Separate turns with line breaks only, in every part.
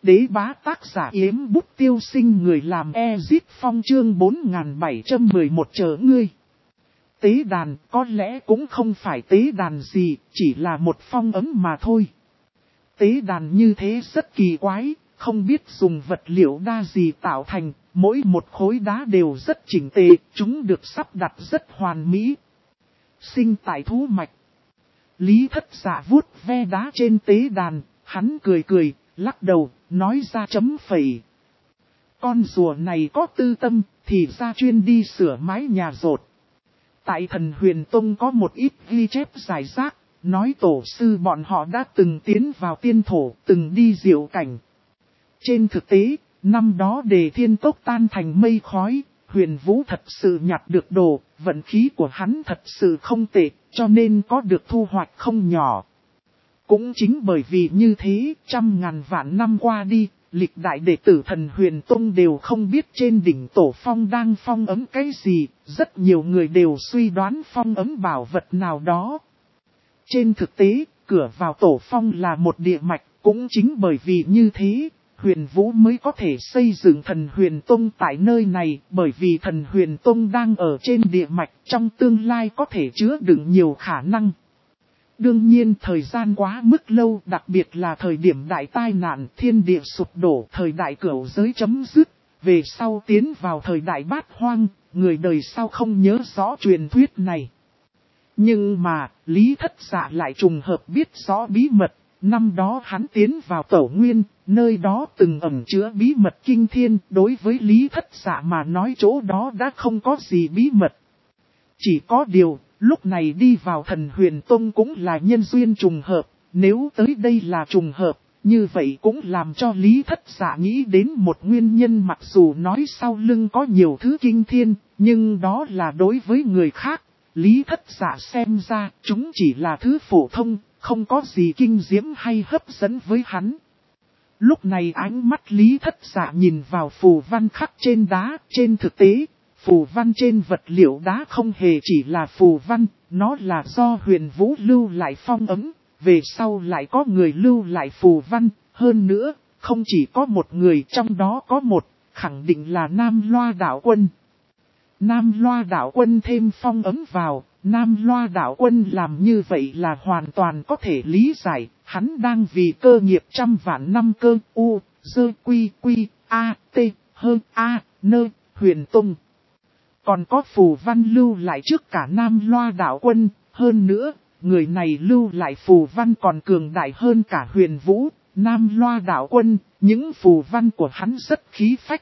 Đế bá tác giả Yếm Bút Tiêu Sinh, người làm Ezit Phong, chương 4711 chờ ngươi. Tế đàn có lẽ cũng không phải tế đàn gì, chỉ là một phong ấm mà thôi. Tế đàn như thế rất kỳ quái, không biết dùng vật liệu đa gì tạo thành, mỗi một khối đá đều rất chỉnh tề, chúng được sắp đặt rất hoàn mỹ. Sinh tại thú mạch. Lý Thất Dạ vuốt ve đá trên tế đàn, hắn cười cười, lắc đầu, nói ra chấm phẩy. Con rùa này có tư tâm, thì ra chuyên đi sửa mái nhà rột. Tại Thần Huyền Tông có một ít ghi chép giải rác, nói tổ sư bọn họ đã từng tiến vào tiên thổ, từng đi diệu cảnh. Trên thực tế, năm đó Đề Thiên Tốc tan thành mây khói, Huyền Vũ thật sự nhặt được đồ, vận khí của hắn thật sự không tệ, cho nên có được thu hoạch không nhỏ. Cũng chính bởi vì như thế, trăm ngàn vạn năm qua đi, lịch đại đệ tử Thần Huyền Tông đều không biết trên đỉnh tổ phong đang phong ấm cái gì, rất nhiều người đều suy đoán phong ấm bảo vật nào đó. Trên thực tế, cửa vào tổ phong là một địa mạch, cũng chính bởi vì như thế, Huyền Vũ mới có thể xây dựng Thần Huyền Tông tại nơi này, bởi vì Thần Huyền Tông đang ở trên địa mạch, trong tương lai có thể chứa đựng nhiều khả năng. Đương nhiên thời gian quá mức lâu, đặc biệt là thời điểm đại tai nạn thiên địa sụp đổ, thời đại cửu giới chấm dứt, về sau tiến vào thời đại bát hoang, người đời sau không nhớ rõ truyền thuyết này. Nhưng mà, Lý Thất Dạ lại trùng hợp biết rõ bí mật, năm đó hắn tiến vào Tổ Nguyên, nơi đó từng ẩn chứa bí mật kinh thiên, đối với Lý Thất Dạ mà nói chỗ đó đã không có gì bí mật. Chỉ có điều, lúc này đi vào Thần Huyền Tông cũng là nhân duyên trùng hợp, nếu tới đây là trùng hợp, như vậy cũng làm cho Lý Thất Dạ nghĩ đến một nguyên nhân, mặc dù nói sau lưng có nhiều thứ kinh thiên, nhưng đó là đối với người khác. Lý Thất Dạ xem ra chúng chỉ là thứ phổ thông, không có gì kinh diễm hay hấp dẫn với hắn. Lúc này ánh mắt Lý Thất Dạ nhìn vào phù văn khắc trên đá, trên thực tế, phù văn trên vật liệu đá không hề chỉ là phù văn, nó là do Huyền Vũ lưu lại phong ấm, về sau lại có người lưu lại phù văn, hơn nữa, không chỉ có một người, trong đó có một, khẳng định là Nam Loa Đạo Quân. Nam Loa Đạo Quân thêm phong ấm vào, Nam Loa Đạo Quân làm như vậy là hoàn toàn có thể lý giải, hắn đang vì cơ nghiệp trăm vạn năm cơ u, dơ quy quy, a, t, hơn a, nơ, huyền tung. Còn có phù văn lưu lại trước cả Nam Loa Đạo Quân, hơn nữa, người này lưu lại phù văn còn cường đại hơn cả Huyền Vũ, Nam Loa Đạo Quân, những phù văn của hắn rất khí phách.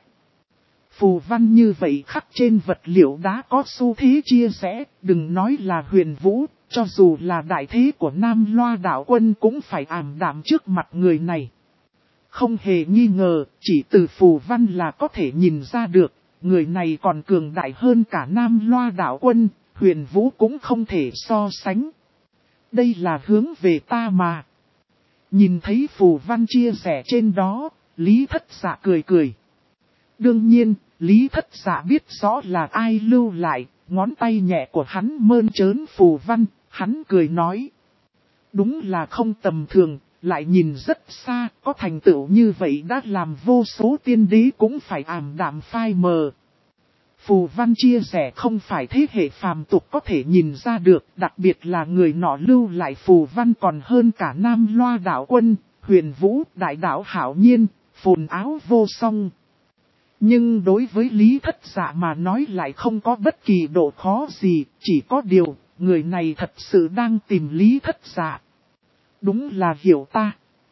Phù văn như vậy khắc trên vật liệu đá có xu thế chia rẽ, đừng nói là Huyền Vũ, cho dù là đại thế của Nam Loa Đạo Quân cũng phải ảm đạm trước mặt người này. Không hề nghi ngờ, chỉ từ phù văn là có thể nhìn ra được, người này còn cường đại hơn cả Nam Loa Đạo Quân, Huyền Vũ cũng không thể so sánh. Đây là hướng về ta mà. Nhìn thấy phù văn chia sẻ trên đó, Lý Thất Dạ cười cười. Đương nhiên, Lý Thất Dạ biết rõ là ai lưu lại, ngón tay nhẹ của hắn mơn trớn phù văn, hắn cười nói. Đúng là không tầm thường, lại nhìn rất xa, có thành tựu như vậy đã làm vô số tiên đế cũng phải ảm đạm phai mờ. Phù văn chia sẻ không phải thế hệ phàm tục có thể nhìn ra được, đặc biệt là người nọ lưu lại phù văn còn hơn cả Nam Loa Đạo Quân, Huyền Vũ, Đại Đạo Hảo Nhiên, Phồn Áo Vô Song. Nhưng đối với Lý Thất Dạ mà nói lại không có bất kỳ độ khó gì, chỉ có điều, người này thật sự đang tìm Lý Thất Dạ. Đúng là hiểu ta.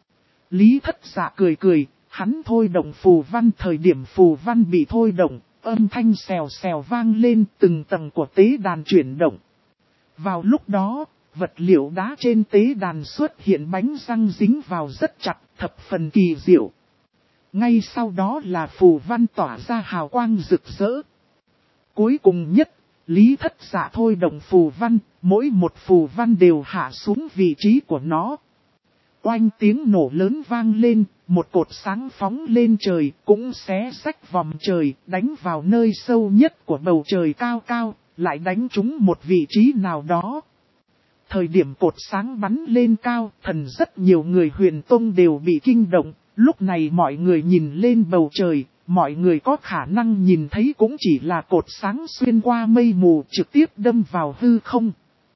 Lý Thất Dạ cười cười, hắn thôi động phù văn, thời điểm phù văn bị thôi động, âm thanh xèo xèo vang lên, từng tầng của tế đàn chuyển động. Vào lúc đó, vật liệu đá trên tế đàn xuất hiện bánh răng dính vào rất chặt, thập phần kỳ diệu. Ngay sau đó là phù văn tỏa ra hào quang rực rỡ. Cuối cùng nhất, Lý Thất Dạ thôi động phù văn, mỗi một phù văn đều hạ xuống vị trí của nó. Oanh tiếng nổ lớn vang lên, một cột sáng phóng lên trời, cũng xé rách vòng trời, đánh vào nơi sâu nhất của bầu trời cao cao, lại đánh trúng một vị trí nào đó. Thời điểm cột sáng bắn lên cao, thần rất nhiều người Huyền Tông đều bị kinh động, Lúc này mọi người nhìn lên bầu trời, mọi người có khả năng nhìn thấy cũng chỉ là cột sáng xuyên qua mây mù trực tiếp đâm vào hư không.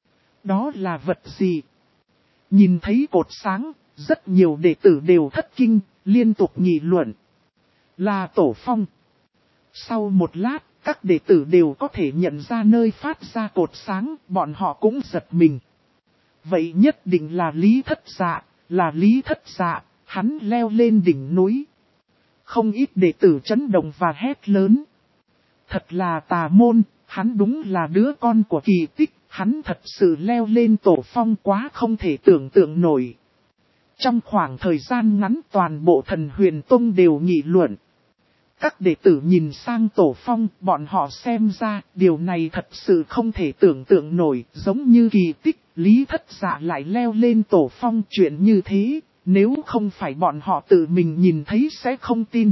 Đó là vật gì? Nhìn thấy cột sáng, rất nhiều đệ tử đều thất kinh, liên tục nghị luận. Là Tổ Phong. Sau một lát, các đệ tử đều có thể nhận ra nơi phát ra cột sáng, bọn họ cũng giật mình. Vậy nhất định là Lý Thất Dạ, là Lý Thất Dạ, hắn leo lên đỉnh núi. Không ít đệ tử chấn động và hét lớn. Thật là tà môn, hắn đúng là đứa con của kỳ tích, hắn thật sự leo lên Tổ Phong quá không thể tưởng tượng nổi. Trong khoảng thời gian ngắn toàn bộ Thần Huyền Tông đều nghị luận. Các đệ tử nhìn sang Tổ Phong, bọn họ xem ra điều này thật sự không thể tưởng tượng nổi, giống như kỳ tích, Lý Thất Dạ lại leo lên Tổ Phong, chuyện như thế, nếu không phải bọn họ tự mình nhìn thấy sẽ không tin.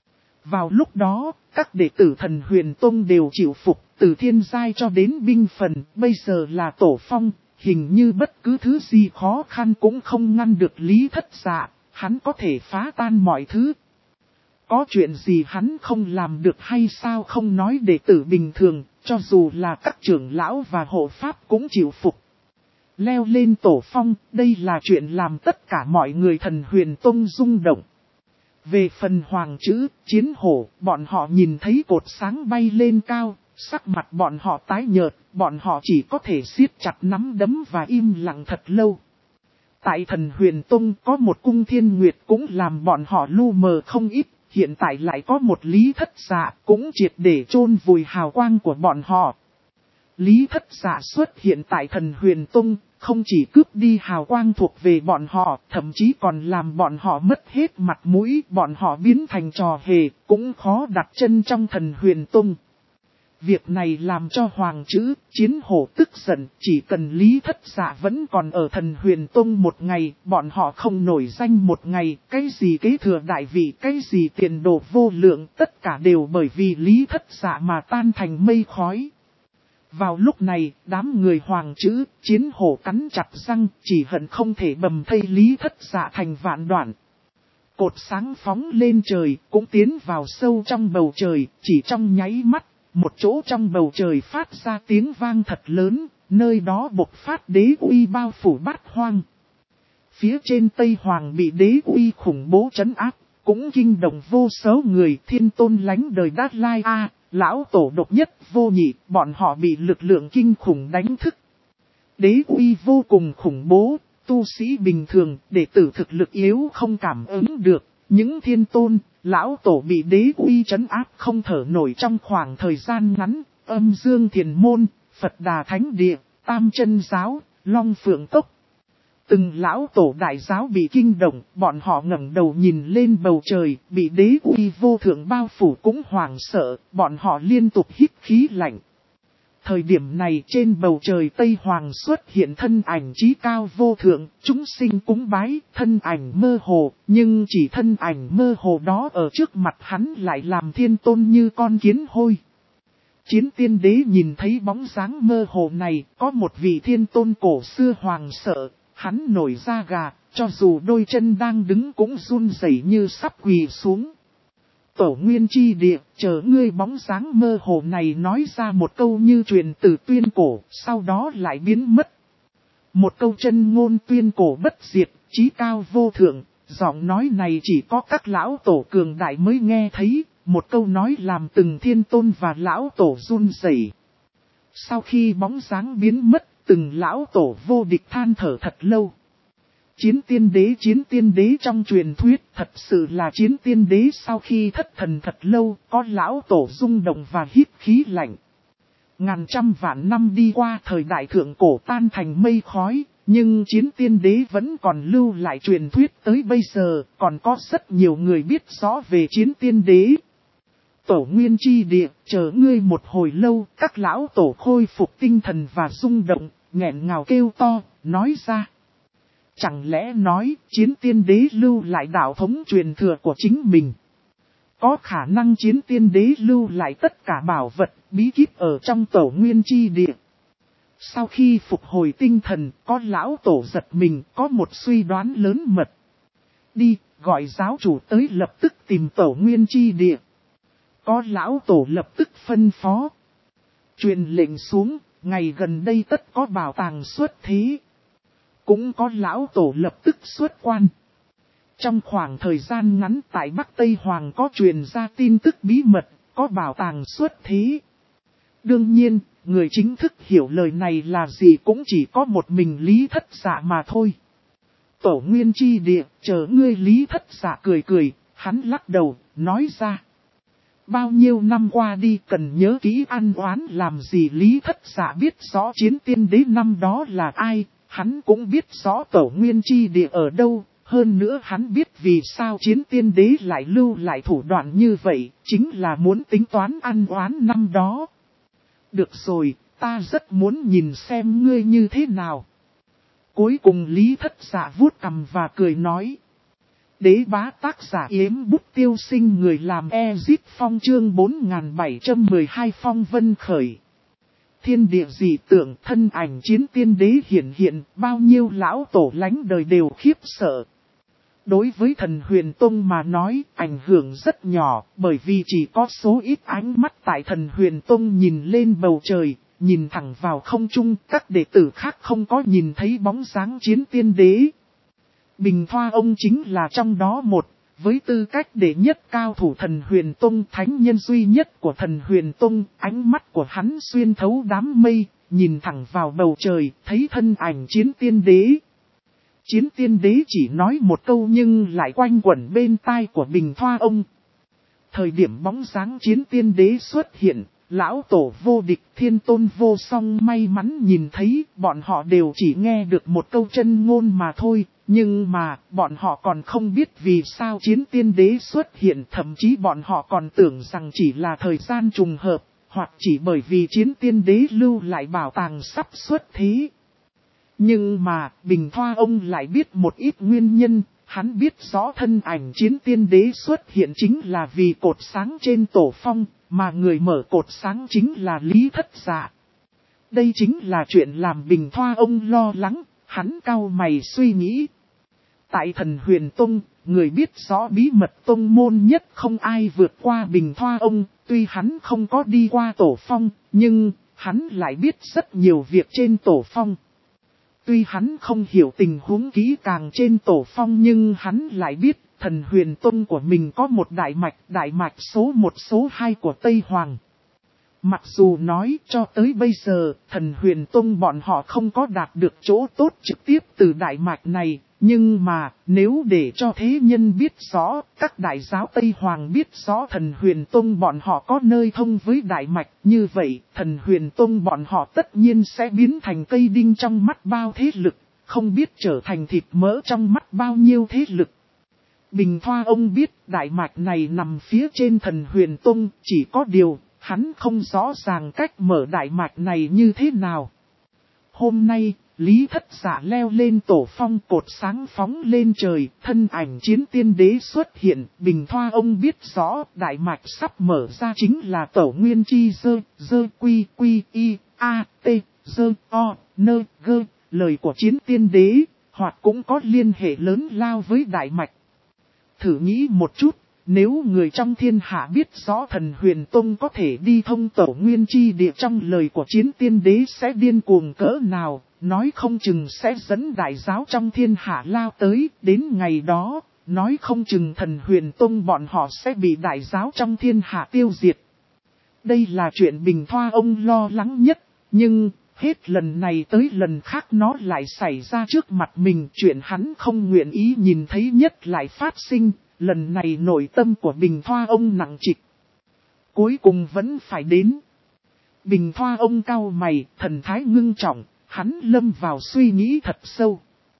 Vào lúc đó, các đệ tử Thần Huyền Tông đều chịu phục, từ thiên giai cho đến binh phần, bây giờ là Tổ Phong, hình như bất cứ thứ gì khó khăn cũng không ngăn được Lý Thất Dạ, hắn có thể phá tan mọi thứ. Có chuyện gì hắn không làm được hay sao không nói đệ tử bình thường, cho dù là các trưởng lão và hộ pháp cũng chịu phục. Leo lên Tổ Phong, đây là chuyện làm tất cả mọi người Thần Huyền Tông rung động. Về phần hoàng chữ, chiến hổ, bọn họ nhìn thấy cột sáng bay lên cao, sắc mặt bọn họ tái nhợt, bọn họ chỉ có thể siết chặt nắm đấm và im lặng thật lâu. Tại Thần Huyền Tông có một cung thiên nguyệt cũng làm bọn họ lu mờ không ít, hiện tại lại có một Lý Thất Dạ cũng triệt để chôn vùi hào quang của bọn họ. Lý Thất Dạ xuất hiện tại Thần Huyền Tông, không chỉ cướp đi hào quang thuộc về bọn họ, thậm chí còn làm bọn họ mất hết mặt mũi, bọn họ biến thành trò hề, cũng khó đặt chân trong Thần Huyền Tông. Việc này làm cho Hoàng chữ, chiến hổ tức giận, chỉ cần Lý Thất Dạ vẫn còn ở Thần Huyền Tông một ngày, bọn họ không nổi danh một ngày, cái gì kế thừa đại vị, cái gì tiền đồ vô lượng, tất cả đều bởi vì Lý Thất Dạ mà tan thành mây khói. Vào lúc này, đám người Hoàng chữ, chiến hổ cắn chặt răng, chỉ hận không thể bầm thây Lý Thất Dạ thành vạn đoạn. Cột sáng phóng lên trời, cũng tiến vào sâu trong bầu trời, chỉ trong nháy mắt. Một chỗ trong bầu trời phát ra tiếng vang thật lớn, nơi đó bộc phát đế uy bao phủ bát hoang. Phía trên Tây Hoàng bị đế uy khủng bố trấn áp, cũng kinh động vô số người Thiên Tôn lánh đời Đát Lai A, lão tổ độc nhất vô nhị, bọn họ bị lực lượng kinh khủng đánh thức. Đế uy vô cùng khủng bố, tu sĩ bình thường, đệ tử thực lực yếu không cảm ứng được, những Thiên Tôn. Lão tổ bị đế uy trấn áp không thở nổi trong khoảng thời gian ngắn, Âm Dương Thiền Môn, Phật Đà Thánh Địa, Tam Chân Giáo, Long Phượng Cốc. Từng lão tổ đại giáo bị kinh động, bọn họ ngẩng đầu nhìn lên bầu trời, bị đế uy vô thượng bao phủ cũng hoảng sợ, bọn họ liên tục hít khí lạnh. Thời điểm này trên bầu trời Tây Hoàng xuất hiện thân ảnh chí cao vô thượng, chúng sinh cúng bái, thân ảnh mơ hồ, nhưng chỉ thân ảnh mơ hồ đó ở trước mặt hắn lại làm Thiên Tôn như con kiến hôi. Chiến Tiên Đế nhìn thấy bóng dáng mơ hồ này, có một vị Thiên Tôn cổ xưa hoàng sợ, hắn nổi da gà, cho dù đôi chân đang đứng cũng run rẩy như sắp quỳ xuống. Tổ nguyên chi địa, chờ ngươi bóng dáng mơ hồ này nói ra một câu như truyền từ tuyên cổ, sau đó lại biến mất. Một câu chân ngôn tuyên cổ bất diệt, chí cao vô thượng, giọng nói này chỉ có các lão tổ cường đại mới nghe thấy, một câu nói làm từng Thiên Tôn và lão tổ run rẩy. Sau khi bóng dáng biến mất, từng lão tổ vô địch than thở thật lâu. Chiến tiên đế trong truyền thuyết thật sự là chiến tiên đế sau khi thất thần thật lâu, có lão tổ rung động và hít khí lạnh. Ngàn trăm vạn năm đi qua thời đại thượng cổ tan thành mây khói, nhưng chiến tiên đế vẫn còn lưu lại truyền thuyết tới bây giờ, còn có rất nhiều người biết rõ về chiến tiên đế. Tổ nguyên chi địa, chờ ngươi một hồi lâu, các lão tổ khôi phục tinh thần và rung động, nghẹn ngào kêu to, nói ra. Chẳng lẽ nói, chiến tiên đế lưu lại đạo thống truyền thừa của chính mình? Có khả năng chiến tiên đế lưu lại tất cả bảo vật, bí kíp ở trong tổ nguyên chi địa. Sau khi phục hồi tinh thần, có lão tổ giật mình, có một suy đoán lớn mật. Đi, gọi giáo chủ tới lập tức tìm Tổ Nguyên Chi Địa. Có lão tổ lập tức phân phó. Truyền lệnh xuống, ngày gần đây tất có bảo tàng xuất thế. Cũng có lão tổ lập tức xuất quan. Trong khoảng thời gian ngắn tại Bắc Tây Hoàng có truyền ra tin tức bí mật, có bảo tàng xuất thế. Đương nhiên, người chính thức hiểu lời này là gì cũng chỉ có một mình Lý Thất Dạ mà thôi. Tổ Nguyên Chi Địa, chờ ngươi. Lý Thất Dạ cười cười, hắn lắc đầu, nói ra. Bao nhiêu năm qua đi cần nhớ kỹ ăn oán làm gì. Lý Thất Dạ biết rõ Chiến Tiên Đế năm đó là ai, hắn cũng biết rõ Tổ Nguyên Chi Địa ở đâu. Hơn nữa hắn biết vì sao Chiến Tiên Đế lại lưu lại thủ đoạn như vậy, chính là muốn tính toán ăn oán năm đó. Được rồi, ta rất muốn nhìn xem ngươi như thế nào. Cuối cùng Lý Thất Dạ vuốt cằm và cười nói. Đế bá tác giả Yếm Bút Tiêu Sinh, người làm Ezit Phong chương 4712 Phong Vân Khởi. Thiên địa dị tượng, thân ảnh Chiến Tiên Đế hiện, bao nhiêu lão tổ lánh đời đều khiếp sợ. Đối với Thần Huyền Tông mà nói, ảnh hưởng rất nhỏ, bởi vì chỉ có số ít ánh mắt tại Thần Huyền Tông nhìn lên bầu trời, nhìn thẳng vào không trung, các đệ tử khác không có nhìn thấy bóng dáng Chiến Tiên Đế. Bình Thoa ông chính là trong đó một, với tư cách đệ nhất cao thủ Thần Huyền Tông, thánh nhân duy nhất của Thần Huyền Tông, ánh mắt của hắn xuyên thấu đám mây, nhìn thẳng vào bầu trời, thấy thân ảnh Chiến Tiên Đế. Chiến Tiên Đế chỉ nói một câu nhưng lại quanh quẩn bên tai của Bình Thoa ông. Thời điểm bóng dáng Chiến Tiên Đế xuất hiện, lão tổ vô địch Thiên Tôn vô song may mắn nhìn thấy, bọn họ đều chỉ nghe được một câu chân ngôn mà thôi, nhưng mà bọn họ còn không biết vì sao Chiến Tiên Đế xuất hiện, thậm chí bọn họ còn tưởng rằng chỉ là thời gian trùng hợp, hoặc chỉ bởi vì Chiến Tiên Đế lưu lại bảo tàng sắp xuất thế. Nhưng mà, Bình Thoa ông lại biết một ít nguyên nhân, hắn biết rõ thân ảnh Chiến Tiên Đế xuất hiện chính là vì cột sáng trên tổ phong, mà người mở cột sáng chính là Lý Thất Dạ. Đây chính là chuyện làm Bình Thoa ông lo lắng, hắn cau mày suy nghĩ. Tại Thần Huyền Tông, người biết rõ bí mật tông môn nhất không ai vượt qua Bình Thoa ông, tuy hắn không có đi qua tổ phong, nhưng hắn lại biết rất nhiều việc trên tổ phong. Tuy hắn không hiểu tình huống kỹ càng trên tổ phong nhưng hắn lại biết Thần Huyền Tông của mình có một đại mạch số 1 số 2 của Tây Hoàng. Mặc dù nói cho tới bây giờ Thần Huyền Tông bọn họ không có đạt được chỗ tốt trực tiếp từ đại mạch này, nhưng mà nếu để cho thế nhân biết rõ, các đại giáo Tây Hoàng biết rõ Thần Huyền Tông bọn họ có nơi thông với đại mạch, như vậy Thần Huyền Tông bọn họ tất nhiên sẽ biến thành cây đinh trong mắt bao thế lực, không biết trở thành thịt mỡ trong mắt bao nhiêu thế lực. Bình Thoa ông biết đại mạch này nằm phía trên Thần Huyền Tông, chỉ có điều hắn không rõ ràng cách mở đại mạch này như thế nào. Hôm nay, Lý Thất Dạ leo lên tổ phong, cột sáng phóng lên trời, thân ảnh Chiến Tiên Đế xuất hiện, Bình Thoa ông biết rõ đại mạch sắp mở ra chính là Tổ Nguyên Chi dơ quy quy y a t dơ o nơ gơ, lời của Chiến Tiên Đế, hoặc cũng có liên hệ lớn lao với đại mạch. Thử nghĩ một chút. Nếu người trong thiên hạ biết rõ Thần Huyền Tông có thể đi thông Tổ Nguyên Chi Địa, trong lời của Chiến Tiên Đế sẽ điên cuồng cỡ nào, nói không chừng sẽ dẫn đại giáo trong thiên hạ lao tới, đến ngày đó, nói không chừng Thần Huyền Tông bọn họ sẽ bị đại giáo trong thiên hạ tiêu diệt. Đây là chuyện Bình Thoa ông lo lắng nhất, nhưng hết lần này tới lần khác nó lại xảy ra trước mặt mình, chuyện hắn không nguyện ý nhìn thấy nhất lại phát sinh. Lần này nội tâm của Bình Thoa ông nặng trịch. Cuối cùng vẫn phải đến. Bình Thoa ông cau mày, thần thái ngưng trọng, hắn lâm vào suy nghĩ thật sâu.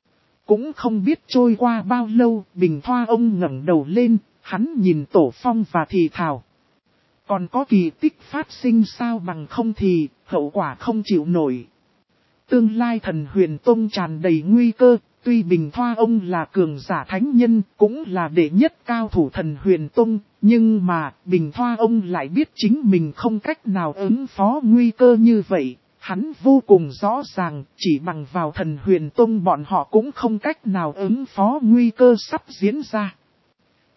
Cũng không biết trôi qua bao lâu, Bình Thoa ông ngẩng đầu lên, hắn nhìn tổ phong và thì thào. Còn có kỳ tích phát sinh sao, bằng không thì, hậu quả không chịu nổi. Tương lai Thần Huyền Tông tràn đầy nguy cơ. Tuy Bình Thoa ông là cường giả thánh nhân, cũng là đệ nhất cao thủ Thần Huyền Tông, nhưng mà Bình Thoa ông lại biết chính mình không cách nào ứng phó nguy cơ như vậy. Hắn vô cùng rõ ràng, chỉ bằng vào Thần Huyền Tông bọn họ cũng không cách nào ứng phó nguy cơ sắp diễn ra.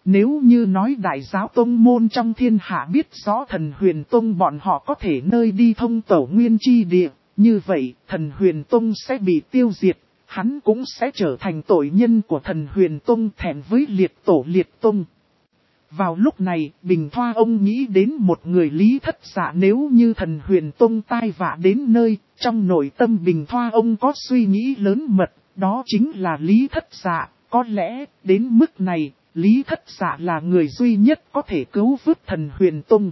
Nếu như nói đại giáo tông môn trong thiên hạ biết rõ thần huyền tông bọn họ có thể nơi đi thông tẩu nguyên chi địa, như vậy thần huyền tông sẽ bị tiêu diệt, hắn cũng sẽ trở thành tội nhân của thần huyền tông thẹn với liệt tổ liệt tông. Vào lúc này, Bình Thoa ông nghĩ đến một người Lý Thất Dạ, nếu như thần huyền tông tai vạ đến nơi, trong nội tâm Bình Thoa ông có suy nghĩ lớn mật, đó chính là Lý Thất Dạ. Có lẽ, đến mức này, Lý Thất Dạ là người duy nhất có thể cứu vớt thần huyền tông.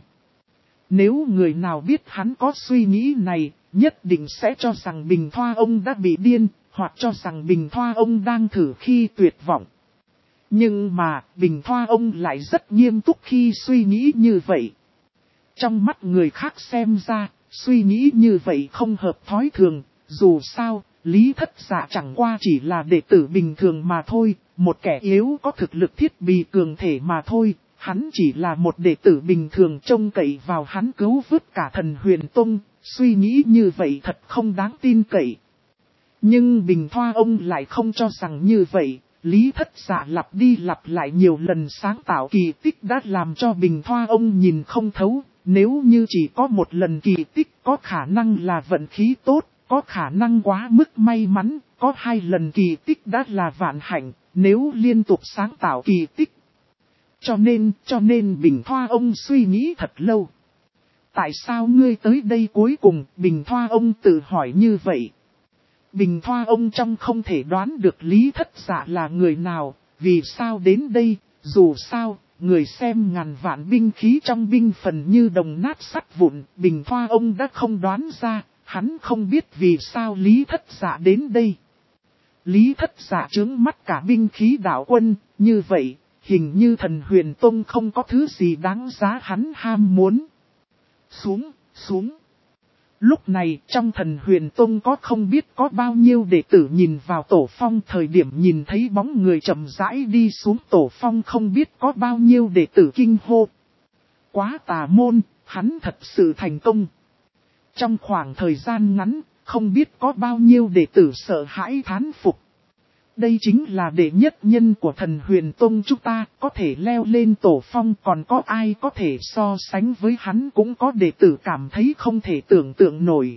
Nếu người nào biết hắn có suy nghĩ này, nhất định sẽ cho rằng Bình Thoa ông đã bị điên, hoặc cho rằng Bình Thoa ông đang thử khi tuyệt vọng. Nhưng mà, Bình Thoa ông lại rất nghiêm túc khi suy nghĩ như vậy. Trong mắt người khác xem ra, suy nghĩ như vậy không hợp thói thường, dù sao, Lý Thất Dạ chẳng qua chỉ là đệ tử bình thường mà thôi, một kẻ yếu có thực lực thiết bị cường thể mà thôi, hắn chỉ là một đệ tử bình thường trông cậy vào hắn cứu vớt cả thần huyền tông, suy nghĩ như vậy thật không đáng tin cậy. Nhưng Bình Thoa ông lại không cho rằng như vậy. Lý Thất Dạ lặp đi lặp lại nhiều lần sáng tạo kỳ tích đã làm cho Bình Thoa ông nhìn không thấu. Nếu như chỉ có một lần kỳ tích có khả năng là vận khí tốt, có khả năng quá mức may mắn, có 2 lần kỳ tích đã là vạn hạnh, nếu liên tục sáng tạo kỳ tích. Cho nên Bình Thoa ông suy nghĩ thật lâu. Tại sao ngươi tới đây cuối cùng? Bình Thoa ông tự hỏi như vậy. Bình Thoa ông trong không thể đoán được Lý Thất Dạ là người nào, vì sao đến đây, dù sao, người xem ngàn vạn binh khí trong binh phần như đồng nát sắt vụn, Bình Thoa ông đã không đoán ra, hắn không biết vì sao Lý Thất Dạ đến đây. Lý Thất Dạ trướng mắt cả binh khí đạo quân, như vậy, hình như thần huyền tông không có thứ gì đáng giá hắn ham muốn. Xuống. Lúc này trong thần huyền tông có không biết có bao nhiêu đệ tử nhìn vào tổ phong, thời điểm nhìn thấy bóng người chậm rãi đi xuống tổ phong không biết có bao nhiêu đệ tử kinh hô. Quá tà môn, hắn thật sự thành công. Trong khoảng thời gian ngắn, không biết có bao nhiêu đệ tử sợ hãi thán phục. Đây chính là đệ nhất nhân của thần huyền tông chúng ta, có thể leo lên tổ phong, còn có ai có thể so sánh với hắn. Cũng có đệ tử cảm thấy không thể tưởng tượng nổi.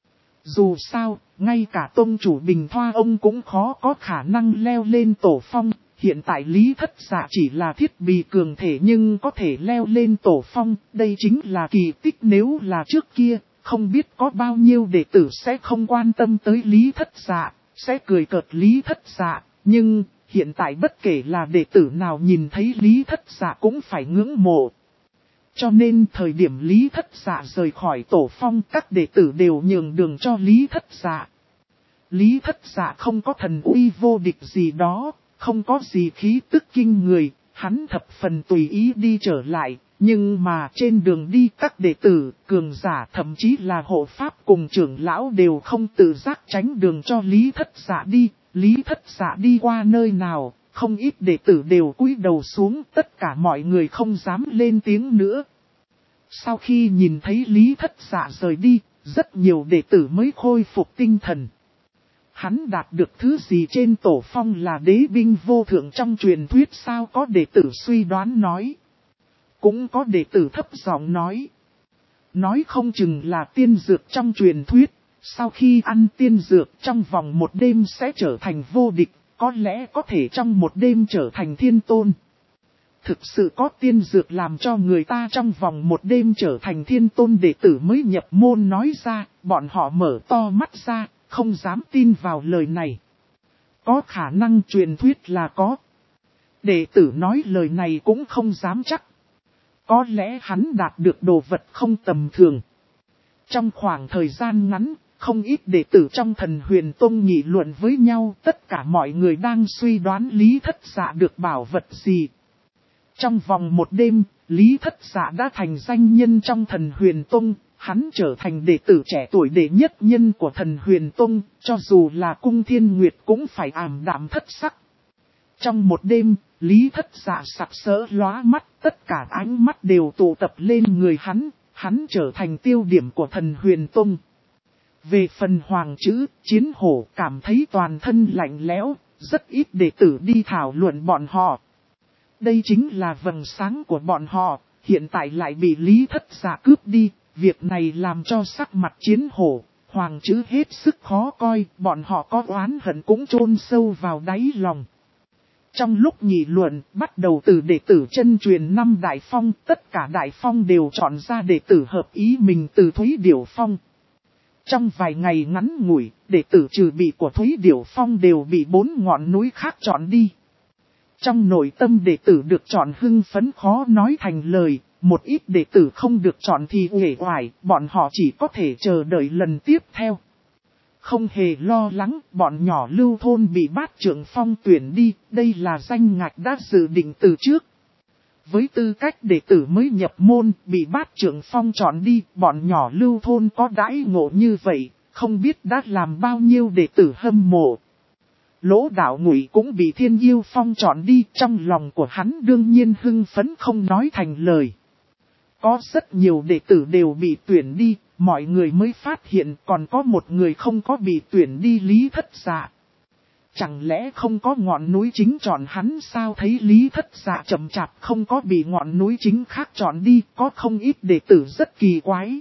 Dù sao, ngay cả tông chủ Bình Thoa ông cũng khó có khả năng leo lên tổ phong. Hiện tại Lý Thất Dạ chỉ là thiết bị cường thể nhưng có thể leo lên tổ phong, đây chính là kỳ tích. Nếu là trước kia, không biết có bao nhiêu đệ tử sẽ không quan tâm tới Lý Thất Dạ, sẽ cười cợt Lý Thất Dạ, nhưng hiện tại bất kể là đệ tử nào nhìn thấy Lý Thất Dạ cũng phải ngưỡng mộ. Cho nên thời điểm Lý Thất Dạ rời khỏi tổ phong, các đệ tử đều nhường đường cho Lý Thất Dạ. Lý Thất Dạ không có thần uy vô địch gì đó, không có gì khí tức kinh người, hắn thập phần tùy ý đi trở lại. Nhưng mà trên đường đi các đệ tử, cường giả thậm chí là hộ pháp cùng trưởng lão đều không tự giác tránh đường cho Lý Thất Dạ đi. Lý Thất Dạ đi qua nơi nào, không ít đệ tử đều cúi đầu xuống, tất cả mọi người không dám lên tiếng nữa. Sau khi nhìn thấy Lý Thất Dạ rời đi, rất nhiều đệ tử mới khôi phục tinh thần. Hắn đạt được thứ gì trên tổ phong là đế binh vô thượng trong truyền thuyết sao, có đệ tử suy đoán nói. Cũng có đệ tử thấp giọng nói không chừng là tiên dược trong truyền thuyết, sau khi ăn tiên dược trong vòng 1 đêm sẽ trở thành vô địch, có lẽ có thể trong 1 đêm trở thành thiên tôn. Thực sự có tiên dược làm cho người ta trong vòng 1 đêm trở thành thiên tôn, đệ tử mới nhập môn nói ra, bọn họ mở to mắt ra, không dám tin vào lời này. Có khả năng truyền thuyết là có. Đệ tử nói lời này cũng không dám chắc. Có lẽ hắn đạt được đồ vật không tầm thường. Trong khoảng thời gian ngắn, không ít đệ tử trong thần huyền tông nghị luận với nhau, tất cả mọi người đang suy đoán Lý Thất Dạ được bảo vật gì. Trong vòng 1 đêm, Lý Thất Dạ đã thành danh nhân trong thần huyền tông, hắn trở thành đệ tử trẻ tuổi đệ nhất nhân của thần huyền tông, cho dù là cung thiên nguyệt cũng phải ảm đạm thất sắc. Trong 1 đêm, Lý Thất Dạ sặc sỡ lóa mắt, tất cả ánh mắt đều tụ tập lên người hắn trở thành tiêu điểm của thần huyền tông. Về phần hoàng chữ, chiến hổ cảm thấy toàn thân lạnh lẽo, rất ít đệ tử đi thảo luận bọn họ. Đây chính là vầng sáng của bọn họ, hiện tại lại bị Lý Thất Dạ cướp đi, việc này làm cho sắc mặt Chiến Hổ, Hoàng Trữ hết sức khó coi, bọn họ có oán hận cũng chôn sâu vào đáy lòng. Trong lúc nghị luận, bắt đầu từ đệ tử chân truyền 5 Đại Phong, tất cả Đại Phong đều chọn ra đệ tử hợp ý mình từ Thúy Điểu Phong. Trong vài ngày ngắn ngủi, đệ tử trừ bị của Thúy Điểu Phong đều bị 4 ngọn núi khác chọn đi. Trong nội tâm đệ tử được chọn hưng phấn khó nói thành lời, một ít đệ tử không được chọn thì uể oải, bọn họ chỉ có thể chờ đợi lần tiếp theo. Không hề lo lắng, bọn nhỏ Lưu thôn bị Bát Trưởng Phong tuyển đi, đây là danh ngạch đã dự định từ trước. Với tư cách đệ tử mới nhập môn, bị Bát Trưởng Phong chọn đi, bọn nhỏ Lưu thôn có đãi ngộ như vậy, không biết đã làm bao nhiêu đệ tử hâm mộ. Lỗ Đạo Ngụy cũng bị Thiên Yêu Phong chọn đi, trong lòng của hắn đương nhiên hưng phấn không nói thành lời. Có rất nhiều đệ tử đều bị tuyển đi, mọi người mới phát hiện còn có một người không có bị tuyển đi, Lý Thất Dạ. Chẳng lẽ không có ngọn núi chính chọn hắn sao? Thấy Lý Thất Dạ chậm chạp không có bị ngọn núi chính khác chọn đi, có không ít đệ tử rất kỳ quái.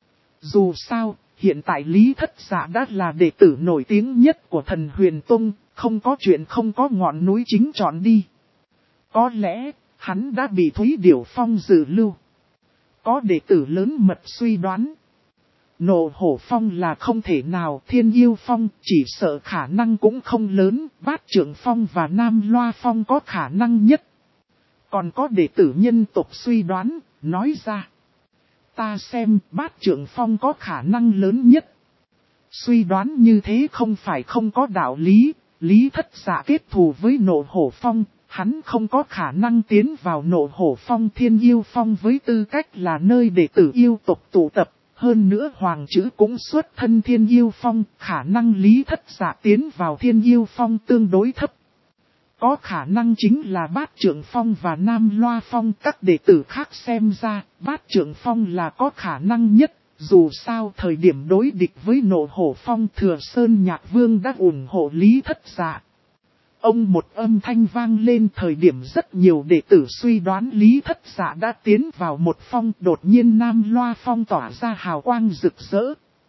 Dù sao, hiện tại Lý Thất Dạ đã là đệ tử nổi tiếng nhất của Thần Huyền Tông, không có chuyện không có ngọn núi chính chọn đi. Có lẽ, hắn đã bị Thúy Điểu Phong dự lưu. Có đệ tử lớn mật suy đoán. Nộ Hổ Phong là không thể nào, Thiên Yêu Phong chỉ sợ khả năng cũng không lớn, Bát Trưởng Phong và Nam Loa Phong có khả năng nhất. Còn có đệ tử nhân tộc suy đoán, nói ra. Ta xem Bát Trưởng Phong có khả năng lớn nhất. Suy đoán như thế không phải không có đạo lý, Lý Thất Dạ kết thù với Nộ Hổ Phong. Hắn không có khả năng tiến vào Nộ Hổ Phong. Thiên Yêu Phong với tư cách là nơi đệ tử yêu tộc tụ tập. Hơn nữa Hoàng Trữ cũng xuất thân Thiên Yêu Phong. Khả năng Lý Thất Dạ tiến vào Thiên Yêu Phong tương đối thấp. Có khả năng chính là Bát Trưởng Phong và Nam Loa Phong. Các đệ tử khác xem ra Bát Trưởng Phong là có khả năng nhất. Dù sao thời điểm đối địch với Nộ Hổ Phong, Thừa Sơn Nhạc Vương đã ủng hộ Lý Thất Dạ. Ông một âm thanh vang lên, thời điểm rất nhiều đệ tử suy đoán Lý Thất Dạ đã tiến vào một phong, đột nhiên Nam Loa Phong tỏa ra hào quang rực rỡ.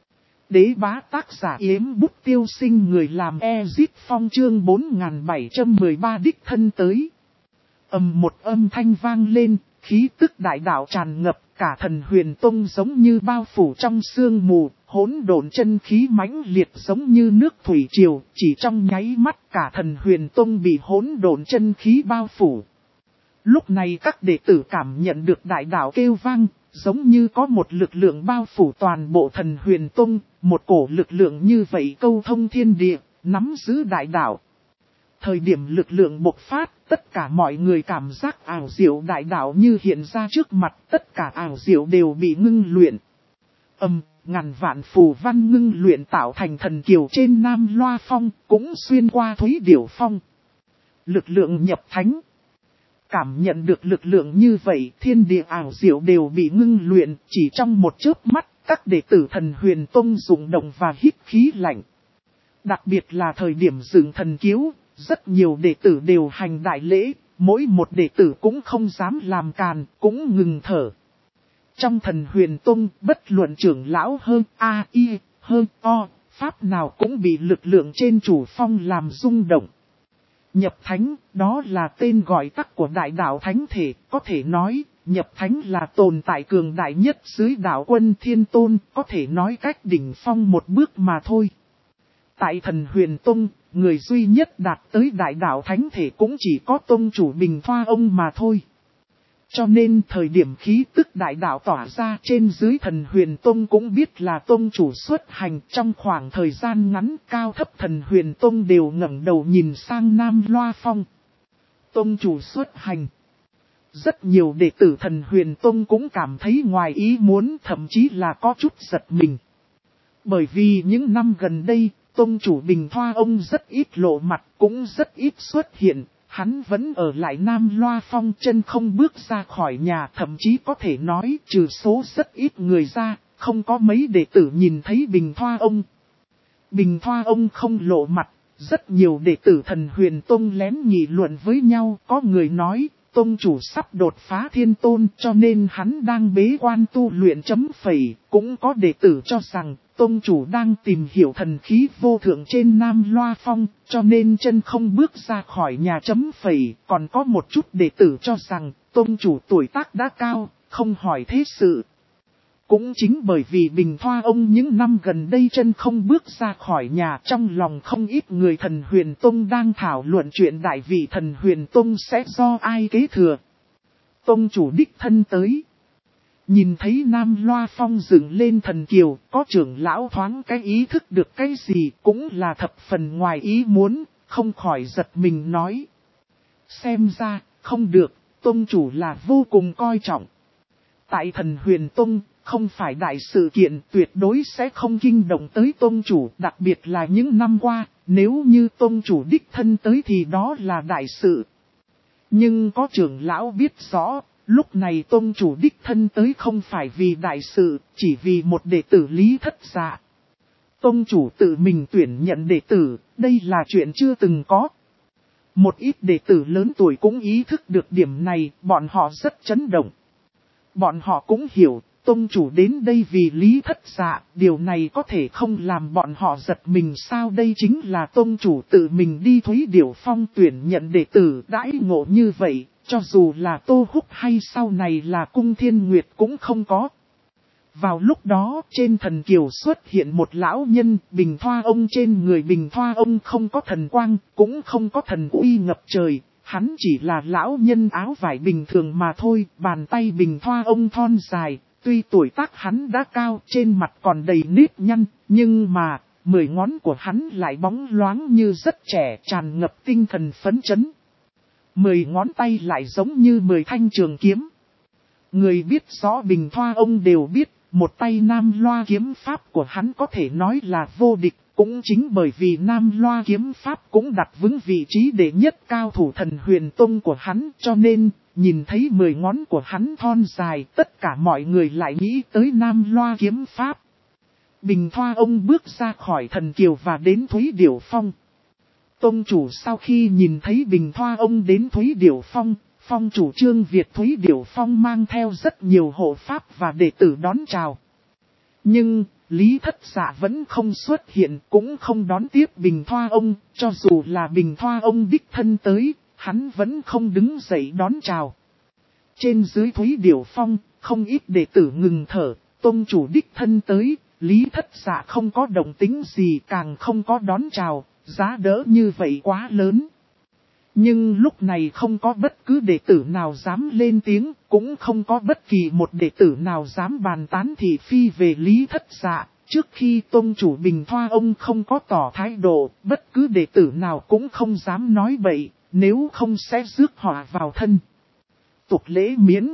Đế bá tác giả Yếm Bút Tiêu Sinh, người làm Ezit Phong, chương 4713 đích thân tới. Một âm thanh vang lên, khí tức đại đạo tràn ngập, cả Thần Huyền Tông giống như bao phủ trong sương mù, hỗn độn chân khí mãnh liệt giống như nước thủy triều, chỉ trong nháy mắt cả Thần Huyền Tông bị hỗn độn chân khí bao phủ. Lúc này các đệ tử cảm nhận được đại đạo kêu vang, giống như có một lực lượng bao phủ toàn bộ Thần Huyền Tông, một cổ lực lượng như vậy câu thông thiên địa, nắm giữ đại đạo. Thời điểm lực lượng bộc phát, tất cả mọi người cảm giác ảo diệu đại đạo như hiện ra trước mặt, tất cả ảo diệu đều bị ngưng luyện. Ngàn vạn phù văn ngưng luyện tạo thành thần kiều trên Nam Loa Phong, cũng xuyên qua Thúy Điểu Phong. Lực lượng nhập thánh. Cảm nhận được lực lượng như vậy, thiên địa ảo diệu đều bị ngưng luyện, chỉ trong một chớp mắt, các đệ tử Thần Huyền Tông rung động và hít khí lạnh. Đặc biệt là thời điểm dựng thần kiếu, rất nhiều đệ tử đều hành đại lễ, mỗi một đệ tử cũng không dám làm càn, cũng ngừng thở. Trong Thần Huyền Tông, bất luận trưởng lão hơn A, I, hơn O, pháp nào cũng bị lực lượng trên chủ phong làm rung động. Nhập thánh, đó là tên gọi tắt của đại đạo thánh thể, có thể nói, nhập thánh là tồn tại cường đại nhất dưới đạo quân Thiên Tôn, có thể nói cách đỉnh phong một bước mà thôi. Tại Thần Huyền Tông, người duy nhất đạt tới đại đạo thánh thể cũng chỉ có tông chủ Bình Thoa ông mà thôi. Cho nên thời điểm khí tức đại đạo tỏa ra trên dưới Thần Huyền Tông cũng biết là tông chủ xuất hành. Trong khoảng thời gian ngắn, cao thấp Thần Huyền Tông đều ngẩng đầu nhìn sang Nam Loa Phong. Tông chủ xuất hành. Rất nhiều đệ tử Thần Huyền Tông cũng cảm thấy ngoài ý muốn, thậm chí là có chút giật mình. Bởi vì những năm gần đây, tông chủ Bình Thoa ông rất ít lộ mặt, cũng rất ít xuất hiện. Hắn vẫn ở lại Nam Loa Phong, chân không bước ra khỏi nhà, thậm chí có thể nói trừ số rất ít người ra, không có mấy đệ tử nhìn thấy Bình Thoa ông. Bình Thoa ông không lộ mặt, rất nhiều đệ tử Thần Huyền Tông lén nghị luận với nhau, có người nói, tông chủ sắp đột phá thiên tôn cho nên hắn đang bế quan tu luyện . Cũng có đệ tử cho rằng tông chủ đang tìm hiểu thần khí vô thượng trên Nam Loa Phong cho nên chân không bước ra khỏi nhà . Còn có một chút đệ tử cho rằng tông chủ tuổi tác đã cao, không hỏi thế sự. Cũng chính bởi vì Bình Thoa ông những năm gần đây chân không bước ra khỏi nhà, trong lòng không ít người Thần Huyền Tông đang thảo luận chuyện đại vị Thần Huyền Tông sẽ do ai kế thừa. Tông chủ đích thân tới. Nhìn thấy Nam Loa Phong dựng lên thần kiều, có trưởng lão thoáng cái ý thức được cái gì cũng là thập phần ngoài ý muốn, không khỏi giật mình nói. Xem ra, không được, tông chủ là vô cùng coi trọng. Tại Thần Huyền Tông, không phải đại sự kiện tuyệt đối sẽ không kinh động tới tông chủ, đặc biệt là những năm qua, nếu như tông chủ đích thân tới thì đó là đại sự. Nhưng có trưởng lão biết rõ, lúc này tông chủ đích thân tới không phải vì đại sự, chỉ vì một đệ tử Lý Thất Dạ. Tông chủ tự mình tuyển nhận đệ tử, đây là chuyện chưa từng có. Một ít đệ tử lớn tuổi cũng ý thức được điểm này, bọn họ rất chấn động. Bọn họ cũng hiểu, tông chủ đến đây vì Lý Thất Dạ, điều này có thể không làm bọn họ giật mình sao. Đây chính là tông chủ tự mình đi Thúy Điểu Phong tuyển nhận đệ tử đãi ngộ như vậy, cho dù là Tô Húc hay sau này là Cung Thiên Nguyệt cũng không có. Vào lúc đó, trên thần kiều xuất hiện một lão nhân, Bình Thoa ông trên người Bình Thoa ông không có thần quang, cũng không có thần uy ngập trời. Hắn chỉ là lão nhân áo vải bình thường mà thôi, bàn tay Bình Thoa ông thon dài, tuy tuổi tác hắn đã cao, trên mặt còn đầy nếp nhăn, nhưng mà, 10 ngón của hắn lại bóng loáng như rất trẻ, tràn ngập tinh thần phấn chấn. 10 ngón tay lại giống như 10 thanh trường kiếm. Người biết rõ Bình Thoa ông đều biết, một tay Nam Loa kiếm pháp của hắn có thể nói là vô địch. Cũng chính bởi vì Nam Loa kiếm pháp cũng đặt vững vị trí đệ nhất cao thủ Thần Huyền Tông của hắn, cho nên, nhìn thấy 10 ngón của hắn thon dài, tất cả mọi người lại nghĩ tới Nam Loa kiếm pháp. Bình Thoa ông bước ra khỏi thần kiều và đến Thúy Điểu Phong. Tông chủ sau khi nhìn thấy Bình Thoa ông đến Thúy Điểu Phong, phong chủ Trương Việt Thúy Điểu Phong mang theo rất nhiều hộ pháp và đệ tử đón chào. Nhưng, Lý Thất Dạ vẫn không xuất hiện, cũng không đón tiếp Bình Thoa ông, cho dù là Bình Thoa ông đích thân tới, hắn vẫn không đứng dậy đón chào. Trên dưới Thúy Điểu Phong, không ít đệ tử ngừng thở, tông chủ đích thân tới, Lý Thất Dạ không có động tính gì, càng không có đón chào, giá đỡ như vậy quá lớn. Nhưng lúc này không có bất cứ đệ tử nào dám lên tiếng, cũng không có bất kỳ một đệ tử nào dám bàn tán thị phi về Lý Thất Dạ. Trước khi tông chủ Bình Thoa ông không có tỏ thái độ, bất cứ đệ tử nào cũng không dám nói bậy, nếu không sẽ rước họa vào thân. Tục lễ miễn.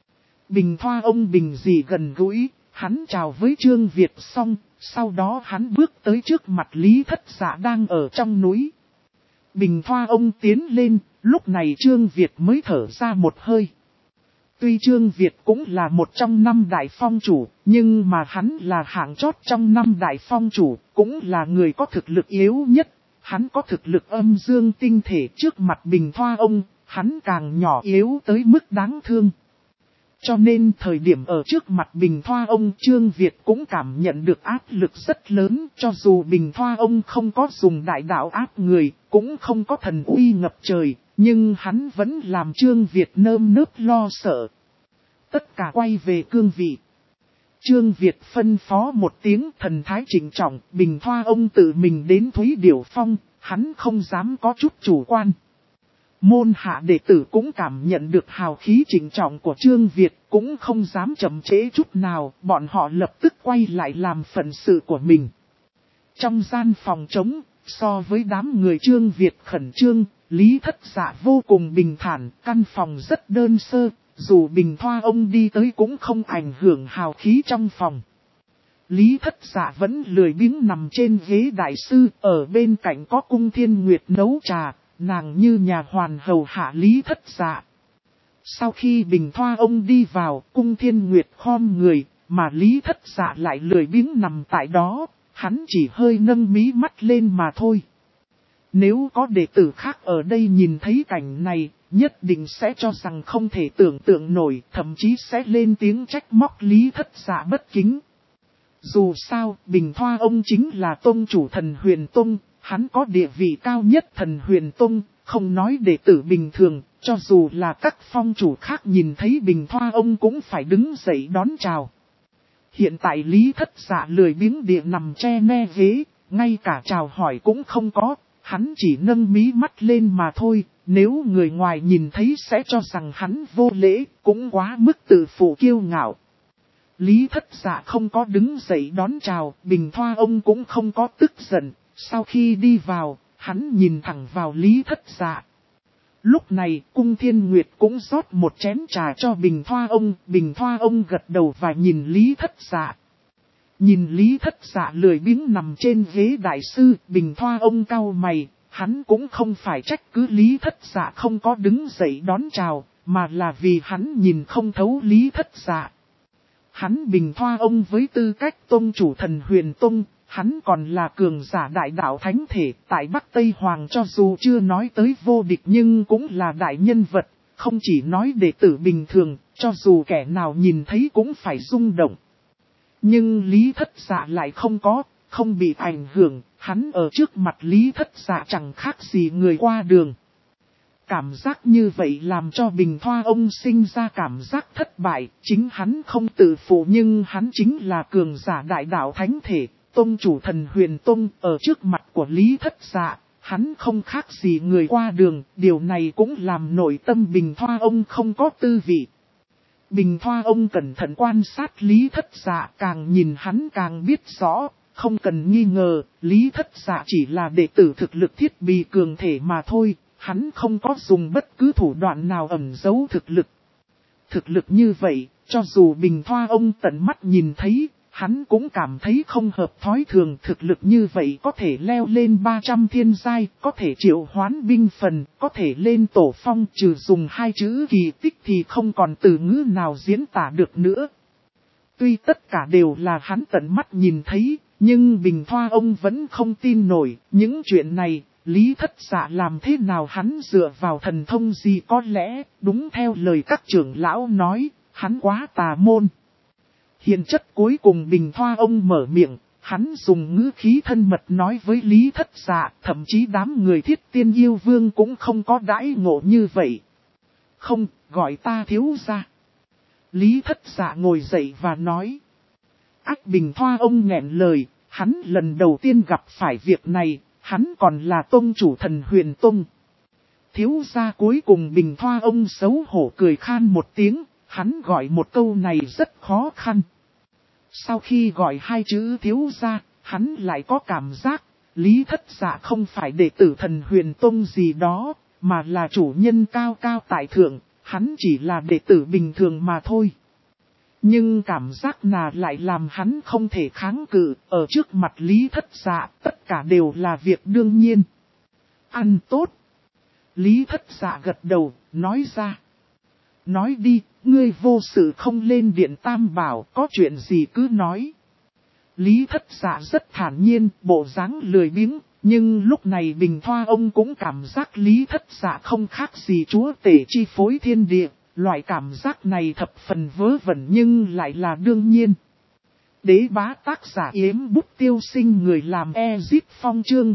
Bình Thoa ông bình dị gần gũi, hắn chào với Trương Việt xong, sau đó hắn bước tới trước mặt Lý Thất Dạ đang ở trong núi. Bình Thoa ông tiến lên, lúc này Trương Việt mới thở ra một hơi. Tuy Trương Việt cũng là một trong 5 đại phong chủ, nhưng mà hắn là hạng chót trong 5 đại phong chủ, cũng là người có thực lực yếu nhất. Hắn có thực lực âm dương tinh thể trước mặt Bình Thoa ông, hắn càng nhỏ yếu tới mức đáng thương. Cho nên thời điểm ở trước mặt Bình Thoa ông, Trương Việt cũng cảm nhận được áp lực rất lớn, cho dù Bình Thoa ông không có dùng đại đạo áp người, cũng không có thần uy ngập trời, nhưng hắn vẫn làm Trương Việt nơm nớp lo sợ. Tất cả quay về cương vị. Trương Việt phân phó một tiếng, thần thái trịnh trọng, Bình Thoa ông tự mình đến Thúy Điểu Phong, hắn không dám có chút chủ quan. Môn hạ đệ tử cũng cảm nhận được hào khí trịnh trọng của Trương Việt, cũng không dám chậm trễ chút nào, bọn họ lập tức quay lại làm phận sự của mình. Trong gian phòng trống, so với đám người Trương Việt khẩn trương, Lý Thất Dạ vô cùng bình thản, căn phòng rất đơn sơ, dù Bình Thoa ông đi tới cũng không ảnh hưởng hào khí trong phòng. Lý Thất Dạ vẫn lười biếng nằm trên ghế đại sư, ở bên cạnh có Cung Thiên Nguyệt nấu trà. Nàng như nhà hoàn hầu hạ Lý Thất Dạ. Sau khi Bình Thoa ông đi vào, Cung Thiên Nguyệt khom người, mà Lý Thất Dạ lại lười biếng nằm tại đó, hắn chỉ hơi nâng mí mắt lên mà thôi. Nếu có đệ tử khác ở đây nhìn thấy cảnh này, nhất định sẽ cho rằng không thể tưởng tượng nổi, thậm chí sẽ lên tiếng trách móc Lý Thất Dạ bất kính. Dù sao, Bình Thoa ông chính là tông chủ Thần Huyền Tông, hắn có địa vị cao nhất Thần Huyền Tông, không nói đệ tử bình thường, cho dù là các phong chủ khác nhìn thấy Bình Thoa ông cũng phải đứng dậy đón chào. Hiện tại Lý Thất Dạ lười biếng địa nằm che ne ghế, ngay cả chào hỏi cũng không có, hắn chỉ nâng mí mắt lên mà thôi, nếu người ngoài nhìn thấy sẽ cho rằng hắn vô lễ, cũng quá mức tự phụ kiêu ngạo. Lý Thất Dạ không có đứng dậy đón chào, Bình Thoa ông cũng không có tức giận, sau khi đi vào, hắn nhìn thẳng vào Lý Thất Dạ. Lúc này, Cung Thiên Nguyệt cũng rót một chén trà cho Bình Thoa ông gật đầu và nhìn Lý Thất Dạ. Nhìn Lý Thất Dạ lười biếng nằm trên ghế đại sư, Bình Thoa ông cau mày, hắn cũng không phải trách cứ Lý Thất Dạ không có đứng dậy đón chào, mà là vì hắn nhìn không thấu Lý Thất Dạ. Hắn Bình Thoa ông với tư cách tông chủ Thần Huyền Tông, hắn còn là cường giả đại đạo thánh thể, tại Bắc Tây Hoàng cho dù chưa nói tới vô địch nhưng cũng là đại nhân vật, không chỉ nói đệ tử bình thường, cho dù kẻ nào nhìn thấy cũng phải rung động. Nhưng Lý Thất Dạ lại không bị ảnh hưởng, hắn ở trước mặt Lý Thất Dạ chẳng khác gì người qua đường. Cảm giác như vậy làm cho Bình Thoa ông sinh ra cảm giác thất bại, chính hắn không tự phụ nhưng hắn chính là cường giả đại đạo thánh thể, tông chủ Thần Huyền Tông, ở trước mặt của Lý Thất Dạ, hắn không khác gì người qua đường, điều này cũng làm nội tâm Bình Thoa ông không có tư vị. Bình Thoa ông cẩn thận quan sát Lý Thất Dạ, càng nhìn hắn càng biết rõ, không cần nghi ngờ, Lý Thất Dạ chỉ là đệ tử thực lực thiết bị cường thể mà thôi, hắn không có dùng bất cứ thủ đoạn nào ẩn giấu thực lực. Thực lực như vậy, cho dù Bình Thoa ông tận mắt nhìn thấy, hắn cũng cảm thấy không hợp thói thường. Thực lực như vậy có thể leo lên 300 thiên giai, có thể triệu hoán binh phần, có thể lên tổ phong, trừ dùng hai chữ kỳ tích thì không còn từ ngữ nào diễn tả được nữa. Tuy tất cả đều là hắn tận mắt nhìn thấy, nhưng Bình Thoa ông vẫn không tin nổi những chuyện này. Lý Thất Dạ làm thế nào hắn dựa vào thần thông gì, có lẽ, đúng theo lời các trưởng lão nói, hắn quá tà môn. Hiền chất cuối cùng Bình Thoa ông mở miệng, hắn dùng ngữ khí thân mật nói với Lý Thất Dạ, thậm chí đám người Thiết Tiên Yêu Vương cũng không có đãi ngộ như vậy. Không, gọi ta thiếu gia. Lý Thất Dạ ngồi dậy và nói. Ách, Bình Thoa ông nghẹn lời, hắn lần đầu tiên gặp phải việc này. Hắn còn là tông chủ Thần Huyền Tông. Thiếu gia cuối cùng Bình Thoa ông xấu hổ cười khan một tiếng, hắn gọi một câu này rất khó khăn. Sau khi gọi hai chữ thiếu gia, hắn lại có cảm giác, Lý Thất Dạ không phải đệ tử Thần Huyền Tông gì đó, mà là chủ nhân cao cao tại thượng, hắn chỉ là đệ tử bình thường mà thôi. Nhưng cảm giác nào lại làm hắn không thể kháng cự, ở trước mặt Lý Thất Dạ, tất cả đều là việc đương nhiên. Ăn tốt. Lý Thất Dạ gật đầu, nói ra. Nói đi, ngươi vô sự không lên điện Tam Bảo, có chuyện gì cứ nói. Lý Thất Dạ rất thản nhiên, bộ dáng lười biếng, nhưng lúc này Bình Thoa ông cũng cảm giác Lý Thất Dạ không khác gì chúa tể chi phối thiên địa. Loại cảm giác này thập phần vớ vẩn nhưng lại là đương nhiên. Đế bá tác giả Yếm Bút Tiêu Sinh, người làm Ezip Phong, chương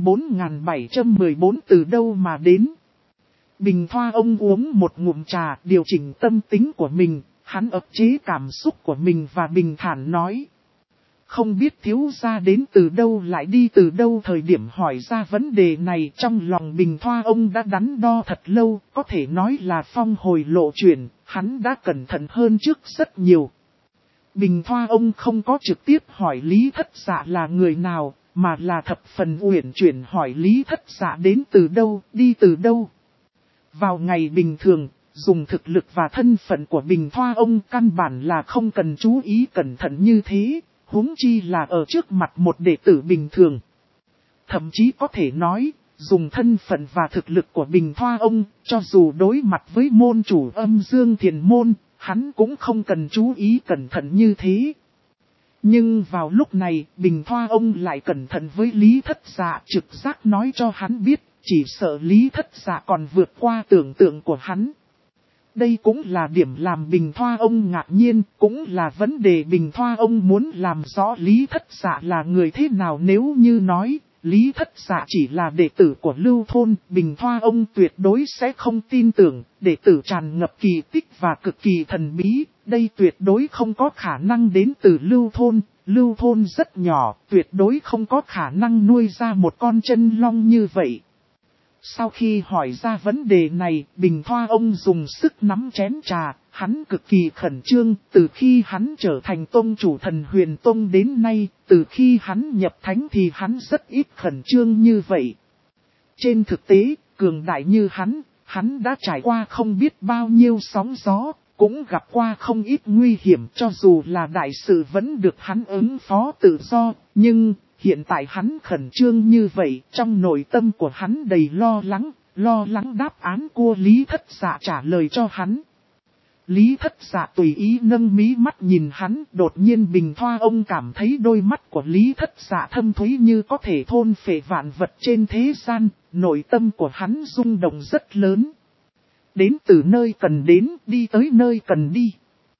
4714 từ đâu mà đến. Bình Thoa ông uống một ngụm trà, điều chỉnh tâm tính của mình, hắn ức chế cảm xúc của mình và bình thản nói. Không biết thiếu gia đến từ đâu lại đi từ đâu. Thời điểm hỏi ra vấn đề này trong lòng Bình Thoa ông đã đắn đo thật lâu, có thể nói là phong hồi lộ chuyển, hắn đã cẩn thận hơn trước rất nhiều. Bình Thoa ông không có trực tiếp hỏi Lý Thất Dạ là người nào, mà là thập phần uyển chuyển hỏi Lý Thất Dạ đến từ đâu, đi từ đâu. Vào ngày bình thường, dùng thực lực và thân phận của Bình Thoa ông căn bản là không cần chú ý cẩn thận như thế. Huống chi là ở trước mặt một đệ tử bình thường. Thậm chí có thể nói, dùng thân phận và thực lực của Bình Thoa ông, cho dù đối mặt với môn chủ Âm Dương Thiền Môn, hắn cũng không cần chú ý cẩn thận như thế. Nhưng vào lúc này, Bình Thoa ông lại cẩn thận với Lý Thất Dạ, trực giác nói cho hắn biết, chỉ sợ Lý Thất Dạ còn vượt qua tưởng tượng của hắn. Đây cũng là điểm làm Bình Thoa ông ngạc nhiên, cũng là vấn đề Bình Thoa ông muốn làm rõ Lý Thất Dạ là người thế nào. Nếu như nói, Lý Thất Dạ chỉ là đệ tử của Lưu Thôn, Bình Thoa ông tuyệt đối sẽ không tin tưởng, đệ tử tràn ngập kỳ tích và cực kỳ thần bí, đây tuyệt đối không có khả năng đến từ Lưu Thôn. Lưu Thôn rất nhỏ, tuyệt đối không có khả năng nuôi ra một con chân long như vậy. Sau khi hỏi ra vấn đề này, Bình Thoa ông dùng sức nắm chén trà, hắn cực kỳ khẩn trương, từ khi hắn trở thành tông chủ Thần Huyền Tông đến nay, từ khi hắn nhập thánh thì hắn rất ít khẩn trương như vậy. Trên thực tế, cường đại như hắn đã trải qua không biết bao nhiêu sóng gió, cũng gặp qua không ít nguy hiểm, cho dù là đại sự vẫn được hắn ứng phó tự do, nhưng hiện tại hắn khẩn trương như vậy, trong nội tâm của hắn đầy lo lắng đáp án của Lý Thất Dạ trả lời cho hắn. Lý Thất Dạ tùy ý nâng mí mắt nhìn hắn, đột nhiên Bình Thoa ông cảm thấy đôi mắt của Lý Thất Dạ thâm thúy như có thể thôn phệ vạn vật trên thế gian, nội tâm của hắn rung động rất lớn. Đến từ nơi cần đến, đi tới nơi cần đi.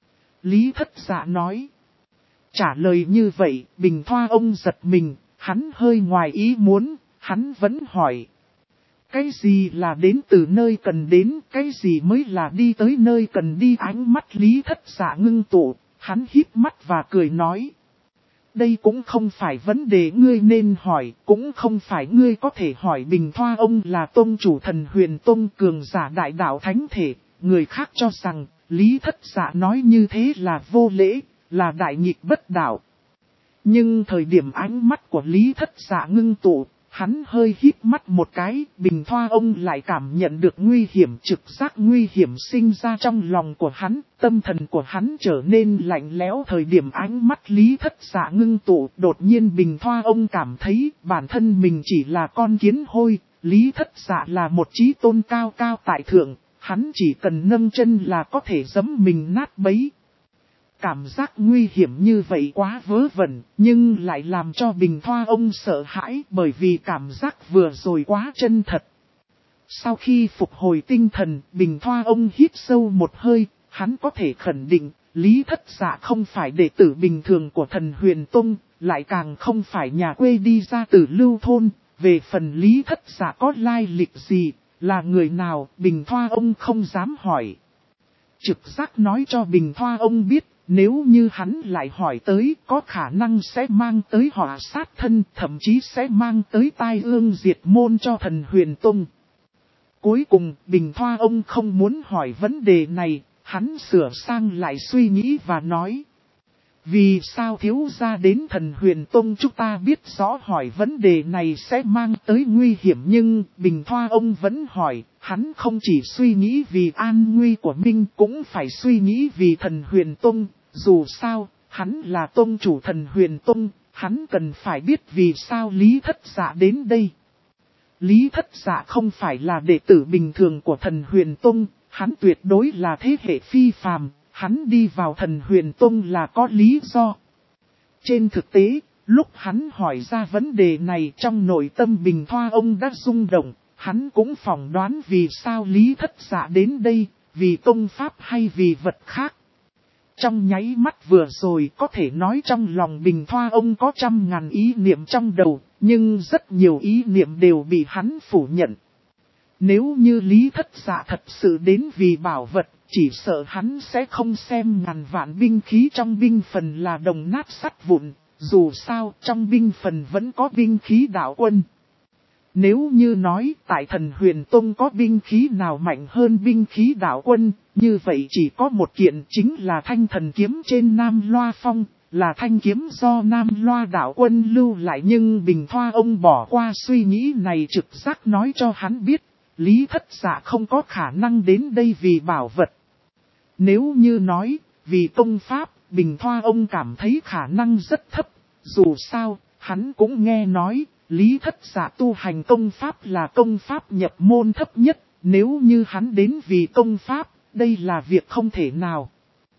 Lý Thất Dạ nói. Trả lời như vậy, Bình Thoa ông giật mình, hắn hơi ngoài ý muốn, hắn vẫn hỏi. Cái gì là đến từ nơi cần đến, cái gì mới là đi tới nơi cần đi? Ánh mắt Lý Thất Dạ ngưng tụ, hắn híp mắt và cười nói. Đây cũng không phải vấn đề ngươi nên hỏi, cũng không phải ngươi có thể hỏi. Bình Thoa ông là tông chủ Thần Huyền Tông, cường giả đại đạo thánh thể, người khác cho rằng Lý Thất Dạ nói như thế là vô lễ, là đại nghịch bất đạo. Nhưng thời điểm ánh mắt của Lý Thất Dạ ngưng tụ, hắn hơi híp mắt một cái, Bình Thoa ông lại cảm nhận được nguy hiểm, trực giác nguy hiểm sinh ra trong lòng của hắn, tâm thần của hắn trở nên lạnh lẽo. Thời điểm ánh mắt Lý Thất Dạ ngưng tụ, đột nhiên Bình Thoa ông cảm thấy bản thân mình chỉ là con kiến hôi, Lý Thất Dạ là một chí tôn cao cao tại thượng, hắn chỉ cần nâng chân là có thể giẫm mình nát bấy. Cảm giác nguy hiểm như vậy quá vớ vẩn, nhưng lại làm cho Bình Thoa ông sợ hãi, bởi vì cảm giác vừa rồi quá chân thật. Sau khi phục hồi tinh thần, Bình Thoa ông hít sâu một hơi, hắn có thể khẳng định, Lý Thất Dạ không phải đệ tử bình thường của Thần Huyền Tông, lại càng không phải nhà quê đi ra từ Lưu Thôn. Về phần Lý Thất Dạ có lai lịch gì, là người nào, Bình Thoa ông không dám hỏi. Trực giác nói cho Bình Thoa ông biết, nếu như hắn lại hỏi tới, có khả năng sẽ mang tới họa sát thân, thậm chí sẽ mang tới tai ương diệt môn cho Thần Huyền Tông. Cuối cùng, Bình Thoa ông không muốn hỏi vấn đề này, hắn sửa sang lại suy nghĩ và nói. Vì sao thiếu gia đến Thần Huyền Tông? Chúng ta biết rõ hỏi vấn đề này sẽ mang tới nguy hiểm, nhưng Bình Thoa ông vẫn hỏi, hắn không chỉ suy nghĩ vì an nguy của mình, cũng phải suy nghĩ vì Thần Huyền Tông. Dù sao, hắn là tông chủ Thần Huyền Tông, hắn cần phải biết vì sao Lý Thất Dạ đến đây. Lý Thất Dạ không phải là đệ tử bình thường của Thần Huyền Tông, hắn tuyệt đối là thế hệ phi phàm, hắn đi vào Thần Huyền Tông là có lý do. Trên thực tế, lúc hắn hỏi ra vấn đề này, trong nội tâm Bình Thoa ông đã rung động, hắn cũng phỏng đoán vì sao Lý Thất Dạ đến đây, vì tông pháp hay vì vật khác. Trong nháy mắt vừa rồi có thể nói trong lòng Bình Thoa ông có 100.000 ý niệm trong đầu, nhưng rất nhiều ý niệm đều bị hắn phủ nhận. Nếu như Lý Thất Dạ thật sự đến vì bảo vật, chỉ sợ hắn sẽ không xem ngàn vạn binh khí trong binh phần là đồng nát sắt vụn, dù sao trong binh phần vẫn có binh khí đạo quân. Nếu như nói tại Thần Huyền Tông có binh khí nào mạnh hơn binh khí đạo quân, như vậy chỉ có một kiện, chính là thanh thần kiếm trên Nam Loa Phong, là thanh kiếm do Nam Loa đạo quân lưu lại. Nhưng Bình Thoa ông bỏ qua suy nghĩ này, trực giác nói cho hắn biết, Lý Thất Dạ không có khả năng đến đây vì bảo vật. Nếu như nói, vì công pháp, Bình Thoa ông cảm thấy khả năng rất thấp, dù sao, hắn cũng nghe nói, Lý Thất Dạ tu hành công pháp là công pháp nhập môn thấp nhất, nếu như hắn đến vì công pháp, đây là việc không thể nào.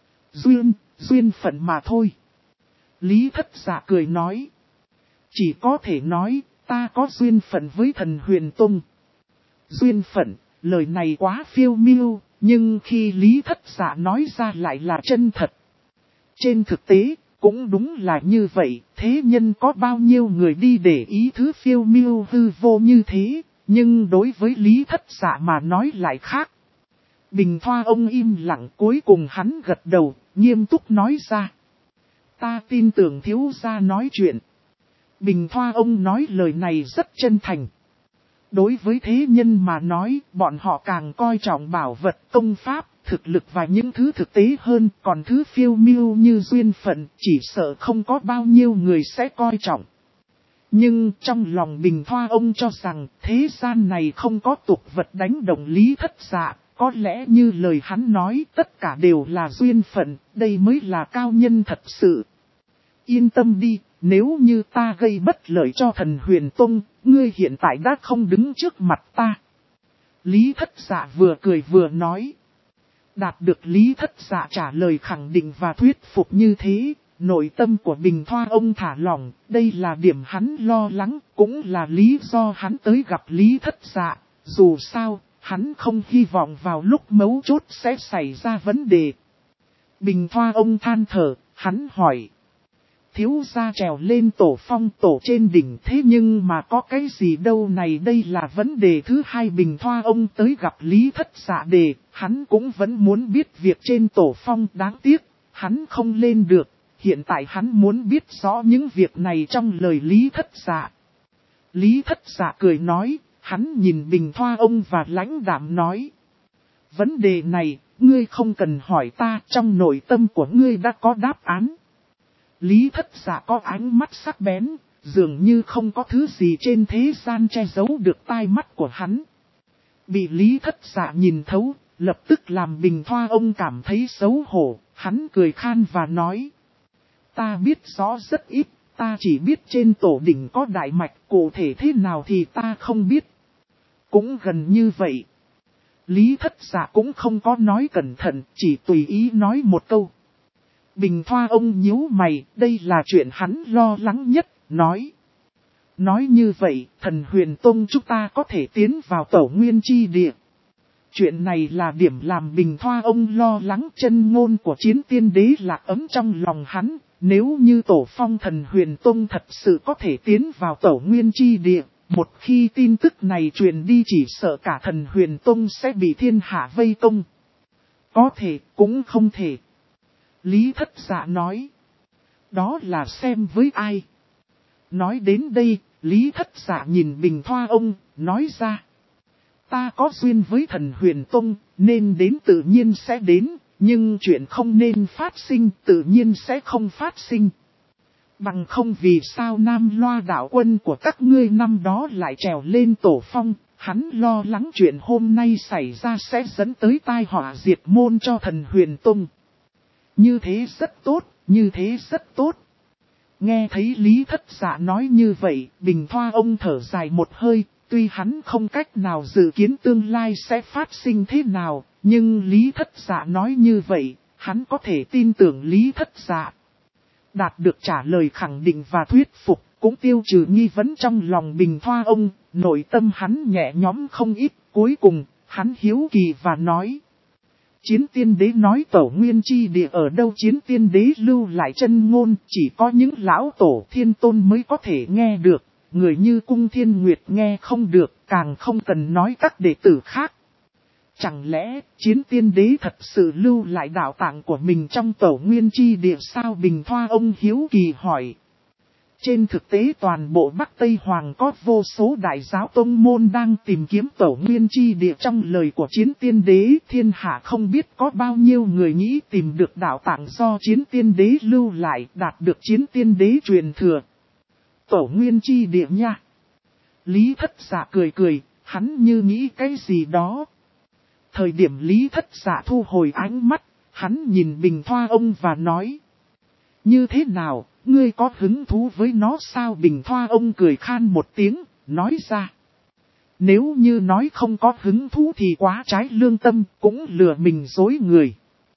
Duyên phận mà thôi. Lý Thất Dạ cười nói. Chỉ có thể nói, ta có duyên phận với Thần Huyền Tông. duyên phận, lời này quá phiêu miêu, nhưng khi Lý Thất Dạ nói ra lại là chân thật. Trên thực tế, cũng đúng là như vậy, thế nhân có bao nhiêu người đi để ý thứ phiêu miêu hư vô như thế, nhưng đối với Lý Thất Dạ mà nói lại khác. Bình Thoa ông im lặng, cuối cùng hắn gật đầu, nghiêm túc nói ra. Ta tin tưởng thiếu gia nói chuyện. Bình Thoa ông nói lời này rất chân thành. Đối với thế nhân mà nói, bọn họ càng coi trọng bảo vật công pháp, thực lực và những thứ thực tế hơn, còn thứ phiêu miêu như duyên phận, chỉ sợ không có bao nhiêu người sẽ coi trọng. Nhưng trong lòng Bình Thoa ông cho rằng, thế gian này không có tục vật đánh động Lý Thất Dạ, có lẽ như lời hắn nói, tất cả đều là duyên phận, đây mới là cao nhân thật sự. Yên tâm đi, nếu như ta gây bất lợi cho thần Huyền Tông, ngươi hiện tại đã không đứng trước mặt ta. Lý Thất Dạ vừa cười vừa nói. Đạt được Lý Thất Dạ trả lời khẳng định và thuyết phục như thế, nội tâm của Bình Thoa ông thả lỏng, đây là điểm hắn lo lắng, cũng là lý do hắn tới gặp Lý Thất Dạ. Dù sao, hắn không hy vọng vào lúc mấu chốt sẽ xảy ra vấn đề. Bình Thoa ông than thở, hắn hỏi. Thiếu gia trèo lên tổ phong tổ trên đỉnh thế nhưng mà có cái gì đâu này, đây là vấn đề thứ hai. Bình Thoa ông tới gặp Lý Thất Dạ để, hắn cũng vẫn muốn biết việc trên tổ phong, đáng tiếc, hắn không lên được, hiện tại hắn muốn biết rõ những việc này trong lời Lý Thất Dạ. Lý Thất Dạ cười nói, hắn nhìn Bình Thoa ông và lãnh đạm nói. Vấn đề này, ngươi không cần hỏi ta, trong nội tâm của ngươi đã có đáp án. Lý Thất Dạ có ánh mắt sắc bén, dường như không có thứ gì trên thế gian che giấu được tai mắt của hắn. Bị Lý Thất Dạ nhìn thấu, lập tức làm Bình Thoa ông cảm thấy xấu hổ, hắn cười khan và nói. Ta biết rõ rất ít, ta chỉ biết trên tổ đỉnh có đại mạch, cụ thể thế nào thì ta không biết. Cũng gần như vậy. Lý Thất Dạ cũng không có nói cẩn thận, chỉ tùy ý nói một câu. Bình Thoa ông nhíu mày, đây là chuyện hắn lo lắng nhất, nói. Nói như vậy, thần Huyền Tông chúng ta có thể tiến vào tổ nguyên chi địa. Chuyện này là điểm làm Bình Thoa ông lo lắng. Chân ngôn của Chiến Tiên Đế lạc ấm trong lòng hắn, nếu như tổ phong thần Huyền Tông thật sự có thể tiến vào tổ nguyên chi địa, một khi tin tức này truyền đi chỉ sợ cả thần Huyền Tông sẽ bị thiên hạ vây công. Có thể, cũng không thể. Lý Thất Dạ nói. Đó là xem với ai. Nói đến đây, Lý Thất Dạ nhìn Bình Thoa ông, nói ra. Ta có duyên với thần Huyền Tông, nên đến tự nhiên sẽ đến, nhưng chuyện không nên phát sinh tự nhiên sẽ không phát sinh. Bằng không vì sao Nam Loa đạo quân của các ngươi năm đó lại trèo lên tổ phong, hắn lo lắng chuyện hôm nay xảy ra sẽ dẫn tới tai họa diệt môn cho thần Huyền Tông. Như thế rất tốt, như thế rất tốt. Nghe thấy Lý Thất Dạ nói như vậy, Bình Thoa ông thở dài một hơi, tuy hắn không cách nào dự kiến tương lai sẽ phát sinh thế nào, nhưng Lý Thất Dạ nói như vậy, hắn có thể tin tưởng Lý Thất Dạ. Đạt được trả lời khẳng định và thuyết phục, cũng tiêu trừ nghi vấn trong lòng Bình Thoa ông, nội tâm hắn nhẹ nhõm không ít, cuối cùng, hắn hiếu kỳ và nói. Chiến Tiên Đế nói tổ nguyên chi địa ở đâu? Chiến Tiên Đế lưu lại chân ngôn, chỉ có những lão tổ thiên tôn mới có thể nghe được, người như Cung Thiên Nguyệt nghe không được, càng không cần nói các đệ tử khác. Chẳng lẽ Chiến Tiên Đế thật sự lưu lại đạo tạng của mình trong tổ nguyên chi địa sao? Bình Thoa ông hiếu kỳ hỏi. Trên thực tế toàn bộ Bắc Tây Hoàng có vô số đại giáo tông môn đang tìm kiếm tổ nguyên chi địa. Trong lời của Chiến Tiên Đế, thiên hạ không biết có bao nhiêu người nghĩ tìm được đạo tạng do Chiến Tiên Đế lưu lại, đạt được Chiến Tiên Đế truyền thừa. Tổ nguyên chi địa nha. Lý Thất Dạ cười cười, hắn như nghĩ cái gì đó. Thời điểm Lý Thất Dạ thu hồi ánh mắt, hắn nhìn Bình Thoa ông và nói. Như thế nào, ngươi có hứng thú với nó sao? Bình Thoa ông cười khan một tiếng, nói ra. Nếu như nói không có hứng thú thì quá trái lương tâm, cũng lừa mình dối người.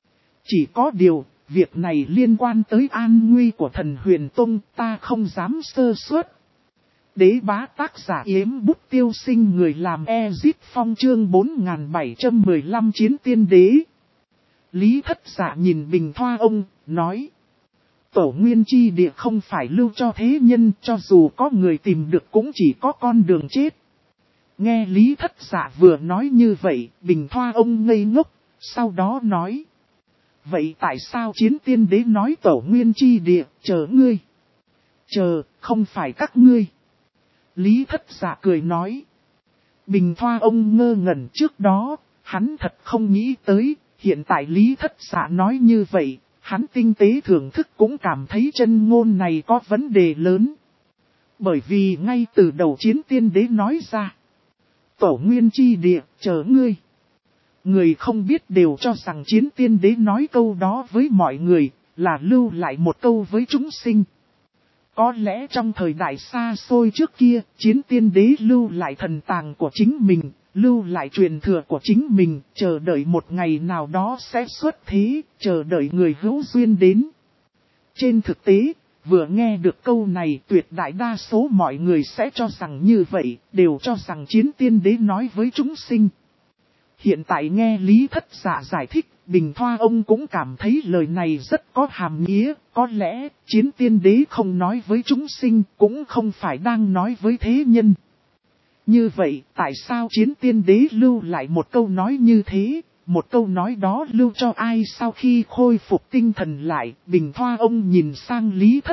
Chỉ có điều, việc này liên quan tới an nguy của thần Huyền Tông, ta không dám sơ suất. Đế bá tác giả Yếm Bút Tiêu Sinh, người làm Ezit Phong, chương 4715 chiến tiên đế. Lý Thất Dạ nhìn Bình Thoa ông, nói. Tổ nguyên chi địa không phải lưu cho thế nhân, cho dù có người tìm được cũng chỉ có con đường chết. Nghe Lý Thất Dạ vừa nói như vậy, Bình Thoa ông ngây ngốc, sau đó nói. Vậy tại sao chiến tiên đế nói tổ nguyên chi địa, chờ ngươi? Chờ, không phải các ngươi. Lý Thất Dạ cười nói. Bình Thoa ông ngơ ngẩn, trước đó, hắn thật không nghĩ tới, hiện tại Lý Thất Dạ nói như vậy, hắn tinh tế thưởng thức cũng cảm thấy chân ngôn này có vấn đề lớn. Bởi vì ngay từ đầu chiến tiên đế nói ra. Tổ nguyên chi địa, chờ ngươi. Người không biết đều cho rằng chiến tiên đế nói câu đó với mọi người, là lưu lại một câu với chúng sinh. Có lẽ trong thời đại xa xôi trước kia, chiến tiên đế lưu lại thần tàng của chính mình, lưu lại truyền thừa của chính mình, chờ đợi một ngày nào đó sẽ xuất thế, chờ đợi người hữu duyên đến. Trên thực tế, vừa nghe được câu này, tuyệt đại đa số mọi người sẽ cho rằng như vậy, đều cho rằng chiến tiên đế nói với chúng sinh. Hiện tại nghe Lý Thất Dạ giải thích, Bình Thoa ông cũng cảm thấy lời này rất có hàm nghĩa, có lẽ chiến tiên đế không nói với chúng sinh, cũng không phải đang nói với thế nhân. Như vậy, tại sao chiến tiên đế lưu lại một câu nói như thế, một câu nói đó lưu cho ai? Sau khi khôi phục tinh thần lại, Bình Thoa ông nhìn sang Lý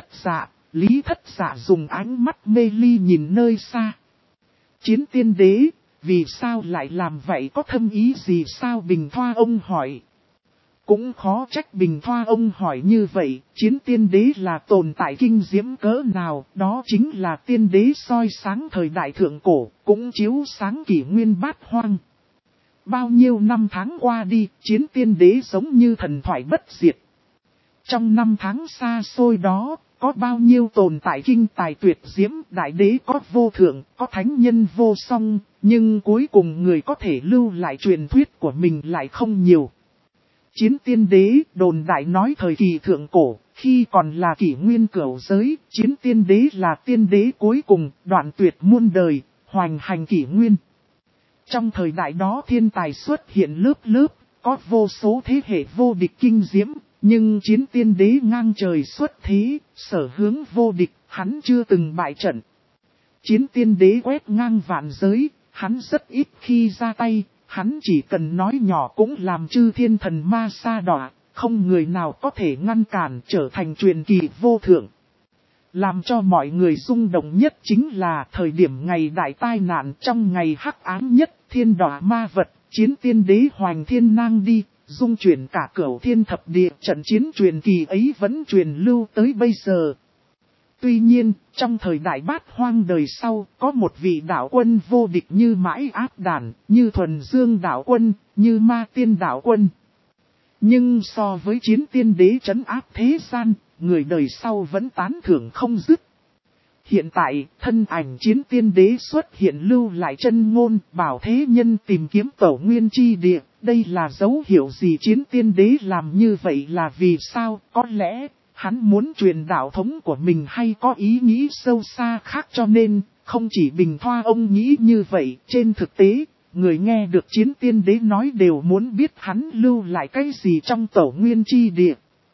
Thất Dạ dùng ánh mắt mê ly nhìn nơi xa. Chiến tiên đế, vì sao lại làm vậy, có thâm ý gì sao? Bình Thoa ông hỏi. Cũng khó trách Bình Thoa ông hỏi như vậy, chiến tiên đế là tồn tại kinh diễm cỡ nào, đó chính là tiên đế soi sáng thời đại thượng cổ, cũng chiếu sáng kỷ nguyên bát hoang. Bao nhiêu năm tháng qua đi, chiến tiên đế giống như thần thoại bất diệt. Trong năm tháng xa xôi đó, có bao nhiêu tồn tại kinh tài tuyệt diễm, đại đế có vô thượng, có thánh nhân vô song, nhưng cuối cùng người có thể lưu lại truyền thuyết của mình lại không nhiều. Chiến tiên đế, đồn đại nói thời kỳ thượng cổ, khi còn là kỷ nguyên cửu giới, chiến tiên đế là tiên đế cuối cùng, đoạn tuyệt muôn đời, hoành hành kỷ nguyên. Trong thời đại đó thiên tài xuất hiện lớp lớp, có vô số thế hệ vô địch kinh diễm, nhưng chiến tiên đế ngang trời xuất thế, sở hướng vô địch, hắn chưa từng bại trận. Chiến tiên đế quét ngang vạn giới, hắn rất ít khi ra tay, hắn chỉ cần nói nhỏ cũng làm chư thiên thần ma sa đọa, không người nào có thể ngăn cản, trở thành truyền kỳ vô thượng. Làm cho mọi người rung động nhất chính là thời điểm ngày đại tai nạn, trong ngày hắc ám nhất, thiên đọa ma vật, chiến tiên đế hoành thiên nang đi, dung chuyển cả cửu thiên thập địa, trận chiến truyền kỳ ấy vẫn truyền lưu tới bây giờ. Tuy nhiên, trong thời đại bát hoang đời sau, có một vị đạo quân vô địch như Mãi Áp Đản, như Thuần Dương đạo quân, như Ma Tiên đạo quân. Nhưng so với chiến tiên đế trấn áp thế gian, người đời sau vẫn tán thưởng không dứt. Hiện tại, thân ảnh chiến tiên đế xuất hiện lưu lại chân ngôn, bảo thế nhân tìm kiếm tổ nguyên chi địa. Đây là dấu hiệu gì? Chiến tiên đế làm như vậy là vì sao? Có lẽ, hắn muốn truyền đạo thống của mình hay có ý nghĩ sâu xa khác, cho nên, không chỉ Bình Thoa ông nghĩ như vậy. Trên thực tế, người nghe được chiến tiên đế nói đều muốn biết hắn lưu lại cái gì trong tổ nguyên chi địa.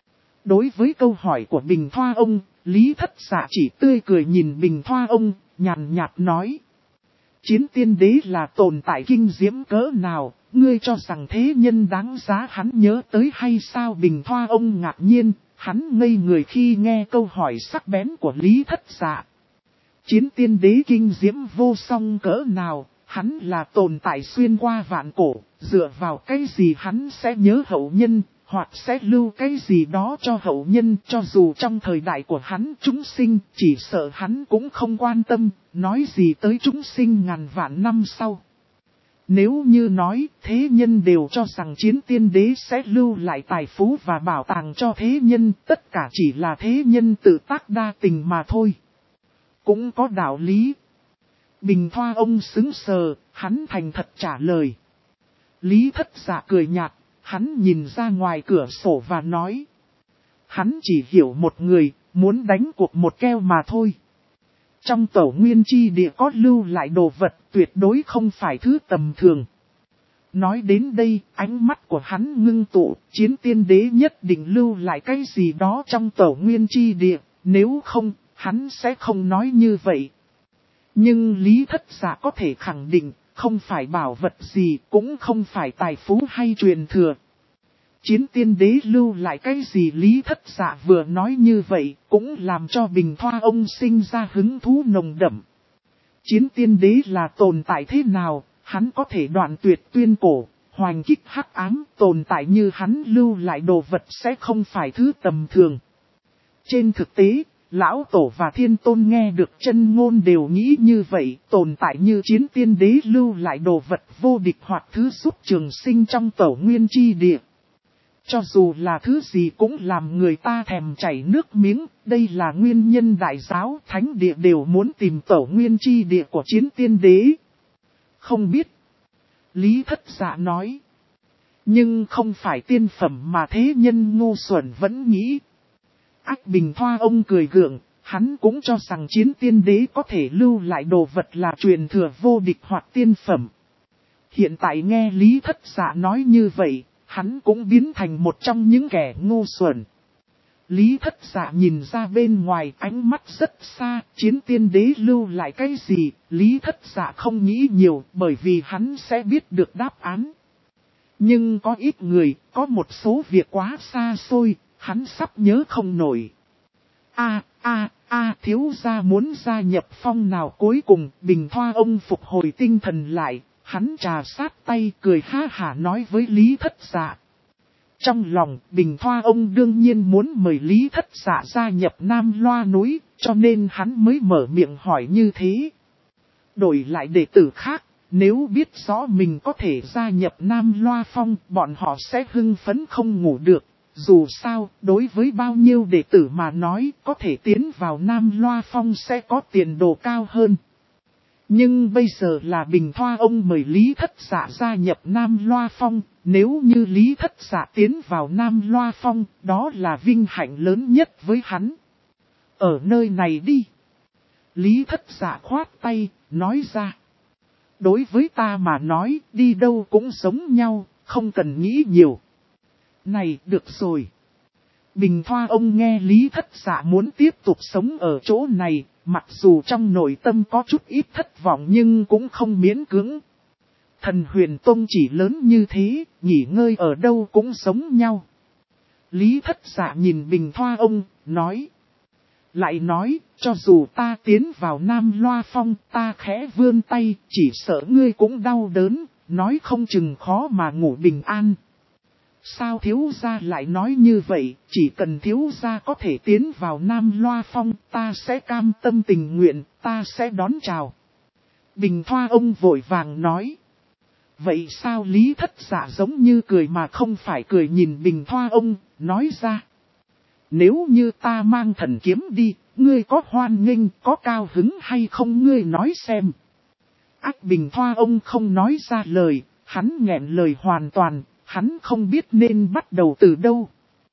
Đối với câu hỏi của Bình Thoa ông, Lý Thất Dạ chỉ tươi cười nhìn Bình Thoa ông, nhàn nhạt nói. Chiến tiên đế là tồn tại kinh diễm cỡ nào, ngươi cho rằng thế nhân đáng giá hắn nhớ tới hay sao? Bình Thoa ông ngạc nhiên, hắn ngây người khi nghe câu hỏi sắc bén của Lý Thất Dạ. Chiến tiên đế kinh diễm vô song cỡ nào, hắn là tồn tại xuyên qua vạn cổ, dựa vào cái gì hắn sẽ nhớ hậu nhân? Hoặc sẽ lưu cái gì đó cho hậu nhân, cho dù trong thời đại của hắn chúng sinh, chỉ sợ hắn cũng không quan tâm, nói gì tới chúng sinh ngàn vạn năm sau. Nếu như nói, thế nhân đều cho rằng chiến tiên đế sẽ lưu lại tài phú và bảo tàng cho thế nhân, tất cả chỉ là thế nhân tự tác đa tình mà thôi. Cũng có đạo lý. Bình Thoa ông sững sờ, hắn thành thật trả lời. Lý Thất Dạ cười nhạt. Hắn nhìn ra ngoài cửa sổ và nói. Hắn chỉ hiểu một người, muốn đánh cuộc một keo mà thôi. Trong Tổ Nguyên Chi Địa có lưu lại đồ vật tuyệt đối không phải thứ tầm thường. Nói đến đây, ánh mắt của hắn ngưng tụ, Chiến Tiên Đế nhất định lưu lại cái gì đó trong Tổ Nguyên Chi Địa, nếu không, hắn sẽ không nói như vậy. Nhưng Lý Thất Dạ có thể khẳng định, không phải bảo vật gì, cũng không phải tài phú hay truyền thừa. Chiến Tiên Đế lưu lại cái gì Lý Thất Dạ vừa nói như vậy, cũng làm cho Bình Thoa ông sinh ra hứng thú nồng đậm. Chiến Tiên Đế là tồn tại thế nào, hắn có thể đoạn tuyệt tuyên cổ, hoành kích hắc ám, tồn tại như hắn lưu lại đồ vật sẽ không phải thứ tầm thường. Trên thực tế, Lão Tổ và Thiên Tôn nghe được chân ngôn đều nghĩ như vậy, tồn tại như Chiến Tiên Đế lưu lại đồ vật vô địch hoặc thứ giúp trường sinh trong Tổ Nguyên Chi Địa. Cho dù là thứ gì cũng làm người ta thèm chảy nước miếng, đây là nguyên nhân đại giáo thánh địa đều muốn tìm Tổ Nguyên Chi Địa của Chiến Tiên Đế. Không biết. Lý Thất Dạ nói. Nhưng không phải tiên phẩm mà thế nhân ngu xuẩn vẫn nghĩ. Ác Bình Thoa ông cười gượng, hắn cũng cho rằng Chiến Tiên Đế có thể lưu lại đồ vật là truyền thừa vô địch hoặc tiên phẩm. Hiện tại nghe Lý Thất Dạ nói như vậy, hắn cũng biến thành một trong những kẻ ngu xuẩn. Lý Thất Dạ nhìn ra bên ngoài, ánh mắt rất xa, Chiến Tiên Đế lưu lại cái gì, Lý Thất Dạ không nghĩ nhiều bởi vì hắn sẽ biết được đáp án. Nhưng có ít người, có một số việc quá xa xôi, hắn sắp nhớ không nổi. Thiếu gia muốn gia nhập phong nào cuối cùng, Bình Thoa ông phục hồi tinh thần lại, hắn trà sát tay cười ha hả nói với Lý Thất Dạ. Trong lòng, Bình Thoa ông đương nhiên muốn mời Lý Thất Dạ gia nhập Nam Loa núi, cho nên hắn mới mở miệng hỏi như thế. Đổi lại đệ tử khác, nếu biết rõ mình có thể gia nhập Nam Loa Phong, bọn họ sẽ hưng phấn không ngủ được. Dù sao, đối với bao nhiêu đệ tử mà nói, có thể tiến vào Nam Loa Phong sẽ có tiền đồ cao hơn. Nhưng bây giờ là Bình Thoa ông mời Lý Thất Dạ gia nhập Nam Loa Phong, nếu như Lý Thất Dạ tiến vào Nam Loa Phong, đó là vinh hạnh lớn nhất với hắn. Ở nơi này đi. Lý Thất Dạ khoát tay, nói ra. Đối với ta mà nói, đi đâu cũng giống nhau, không cần nghĩ nhiều. Này, được rồi. Bình Thoa ông nghe Lý Thất Dạ muốn tiếp tục sống ở chỗ này, mặc dù trong nội tâm có chút ít thất vọng nhưng cũng không miễn cưỡng. Thần Huyền Tông chỉ lớn như thế, nghỉ ngơi ở đâu cũng giống nhau. Lý Thất Dạ nhìn Bình Thoa ông, nói. Lại nói, cho dù ta tiến vào Nam Loa Phong, ta khẽ vươn tay, chỉ sợ ngươi cũng đau đớn, nói không chừng khó mà ngủ bình an. Sao thiếu gia lại nói như vậy, chỉ cần thiếu gia có thể tiến vào Nam Loa Phong, ta sẽ cam tâm tình nguyện, ta sẽ đón chào. Bình Thoa ông vội vàng nói. Vậy sao Lý Thất Dạ giống như cười mà không phải cười nhìn Bình Thoa ông, nói ra. Nếu như ta mang thần kiếm đi, ngươi có hoan nghênh, có cao hứng hay không ngươi nói xem. Ác Bình Thoa ông không nói ra lời, hắn nghẹn lời hoàn toàn. Hắn không biết nên bắt đầu từ đâu.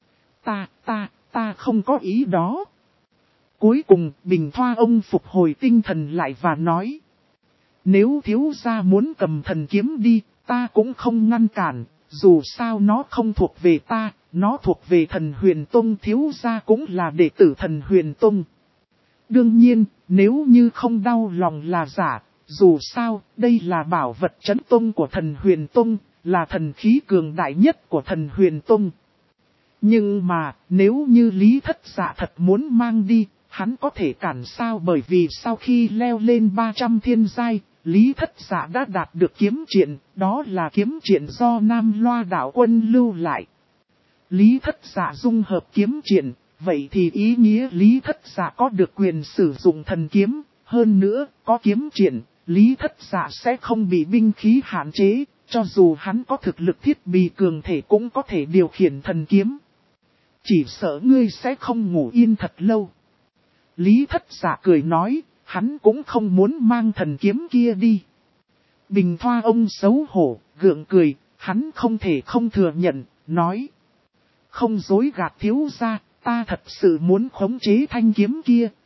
Ta không có ý đó. Cuối cùng, Bình Thoa ông phục hồi tinh thần lại và nói. Nếu thiếu gia muốn cầm thần kiếm đi, ta cũng không ngăn cản. Dù sao nó không thuộc về ta, nó thuộc về Thần Huyền Tông, thiếu gia cũng là đệ tử Thần Huyền Tông. Đương nhiên, nếu như không đau lòng là giả, dù sao, đây là bảo vật trấn tông của Thần Huyền Tông. Là thần khí cường đại nhất của Thần Huyền Tông. Nhưng mà, nếu như Lý Thất Dạ thật muốn mang đi, hắn có thể cản sao bởi vì sau khi leo lên 300 thiên giai, Lý Thất Dạ đã đạt được kiếm triện, đó là kiếm triện do Nam Loa đạo quân lưu lại. Lý Thất Dạ dung hợp kiếm triện, vậy thì ý nghĩa Lý Thất Dạ có được quyền sử dụng thần kiếm, hơn nữa, có kiếm triện, Lý Thất Dạ sẽ không bị binh khí hạn chế. Cho dù hắn có thực lực thiết bị cường thể cũng có thể điều khiển thần kiếm. Chỉ sợ ngươi sẽ không ngủ yên thật lâu. Lý Thất Dạ cười nói, hắn cũng không muốn mang thần kiếm kia đi. Bình Thoa ông xấu hổ, gượng cười, hắn không thể không thừa nhận, nói. Không dối gạt thiếu gia, ta thật sự muốn khống chế thanh kiếm kia,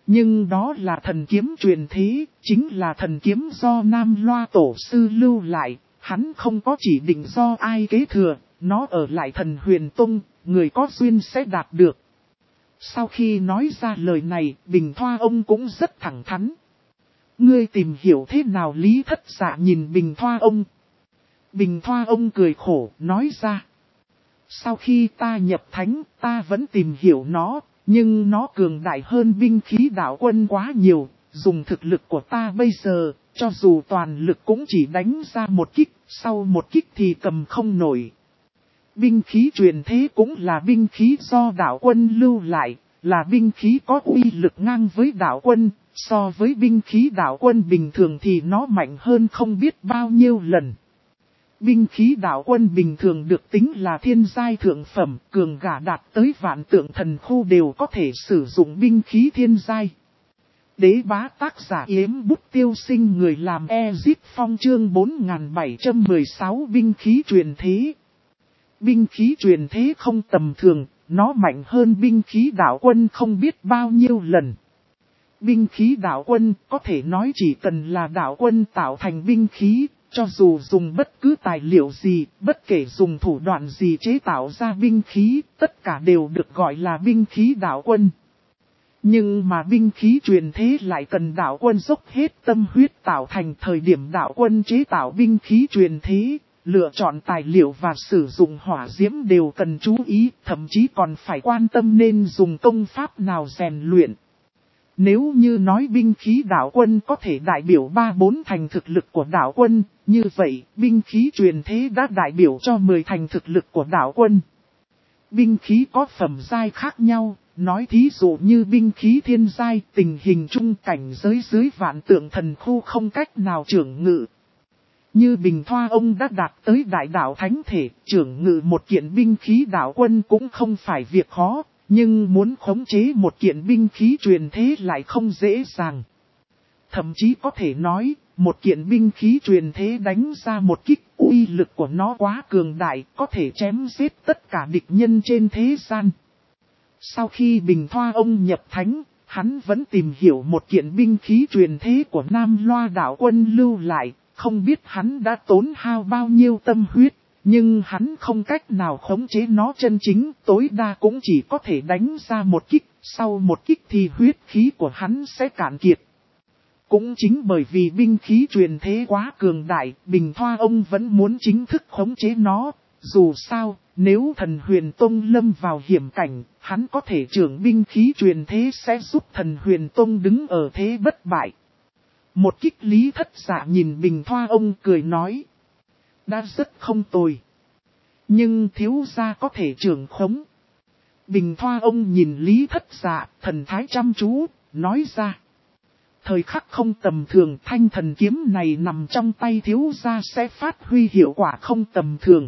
Nhưng đó là thần kiếm truyền thế, chính là thần kiếm do Nam Loa tổ sư lưu lại, hắn không có chỉ định do ai kế thừa, nó ở lại Thần Huyền Tông, người có duyên sẽ đạt được. Sau khi nói ra lời này, Bình Thoa ông cũng rất thẳng thắn. Ngươi tìm hiểu thế nào? Lý Thất Dạ nhìn Bình Thoa ông. Bình Thoa ông cười khổ, nói ra. Sau khi ta nhập thánh, ta vẫn tìm hiểu nó, nhưng nó cường đại hơn binh khí đạo quân quá nhiều. Dùng thực lực của ta bây giờ, cho dù toàn lực cũng chỉ đánh ra một kích, sau một kích thì cầm không nổi. Binh khí truyền thế cũng là binh khí do đạo quân lưu lại, là binh khí có uy lực ngang với đạo quân, so với binh khí đạo quân bình thường thì nó mạnh hơn không biết bao nhiêu lần. Binh khí đạo quân bình thường được tính là thiên giai thượng phẩm, cường gả đạt tới vạn tượng thần khu đều có thể sử dụng binh khí thiên giai. Đế bá tác giả Yếm Bút Tiêu Sinh, người làm Ezip Phong, chương 4716 binh khí truyền thế. Binh khí truyền thế không tầm thường, nó mạnh hơn binh khí đạo quân không biết bao nhiêu lần. Binh khí đạo quân có thể nói chỉ cần là đạo quân tạo thành binh khí, cho dù dùng bất cứ tài liệu gì, bất kể dùng thủ đoạn gì chế tạo ra binh khí, tất cả đều được gọi là binh khí đạo quân. Nhưng mà binh khí truyền thế lại cần đạo quân dốc hết tâm huyết tạo thành. Thời điểm đạo quân chế tạo binh khí truyền thế, lựa chọn tài liệu và sử dụng hỏa diễm đều cần chú ý, thậm chí còn phải quan tâm nên dùng công pháp nào rèn luyện. Nếu như nói binh khí đạo quân có thể đại biểu 3-4 thành thực lực của đạo quân, như vậy binh khí truyền thế đã đại biểu cho 10 thành thực lực của đạo quân. Binh khí có phẩm giai khác nhau, nói thí dụ như binh khí thiên giai, tình hình trung cảnh giới dưới vạn tượng thần khu không cách nào trưởng ngự. Như Bình Thoa ông đã đạt tới đại đạo thánh thể, trưởng ngự một kiện binh khí đạo quân cũng không phải việc khó, nhưng muốn khống chế một kiện binh khí truyền thế lại không dễ dàng. Thậm chí có thể nói, một kiện binh khí truyền thế đánh ra một kích, uy lực của nó quá cường đại, có thể chém giết tất cả địch nhân trên thế gian. Sau khi Bình Thoa ông nhập thánh, hắn vẫn tìm hiểu một kiện binh khí truyền thế của Nam Loa đạo quân lưu lại, không biết hắn đã tốn hao bao nhiêu tâm huyết, nhưng hắn không cách nào khống chế nó chân chính, tối đa cũng chỉ có thể đánh ra một kích, sau một kích thì huyết khí của hắn sẽ cạn kiệt. Cũng chính bởi vì binh khí truyền thế quá cường đại, Bình Thoa ông vẫn muốn chính thức khống chế nó. Dù sao, nếu Thần Huyền Tông lâm vào hiểm cảnh, hắn có thể trưởng binh khí truyền thế sẽ giúp Thần Huyền Tông đứng ở thế bất bại. Một kích Lý Thất Dạ nhìn Bình Thoa ông cười nói. Đã rất không tồi. Nhưng thiếu gia có thể trưởng khống. Bình Thoa ông nhìn Lý Thất Dạ, thần thái chăm chú, nói ra. Thời khắc không tầm thường, thanh thần kiếm này nằm trong tay thiếu gia sẽ phát huy hiệu quả không tầm thường.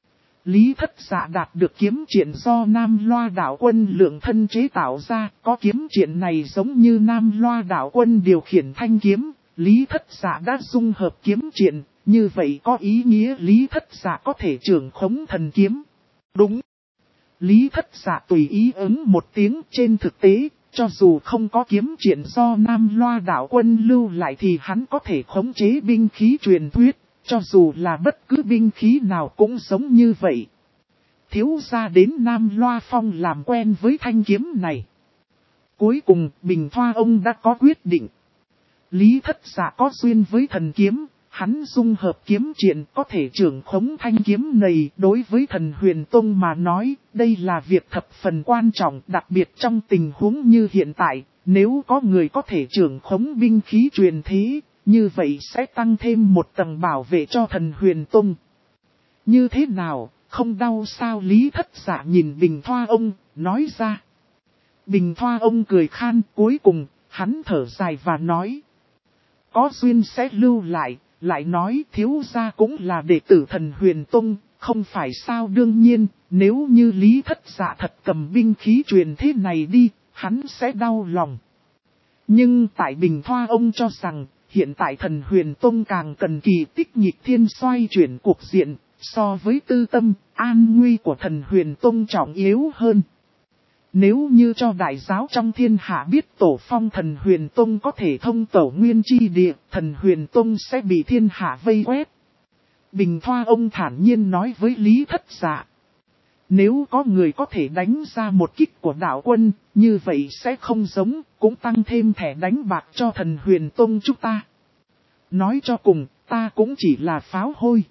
Lý Thất Dạ đạt được kiếm triện do Nam Loa đạo quân lượng thân chế tạo ra, có kiếm triện này giống như Nam Loa đạo quân điều khiển thanh kiếm, Lý Thất Dạ đã dung hợp kiếm triện, như vậy có ý nghĩa Lý Thất Dạ có thể trưởng khống thần kiếm. Đúng. Lý Thất Dạ tùy ý ứng một tiếng. Trên thực tế, cho dù không có kiếm triện do Nam Loa đạo quân lưu lại thì hắn có thể khống chế binh khí truyền thuyết. Cho dù là bất cứ binh khí nào cũng giống như vậy. Thiếu gia đến Nam Loa Phong làm quen với thanh kiếm này. Cuối cùng, Bình Thoa ông đã có quyết định. Lý Thất Dạ có duyên với thần kiếm, hắn dung hợp kiếm triện có thể trưởng khống thanh kiếm này. Đối với Thần Huyền Tông mà nói, đây là việc thập phần quan trọng, đặc biệt trong tình huống như hiện tại. Nếu có người có thể trưởng khống binh khí truyền thế, như vậy sẽ tăng thêm một tầng bảo vệ cho Thần Huyền Tông. Như thế nào, không đau sao? Lý Thất Dạ nhìn Bình Thoa ông, nói ra. Bình Thoa ông cười khan, cuối cùng, hắn thở dài và nói. Có duyên sẽ lưu lại, lại nói thiếu gia cũng là đệ tử Thần Huyền Tông, không phải sao? Đương nhiên, nếu như Lý Thất Dạ thật cầm binh khí truyền thế này đi, hắn sẽ đau lòng. Nhưng tại Bình Thoa ông cho rằng, hiện tại Thần Huyền Tông càng cần kỳ tích nghịch thiên xoay chuyển cuộc diện, so với tư tâm, an nguy của Thần Huyền Tông trọng yếu hơn. Nếu như cho đại giáo trong thiên hạ biết tổ phong thần huyền tông có thể thông tổ nguyên chi địa, thần huyền tông sẽ bị thiên hạ vây quét. Bình Thoa ông thản nhiên nói với Lý Thất Dạ. Nếu có người có thể đánh ra một kích của đạo quân, như vậy sẽ không giống, cũng tăng thêm thẻ đánh bạc cho thần huyền tông chúng ta. Nói cho cùng, ta cũng chỉ là pháo hôi.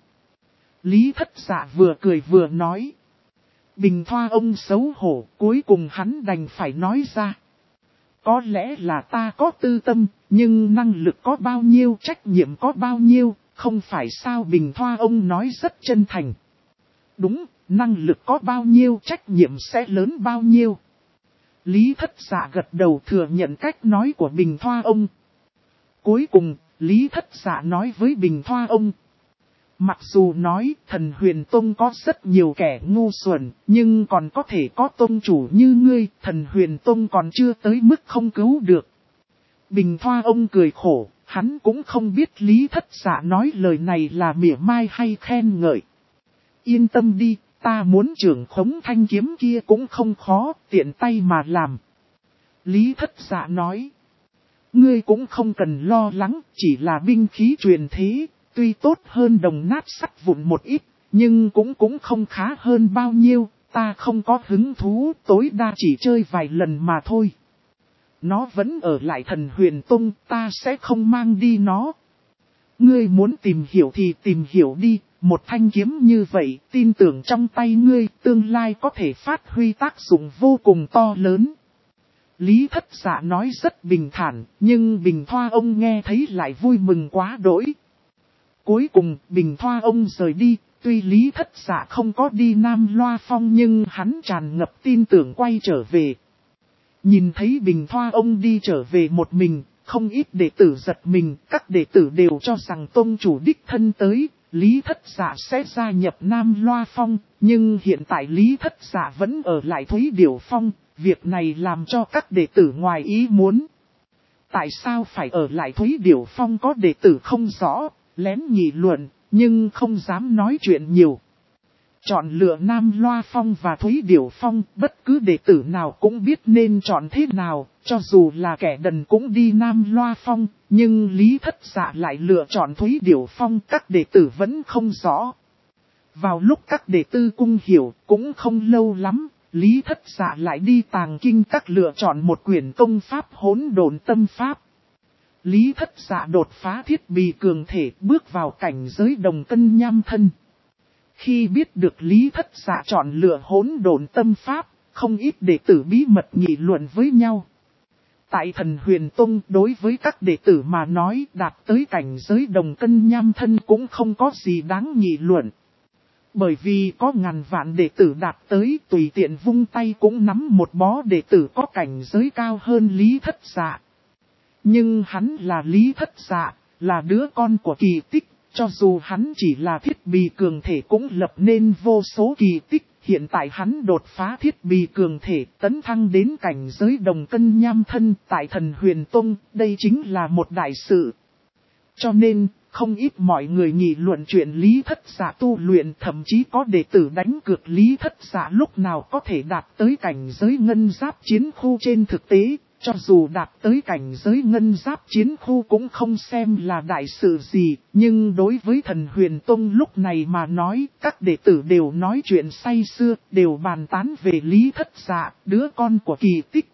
Lý Thất Dạ vừa cười vừa nói. Bình Thoa ông xấu hổ, cuối cùng hắn đành phải nói ra. Có lẽ là ta có tư tâm, nhưng năng lực có bao nhiêu, trách nhiệm có bao nhiêu, không phải sao. Bình Thoa ông nói rất chân thành. Đúng, năng lực có bao nhiêu, trách nhiệm sẽ lớn bao nhiêu. Lý Thất Dạ gật đầu thừa nhận cách nói của Bình Thoa ông. Cuối cùng, Lý Thất Dạ nói với Bình Thoa ông. Mặc dù nói thần huyền tông có rất nhiều kẻ ngu xuẩn, nhưng còn có thể có tông chủ như ngươi, thần huyền tông còn chưa tới mức không cứu được. Bình Thoa ông cười khổ, hắn cũng không biết Lý Thất Dạ nói lời này là mỉa mai hay khen ngợi. Yên tâm đi, ta muốn trưởng khống thanh kiếm kia cũng không khó, tiện tay mà làm. Lý Thất Dạ nói, ngươi cũng không cần lo lắng, chỉ là binh khí truyền thế. Tuy tốt hơn đồng nát sắt vụn một ít, nhưng cũng không khá hơn bao nhiêu, ta không có hứng thú, tối đa chỉ chơi vài lần mà thôi. Nó vẫn ở lại thần huyền tông, ta sẽ không mang đi nó. Ngươi muốn tìm hiểu thì tìm hiểu đi, một thanh kiếm như vậy, tin tưởng trong tay ngươi, tương lai có thể phát huy tác dụng vô cùng to lớn. Lý Thất Dạ nói rất bình thản, nhưng Bình Thoa ông nghe thấy lại vui mừng quá đỗi. Cuối cùng, Bình Thoa ông rời đi, tuy Lý Thất Dạ không có đi Nam Loa Phong nhưng hắn tràn ngập tin tưởng quay trở về. Nhìn thấy Bình Thoa ông đi trở về một mình, không ít đệ tử giật mình, các đệ tử đều cho rằng tông chủ đích thân tới, Lý Thất Dạ sẽ gia nhập Nam Loa Phong, nhưng hiện tại Lý Thất Dạ vẫn ở lại Thúy Điểu Phong, việc này làm cho các đệ tử ngoài ý muốn. Tại sao phải ở lại Thúy Điểu Phong có đệ tử không rõ? Lén nghị luận, nhưng không dám nói chuyện nhiều. Chọn lựa Nam Loa Phong và Thúy Điểu Phong, bất cứ đệ tử nào cũng biết nên chọn thế nào, cho dù là kẻ đần cũng đi Nam Loa Phong, nhưng Lý Thất Dạ lại lựa chọn Thúy Điểu Phong, các đệ tử vẫn không rõ. Vào lúc các đệ tử cung hiểu, cũng không lâu lắm, Lý Thất Dạ lại đi Tàng Kinh Các lựa chọn một quyển công pháp Hỗn Độn Tâm Pháp. Lý Thất Dạ đột phá thiết bị cường thể bước vào cảnh giới đồng cân nham thân. Khi biết được Lý Thất Dạ chọn lựa Hỗn Độn Tâm Pháp, không ít đệ tử bí mật nghị luận với nhau. Tại thần huyền tông đối với các đệ tử mà nói đạt tới cảnh giới đồng cân nham thân cũng không có gì đáng nghị luận. Bởi vì có ngàn vạn đệ tử đạt tới tùy tiện vung tay cũng nắm một bó đệ tử có cảnh giới cao hơn Lý Thất Dạ. Nhưng hắn là Lý Thất Dạ, là đứa con của kỳ tích, cho dù hắn chỉ là thiết bị cường thể cũng lập nên vô số kỳ tích, hiện tại hắn đột phá thiết bị cường thể tấn thăng đến cảnh giới đồng cân nham thân tại thần huyền tông, đây chính là một đại sự. Cho nên, không ít mọi người nghị luận chuyện Lý Thất Dạ tu luyện, thậm chí có đệ tử đánh cược Lý Thất Dạ lúc nào có thể đạt tới cảnh giới ngân giáp chiến khu. Trên thực tế, cho dù đạt tới cảnh giới ngân giáp chiến khu cũng không xem là đại sự gì, nhưng đối với thần huyền tông lúc này mà nói, các đệ tử đều nói chuyện say sưa, đều bàn tán về Lý Thất Dạ, đứa con của kỳ tích.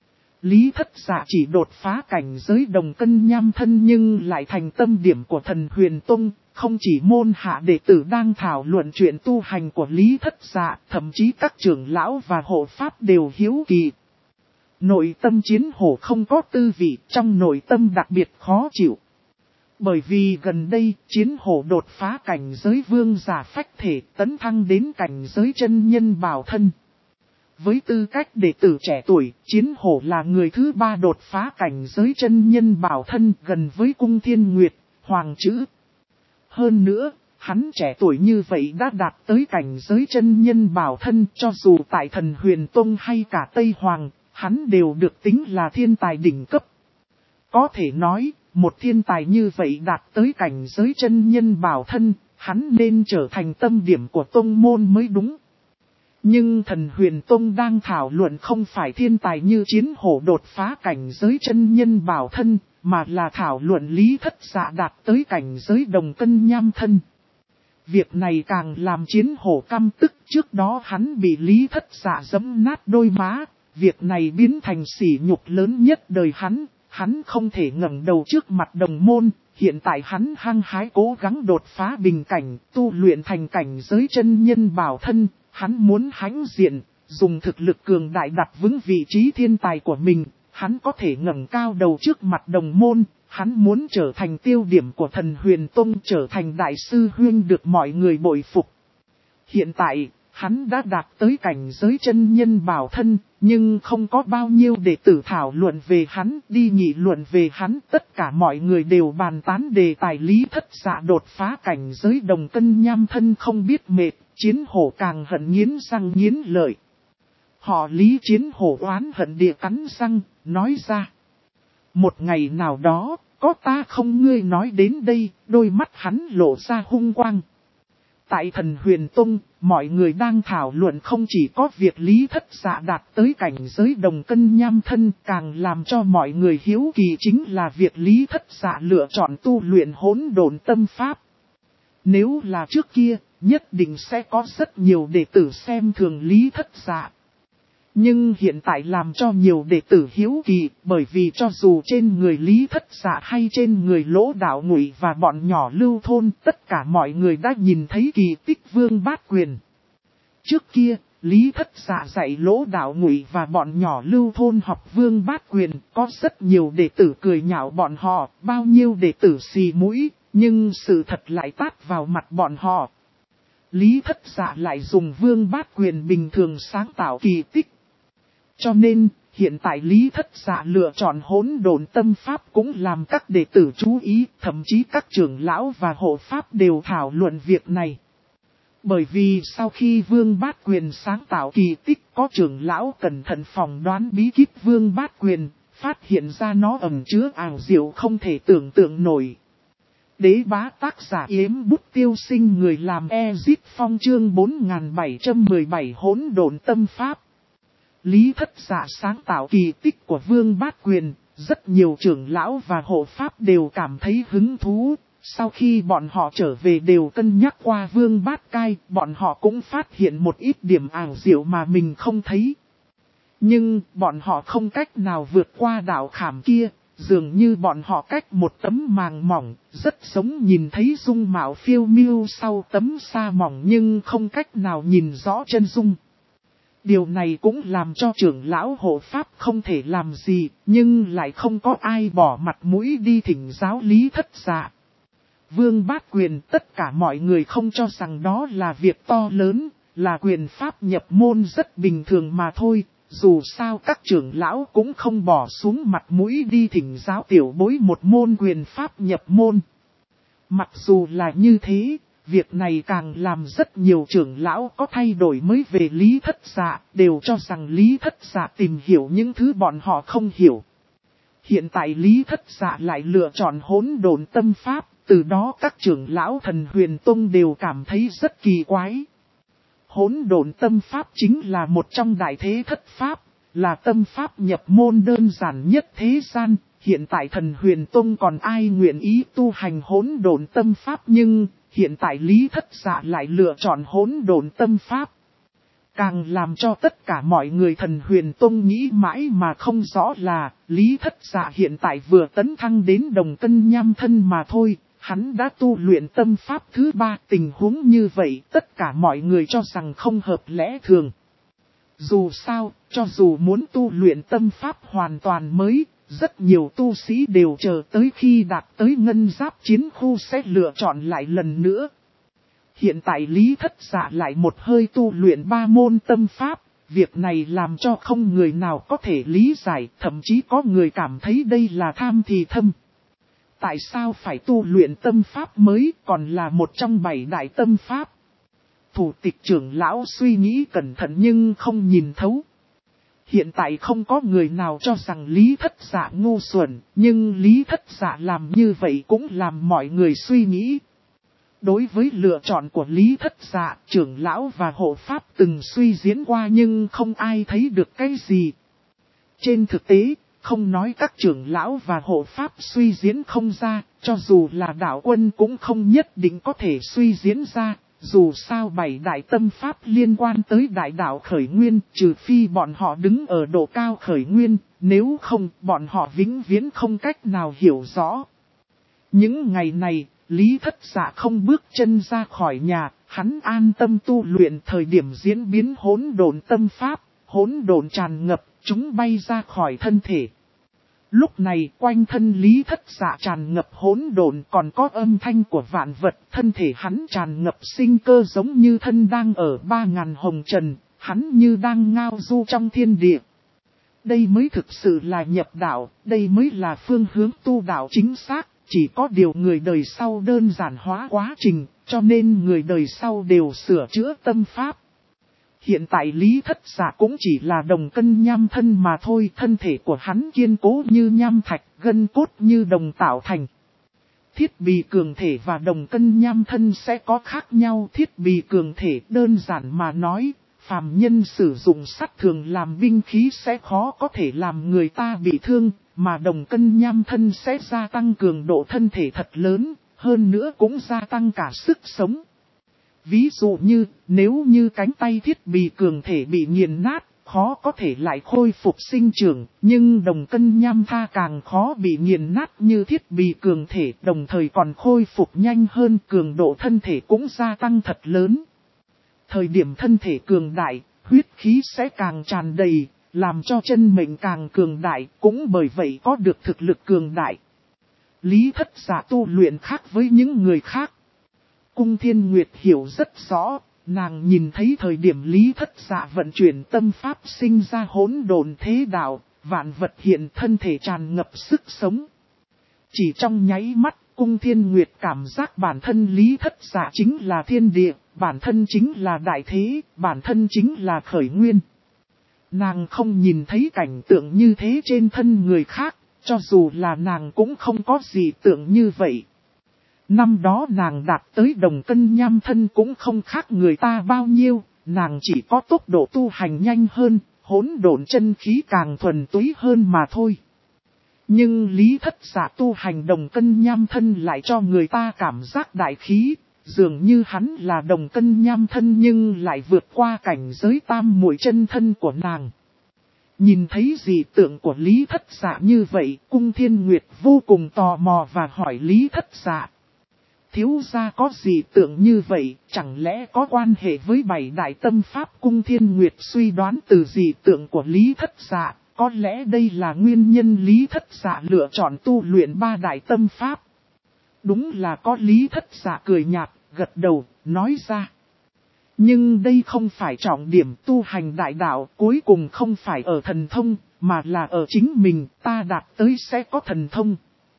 Lý Thất Dạ chỉ đột phá cảnh giới đồng cân nham thân nhưng lại thành tâm điểm của thần huyền tông, không chỉ môn hạ đệ tử đang thảo luận chuyện tu hành của Lý Thất Dạ, thậm chí các trưởng lão và hộ pháp đều hiếu kỳ. Nội tâm Chiến Hổ không có tư vị, trong nội tâm đặc biệt khó chịu. Bởi vì gần đây, Chiến Hổ đột phá cảnh giới vương giả phách thể, tấn thăng đến cảnh giới chân nhân bảo thân. Với tư cách đệ tử trẻ tuổi, Chiến Hổ là người thứ ba đột phá cảnh giới chân nhân bảo thân gần với Cung Thiên Nguyệt, Hoàng Chữ. Hơn nữa, hắn trẻ tuổi như vậy đã đạt tới cảnh giới chân nhân bảo thân, cho dù tại thần huyền tông hay cả Tây Hoàng, hắn đều được tính là thiên tài đỉnh cấp. Có thể nói, một thiên tài như vậy đạt tới cảnh giới chân nhân bảo thân, hắn nên trở thành tâm điểm của tông môn mới đúng. Nhưng Thần Huyền Tông đang thảo luận không phải thiên tài như Chiến Hổ đột phá cảnh giới chân nhân bảo thân, mà là thảo luận Lý Thất Dạ đạt tới cảnh giới đồng cân nham thân. Việc này càng làm Chiến Hổ căm tức, trước đó hắn bị Lý Thất Dạ giẫm nát đôi má, việc này biến thành sỉ nhục lớn nhất đời hắn không thể ngẩng đầu trước mặt đồng môn, hiện tại hắn hăng hái cố gắng đột phá bình cảnh, tu luyện thành cảnh giới chân nhân bảo thân, hắn muốn hãnh diện, dùng thực lực cường đại đặt vững vị trí thiên tài của mình, hắn có thể ngẩng cao đầu trước mặt đồng môn, hắn muốn trở thành tiêu điểm của Thần Huyền Tông, trở thành đại sư huynh được mọi người bội phục. Hiện tại, hắn đã đạt tới cảnh giới chân nhân bảo thân, nhưng không có bao nhiêu đệ tử thảo luận về hắn, đi nghị luận về hắn, tất cả mọi người đều bàn tán đề tài Lý Thất Dạ đột phá cảnh giới đồng cân nham thân không biết mệt, Chiến Hổ càng hận nghiến răng nghiến lợi. Họ Lý Chiến Hổ oán hận địa cắn răng, nói ra. Một ngày nào đó, có ta không ngươi nói đến đây, đôi mắt hắn lộ ra hung quang. Tại Thần Huyền Tông, mọi người đang thảo luận không chỉ có việc Lý Thất Dạ đạt tới cảnh giới đồng cân nham thân, càng làm cho mọi người hiếu kỳ chính là việc Lý Thất Dạ lựa chọn tu luyện hỗn độn tâm pháp. Nếu là trước kia, nhất định sẽ có rất nhiều đệ tử xem thường Lý Thất Dạ. Nhưng hiện tại làm cho nhiều đệ tử hiếu kỳ, bởi vì cho dù trên người Lý Thất Dạ hay trên người Lỗ Đạo Ngụy và bọn nhỏ Lưu Thôn, tất cả mọi người đã nhìn thấy kỳ tích Vương Bát Quyền. Trước kia, Lý Thất Dạ dạy Lỗ Đạo Ngụy và bọn nhỏ Lưu Thôn học Vương Bát Quyền, có rất nhiều đệ tử cười nhạo bọn họ, bao nhiêu đệ tử xì mũi, nhưng sự thật lại tát vào mặt bọn họ. Lý Thất Dạ lại dùng Vương Bát Quyền bình thường sáng tạo kỳ tích. Cho nên, hiện tại Lý Thất Dạ lựa chọn hỗn độn tâm pháp cũng làm các đệ tử chú ý, thậm chí các trưởng lão và hộ pháp đều thảo luận việc này. Bởi vì sau khi Vương Bát Quyền sáng tạo kỳ tích, có trưởng lão cẩn thận phỏng đoán bí kíp Vương Bát Quyền, phát hiện ra nó ẩn chứa ảo diệu không thể tưởng tượng nổi. Đế bá tác giả Yếm Bút Tiêu Sinh người làm Ezit Phong chương 4717 hỗn độn tâm pháp. Lý Thất Dạ sáng tạo kỳ tích của Vương Bát Quyền, rất nhiều trưởng lão và hộ pháp đều cảm thấy hứng thú. Sau khi bọn họ trở về đều cân nhắc qua Vương Bát Cai, bọn họ cũng phát hiện một ít điểm ảo diệu mà mình không thấy. Nhưng bọn họ không cách nào vượt qua đạo khảm kia, dường như bọn họ cách một tấm màng mỏng, rất giống nhìn thấy dung mạo phiêu miêu sau tấm sa mỏng nhưng không cách nào nhìn rõ chân dung. Điều này cũng làm cho trưởng lão hộ pháp không thể làm gì, nhưng lại không có ai bỏ mặt mũi đi thỉnh giáo Lý Thất Dạ. Vương Bát Quyền tất cả mọi người không cho rằng đó là việc to lớn, là quyền pháp nhập môn rất bình thường mà thôi, dù sao các trưởng lão cũng không bỏ xuống mặt mũi đi thỉnh giáo tiểu bối một môn quyền pháp nhập môn. Mặc dù là như thế, việc này càng làm rất nhiều trưởng lão có thay đổi mới về Lý Thất Dạ, đều cho rằng Lý Thất Dạ tìm hiểu những thứ bọn họ không hiểu. Hiện tại Lý Thất Dạ lại lựa chọn hỗn độn tâm pháp, từ đó các trưởng lão Thần Huyền Tông đều cảm thấy rất kỳ quái. Hỗn độn tâm pháp chính là một trong đại thế thất pháp, là tâm pháp nhập môn đơn giản nhất thế gian. Hiện tại Thần Huyền Tông còn ai nguyện ý tu hành hỗn độn tâm pháp, nhưng hiện tại Lý Thất Dạ lại lựa chọn hỗn độn tâm pháp. Càng làm cho tất cả mọi người Thần Huyền Tông nghĩ mãi mà không rõ là Lý Thất Dạ hiện tại vừa tấn thăng đến đồng cân nham thân mà thôi. Hắn đã tu luyện tâm pháp thứ 3, tình huống như vậy tất cả mọi người cho rằng không hợp lẽ thường. Dù sao, cho dù muốn tu luyện tâm pháp hoàn toàn mới, rất nhiều tu sĩ đều chờ tới khi đạt tới ngân giáp chiến khu sẽ lựa chọn lại lần nữa. Hiện tại Lý Thất Dạ lại một hơi tu luyện 3 môn tâm pháp, việc này làm cho không người nào có thể lý giải, thậm chí có người cảm thấy đây là tham thì thâm. Tại sao phải tu luyện tâm pháp mới còn là một trong 7 đại tâm pháp? Thủ tịch trưởng lão suy nghĩ cẩn thận nhưng không nhìn thấu. Hiện tại không có người nào cho rằng Lý Thất Dạ ngu xuẩn, nhưng Lý Thất Dạ làm như vậy cũng làm mọi người suy nghĩ. Đối với lựa chọn của Lý Thất Dạ, trưởng lão và hộ pháp từng suy diễn qua nhưng không ai thấy được cái gì. Trên thực tế, không nói các trưởng lão và hộ pháp suy diễn không ra, cho dù là đạo quân cũng không nhất định có thể suy diễn ra. Dù sao 7 đại tâm pháp liên quan tới đại đạo khởi nguyên, trừ phi bọn họ đứng ở độ cao khởi nguyên, nếu không bọn họ vĩnh viễn không cách nào hiểu rõ. Những ngày này, Lý Thất Dạ không bước chân ra khỏi nhà, hắn an tâm tu luyện. Thời điểm diễn biến hỗn độn tâm pháp, hỗn độn tràn ngập, chúng bay ra khỏi thân thể. Lúc này quanh thân Lý Thất Dạ tràn ngập hỗn độn, còn có âm thanh của vạn vật, thân thể hắn tràn ngập sinh cơ giống như thân đang ở 3000 hồng trần, hắn như đang ngao du trong thiên địa. Đây mới thực sự là nhập đạo, đây mới là phương hướng tu đạo chính xác, chỉ có điều người đời sau đơn giản hóa quá trình, cho nên người đời sau đều sửa chữa tâm pháp. Hiện tại Lý Thất Dạ cũng chỉ là đồng cân nham thân mà thôi, thân thể của hắn kiên cố như nham thạch, gân cốt như đồng tạo thành. Thiết bị cường thể và đồng cân nham thân sẽ có khác nhau. Thiết bị cường thể đơn giản mà nói, phàm nhân sử dụng sắt thường làm binh khí sẽ khó có thể làm người ta bị thương, mà đồng cân nham thân sẽ gia tăng cường độ thân thể thật lớn, hơn nữa cũng gia tăng cả sức sống. Ví dụ như, nếu như cánh tay thiết bị cường thể bị nghiền nát, khó có thể lại khôi phục sinh trưởng, nhưng đồng cân nham tha càng khó bị nghiền nát như thiết bị cường thể, đồng thời còn khôi phục nhanh hơn, cường độ thân thể cũng gia tăng thật lớn. Thời điểm thân thể cường đại, huyết khí sẽ càng tràn đầy, làm cho chân mệnh càng cường đại, cũng bởi vậy có được thực lực cường đại. Lý Thất Dạ tu luyện khác với những người khác. Cung Thiên Nguyệt hiểu rất rõ, nàng nhìn thấy thời điểm Lý Thất Dạ vận chuyển tâm pháp sinh ra hỗn độn thế đạo, vạn vật hiện thân thể tràn ngập sức sống. Chỉ trong nháy mắt, Cung Thiên Nguyệt cảm giác bản thân Lý Thất Dạ chính là thiên địa, bản thân chính là đại thế, bản thân chính là khởi nguyên. Nàng không nhìn thấy cảnh tượng như thế trên thân người khác, cho dù là nàng cũng không có gì tượng như vậy. Năm đó nàng đạt tới đồng cân nham thân cũng không khác người ta bao nhiêu, nàng chỉ có tốc độ tu hành nhanh hơn, hỗn độn chân khí càng thuần túy hơn mà thôi. Nhưng Lý Thất Dạ tu hành đồng cân nham thân lại cho người ta cảm giác đại khí, dường như hắn là đồng cân nham thân nhưng lại vượt qua cảnh giới tam muội chân thân của nàng. Nhìn thấy dị tượng của Lý Thất Dạ như vậy, Cung Thiên Nguyệt vô cùng tò mò và hỏi Lý Thất Dạ. Thiếu gia có dị tượng như vậy, chẳng lẽ có quan hệ với 7 đại tâm pháp? Cung Thiên Nguyệt suy đoán từ dị tượng của Lý Thất Dạ, có lẽ đây là nguyên nhân Lý Thất Dạ lựa chọn tu luyện 3 đại tâm pháp. Đúng là có. Lý Thất Dạ cười nhạt, gật đầu, nói ra. Nhưng đây không phải trọng điểm, tu hành đại đạo, cuối cùng không phải ở thần thông, mà là ở chính mình. Ta đạt tới sẽ có thần thông.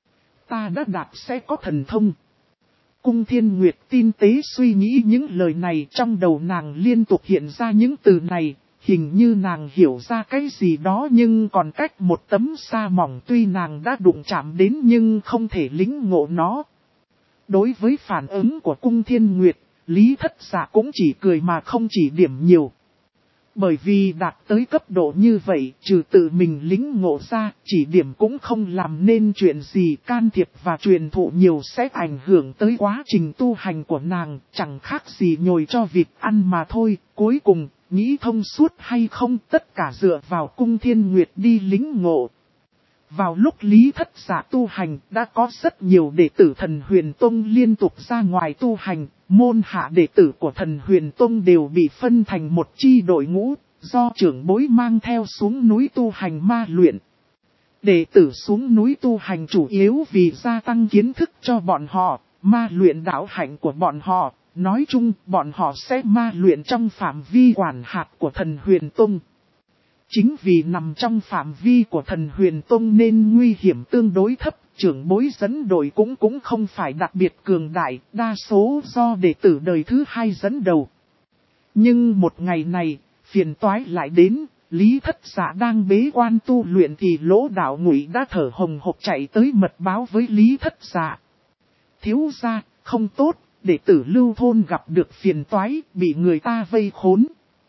Ta đã đạt sẽ có thần thông. Cung Thiên Nguyệt tinh tế suy nghĩ những lời này, trong đầu nàng liên tục hiện ra những từ này, hình như nàng hiểu ra cái gì đó nhưng còn cách một tấm sa mỏng, tuy nàng đã đụng chạm đến nhưng không thể lĩnh ngộ nó. Đối với phản ứng của Cung Thiên Nguyệt, Lý Thất Dạ cũng chỉ cười mà không chỉ điểm nhiều. Bởi vì đạt tới cấp độ như vậy, trừ tự mình lĩnh ngộ ra, chỉ điểm cũng không làm nên chuyện gì, can thiệp và truyền thụ nhiều sẽ ảnh hưởng tới quá trình tu hành của nàng, chẳng khác gì nhồi cho vịt ăn mà thôi. Cuối cùng, nghĩ thông suốt hay không, tất cả dựa vào Cung Thiên Nguyệt đi lĩnh ngộ. Vào lúc Lý Thất Dạ tu hành, đã có rất nhiều đệ tử Thần Huyền Tông liên tục ra ngoài tu hành, môn hạ đệ tử của Thần Huyền Tông đều bị phân thành một chi đội ngũ, do trưởng bối mang theo xuống núi tu hành ma luyện. Đệ tử xuống núi tu hành chủ yếu vì gia tăng kiến thức cho bọn họ, ma luyện đạo hạnh của bọn họ, nói chung bọn họ sẽ ma luyện trong phạm vi quản hạt của Thần Huyền Tông. Chính vì nằm trong phạm vi của Thần Huyền Tông nên nguy hiểm tương đối thấp, trưởng bối dẫn đội cũng không phải đặc biệt cường đại, đa số do đệ tử đời thứ 2 dẫn đầu. Nhưng một ngày này, phiền toái lại đến, Lý Thất Dạ đang bế quan tu luyện thì Lỗ Đạo Ngụy đã thở hồng hộc chạy tới mật báo với Lý Thất Dạ. Thiếu gia, không tốt, đệ tử Lưu thôn gặp được phiền toái, bị người ta vây khốn.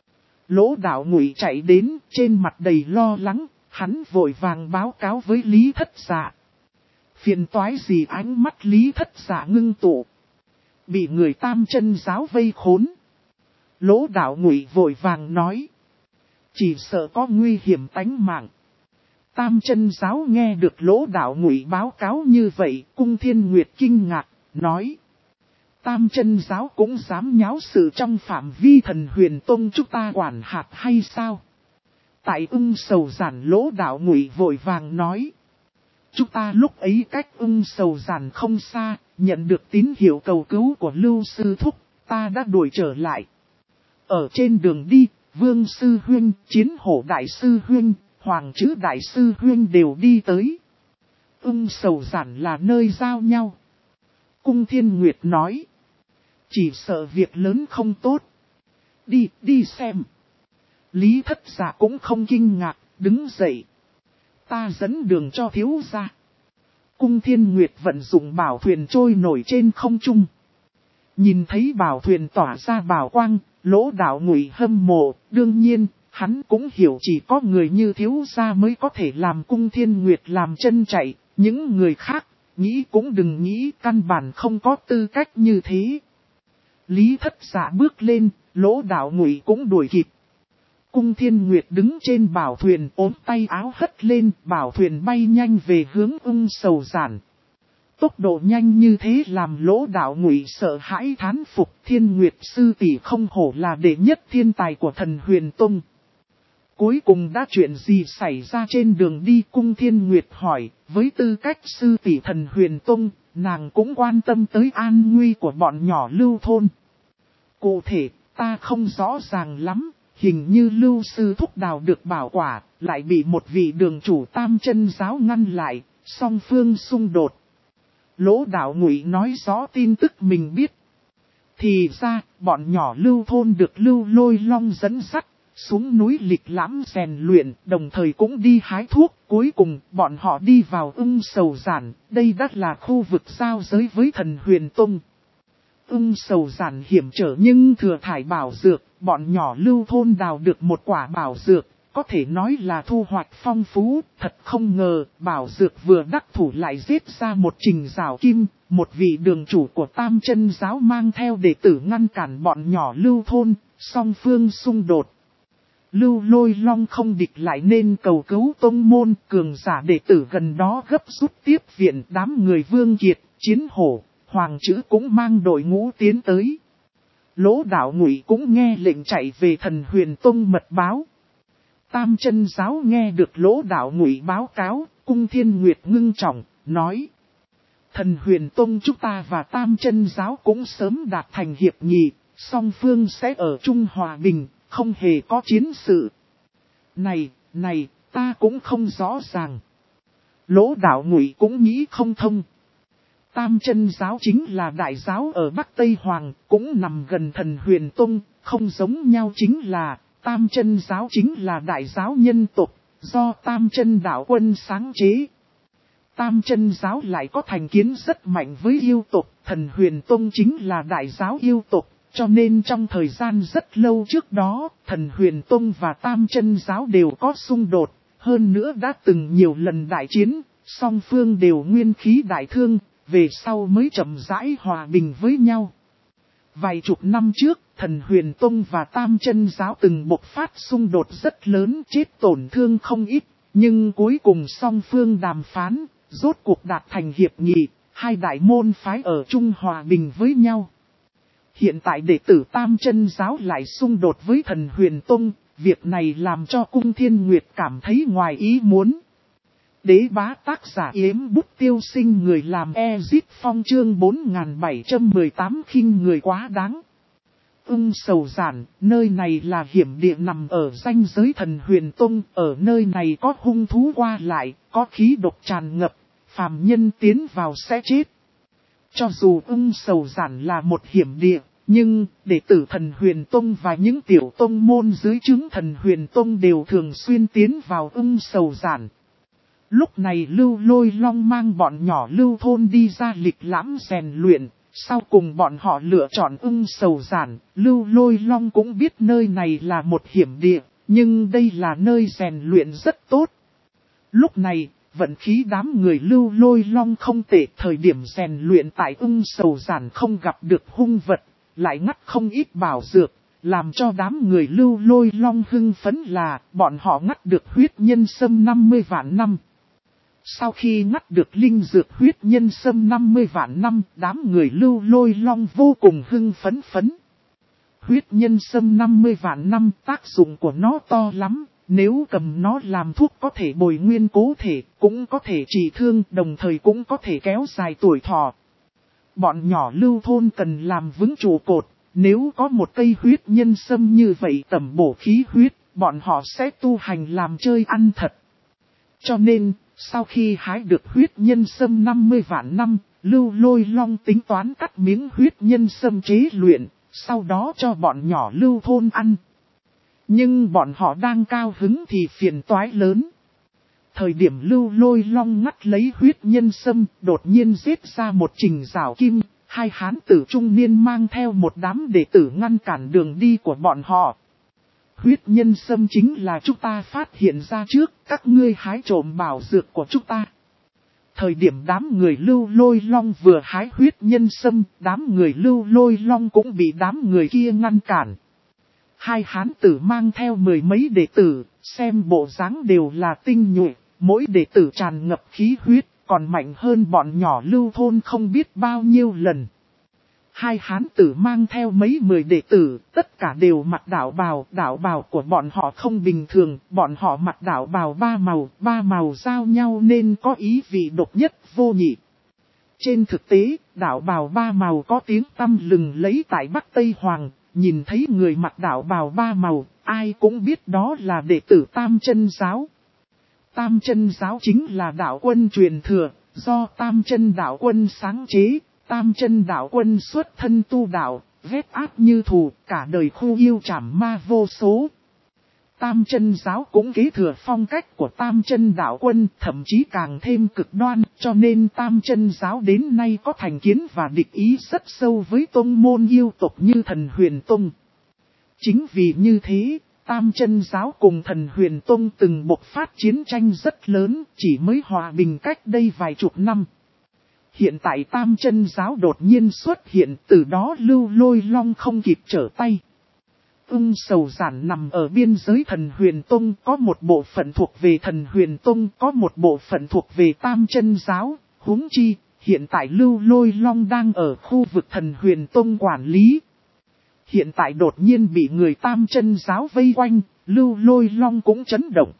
Lỗ Đạo Ngụy chạy đến, trên mặt đầy lo lắng, hắn vội vàng báo cáo với Lý Thất Dạ. Phiền toái gì? Ánh mắt Lý Thất Dạ ngưng tụ. Bị người Tam Chân giáo vây khốn. Lỗ Đạo Ngụy vội vàng nói. Chỉ sợ có nguy hiểm tánh mạng. Tam Chân giáo nghe được Lỗ Đạo Ngụy báo cáo như vậy, Cung Thiên Nguyệt kinh ngạc, nói. Tam Chân giáo cũng dám nháo sự trong phạm vi Thần Huyền Tông chúng ta quản hạt hay sao? Tại Ưng Sầu Giản, Lỗ Đạo Ngụy vội vàng nói. Chúng ta lúc ấy cách Ưng Sầu Giản không xa, nhận được tín hiệu cầu cứu của Lưu Sư Thúc, ta đã đuổi trở lại. Ở trên đường đi, Vương Sư Huynh, Chiến Hổ Đại Sư Huynh, Hoàng Chữ Đại Sư Huynh đều đi tới. Ưng Sầu Giản là nơi giao nhau. Cung Thiên Nguyệt nói. Chỉ sợ việc lớn không tốt. Đi xem. Lý Thất Dạ cũng không kinh ngạc, đứng dậy. Ta dẫn đường cho thiếu gia. Cung Thiên Nguyệt vận dụng bảo thuyền trôi nổi trên không trung. Nhìn thấy bảo thuyền tỏa ra bảo quang, Lỗ Đạo Ngụy hâm mộ, đương nhiên, hắn cũng hiểu chỉ có người như thiếu gia mới có thể làm Cung Thiên Nguyệt làm chân chạy, những người khác, nghĩ cũng đừng nghĩ, căn bản không có tư cách như thế. Lý Thất Dạ bước lên, Lỗ Đạo Ngụy cũng đuổi kịp. Cung Thiên Nguyệt đứng trên bảo thuyền, ốm tay áo hất lên, bảo thuyền bay nhanh về hướng Ưng Sầu Giản. Tốc độ nhanh như thế làm Lỗ Đạo Ngụy sợ hãi thán phục. Thiên Nguyệt sư tỷ không hổ là đệ nhất thiên tài của Thần Huyền Tông. Cuối cùng đã chuyện gì xảy ra trên đường đi? Cung Thiên Nguyệt hỏi, với tư cách sư tỷ Thần Huyền Tông, nàng cũng quan tâm tới an nguy của bọn nhỏ Lưu thôn. Cụ thể, ta không rõ ràng lắm, hình như Lưu Sư Thúc đào được bảo quả, lại bị một vị đường chủ Tam Chân giáo ngăn lại, song phương xung đột. Lỗ Đạo Ngụy nói rõ tin tức mình biết. Thì ra, bọn nhỏ Lưu thôn được Lưu Lôi Long dẫn dắt, xuống núi lịch lãm rèn luyện, đồng thời cũng đi hái thuốc. Cuối cùng, bọn họ đi vào Ưng Sầu Giản, đây đã là khu vực giao giới với Thần Huyền Tông. Ưng Sầu Giản hiểm trở nhưng thừa thải bảo dược, bọn nhỏ Lưu thôn đào được một quả bảo dược, có thể nói là thu hoạch phong phú. Thật không ngờ, bảo dược vừa đắc thủ lại giết ra một Trình Giảo Kim, một vị đường chủ của Tam Chân giáo mang theo đệ tử ngăn cản bọn nhỏ Lưu thôn, song phương xung đột. Lưu Lôi Long không địch lại nên cầu cứu tông môn, cường giả đệ tử gần đó gấp rút tiếp viện. Đám người Vương Kiệt, Chiến Hổ, Hoàng Chữ cũng mang đội ngũ tiến tới. Lỗ Đạo Ngụy cũng nghe lệnh chạy về Thần Huyền Tông mật báo. Tam Chân giáo nghe được Lỗ Đạo Ngụy báo cáo, Cung Thiên Nguyệt ngưng trọng, nói. Thần Huyền Tông chúng ta và Tam Chân giáo cũng sớm đạt thành hiệp nghị, song phương sẽ ở chung hòa bình, không hề có chiến sự. Này, ta cũng không rõ ràng. Lỗ Đạo Ngụy cũng nghĩ không thông. Tam Chân giáo chính là đại giáo ở Bắc Tây Hoàng, cũng nằm gần Thần Huyền Tông, không giống nhau chính là, Tam Chân giáo chính là đại giáo nhân tộc, do Tam Chân đạo quân sáng chế. Tam Chân giáo lại có thành kiến rất mạnh với yêu tộc, Thần Huyền Tông chính là đại giáo yêu tộc, cho nên trong thời gian rất lâu trước đó, Thần Huyền Tông và Tam Chân giáo đều có xung đột, hơn nữa đã từng nhiều lần đại chiến, song phương đều nguyên khí đại thương. Về sau mới chậm rãi hòa bình với nhau. Vài chục năm trước, Thần Huyền Tông và Tam Chân giáo từng bộc phát xung đột rất lớn, chết tổn thương không ít. Nhưng cuối cùng song phương đàm phán, rốt cuộc đạt thành hiệp nghị, hai đại môn phái ở chung hòa bình với nhau. Hiện tại đệ tử Tam Chân giáo lại xung đột với Thần Huyền Tông, việc này làm cho Cung Thiên Nguyệt cảm thấy ngoài ý muốn. Đế bá tác giả Yếm Bút Tiêu Sinh, người làm Ezit Phong chương 4718 khinh người quá đáng. Ưng Sầu Giản, nơi này là hiểm địa nằm ở ranh giới Thần Huyền Tông, ở nơi này có hung thú qua lại, có khí độc tràn ngập, phàm nhân tiến vào sẽ chết. Cho dù Ưng Sầu Giản là một hiểm địa, nhưng đệ tử Thần Huyền Tông và những tiểu tông môn dưới trướng Thần Huyền Tông đều thường xuyên tiến vào Ưng Sầu Giản. Lúc này Lưu Lôi Long mang bọn nhỏ Lưu thôn đi ra lịch lãm rèn luyện, Sau cùng bọn họ lựa chọn Ưng Sầu Giản, Lưu Lôi Long cũng biết nơi này là một hiểm địa, nhưng đây là nơi rèn luyện rất tốt. Lúc này, vận khí đám người Lưu Lôi Long không tệ, thời điểm rèn luyện tại Ưng Sầu Giản không gặp được hung vật, lại ngắt không ít bảo dược, làm cho đám người Lưu Lôi Long hưng phấn là bọn họ ngắt được huyết nhân sâm 50 vạn năm. Sau khi ngắt được linh dược huyết nhân sâm 50 vạn năm, đám người Lưu Lôi Long vô cùng hưng phấn. Huyết nhân sâm 50 vạn năm, tác dụng của nó to lắm, nếu cầm nó làm thuốc có thể bồi nguyên cố thể, cũng có thể trị thương, đồng thời cũng có thể kéo dài tuổi thọ. Bọn nhỏ Lưu thôn cần làm vững trụ cột, nếu có một cây huyết nhân sâm như vậy tẩm bổ khí huyết, bọn họ sẽ tu hành làm chơi ăn thật. Cho nên, sau khi hái được huyết nhân sâm 50 vạn năm, Lưu Lôi Long tính toán cắt miếng huyết nhân sâm chế luyện, sau đó cho bọn nhỏ Lưu thôn ăn. Nhưng bọn họ đang cao hứng thì phiền toái lớn. Thời điểm Lưu Lôi Long ngắt lấy huyết nhân sâm, đột nhiên giết ra một Trình Giảo Kim, hai hán tử trung niên mang theo một đám đệ tử ngăn cản đường đi của bọn họ. Huyết nhân sâm chính là chúng ta phát hiện ra trước, các ngươi hái trộm bảo dược của chúng ta. Thời điểm đám người Lưu Lôi Long vừa hái huyết nhân sâm, đám người Lưu Lôi Long cũng bị đám người kia ngăn cản. Hai hán tử mang theo mười mấy đệ tử, xem bộ dáng đều là tinh nhuệ, mỗi đệ tử tràn ngập khí huyết, còn mạnh hơn bọn nhỏ Lưu thôn không biết bao nhiêu lần. Hai hán tử mang theo mấy mười đệ tử, tất cả đều mặc đạo bào của bọn họ không bình thường, bọn họ mặc đạo bào ba màu giao nhau nên có ý vị độc nhất vô nhị. Trên thực tế, đạo bào ba màu có tiếng tăm lừng lấy tại Bắc Tây Hoàng, nhìn thấy người mặc đạo bào ba màu, ai cũng biết đó là đệ tử Tam Chân Giáo. Tam Chân Giáo chính là đạo quân truyền thừa, do Tam Chân đạo quân sáng chế. Tam Chân đạo quân xuất thân tu đạo, vết áp như thù, cả đời khu yêu trảm ma vô số. Tam Chân Giáo cũng kế thừa phong cách của Tam Chân đạo quân, thậm chí càng thêm cực đoan, cho nên Tam Chân Giáo đến nay có thành kiến và địch ý rất sâu với tông môn yêu tộc như Thần Huyền Tông. Chính vì như thế, Tam Chân Giáo cùng Thần Huyền Tông từng bộc phát chiến tranh rất lớn, chỉ mới hòa bình cách đây vài chục năm. Hiện tại Tam Chân Giáo đột nhiên xuất hiện, từ đó Lưu Lôi Long không kịp trở tay. Ưng Sầu Giản nằm ở biên giới Thần Huyền Tông, có một bộ phận thuộc về Thần Huyền Tông, có một bộ phận thuộc về Tam Chân Giáo, huống chi, hiện tại Lưu Lôi Long đang ở khu vực Thần Huyền Tông quản lý. Hiện tại đột nhiên bị người Tam Chân Giáo vây quanh, Lưu Lôi Long cũng chấn động.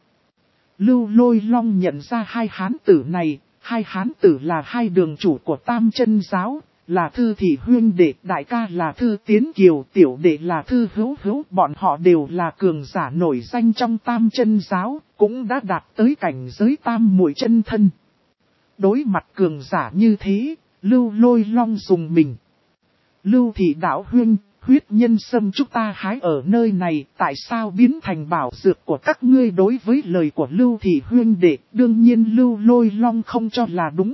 Lưu Lôi Long nhận ra hai hán tử này. Hai hán tử là hai đường chủ của Tam Chân Giáo, là Thư Thị huynh đệ, đại ca là Thư Tiến Kiều, tiểu đệ là Thư Hữu Hữu, bọn họ đều là cường giả nổi danh trong Tam Chân Giáo, cũng đã đạt tới cảnh giới tam muội chân thân. Đối mặt cường giả như thế, Lưu Lôi Long dùng mình. Lưu Thị đạo huynh, huyết nhân sâm chúng ta hái ở nơi này, tại sao biến thành bảo dược của các ngươi? Đối với lời của Lưu Thị huynh đệ, đương nhiên Lưu Lôi Long không cho là đúng.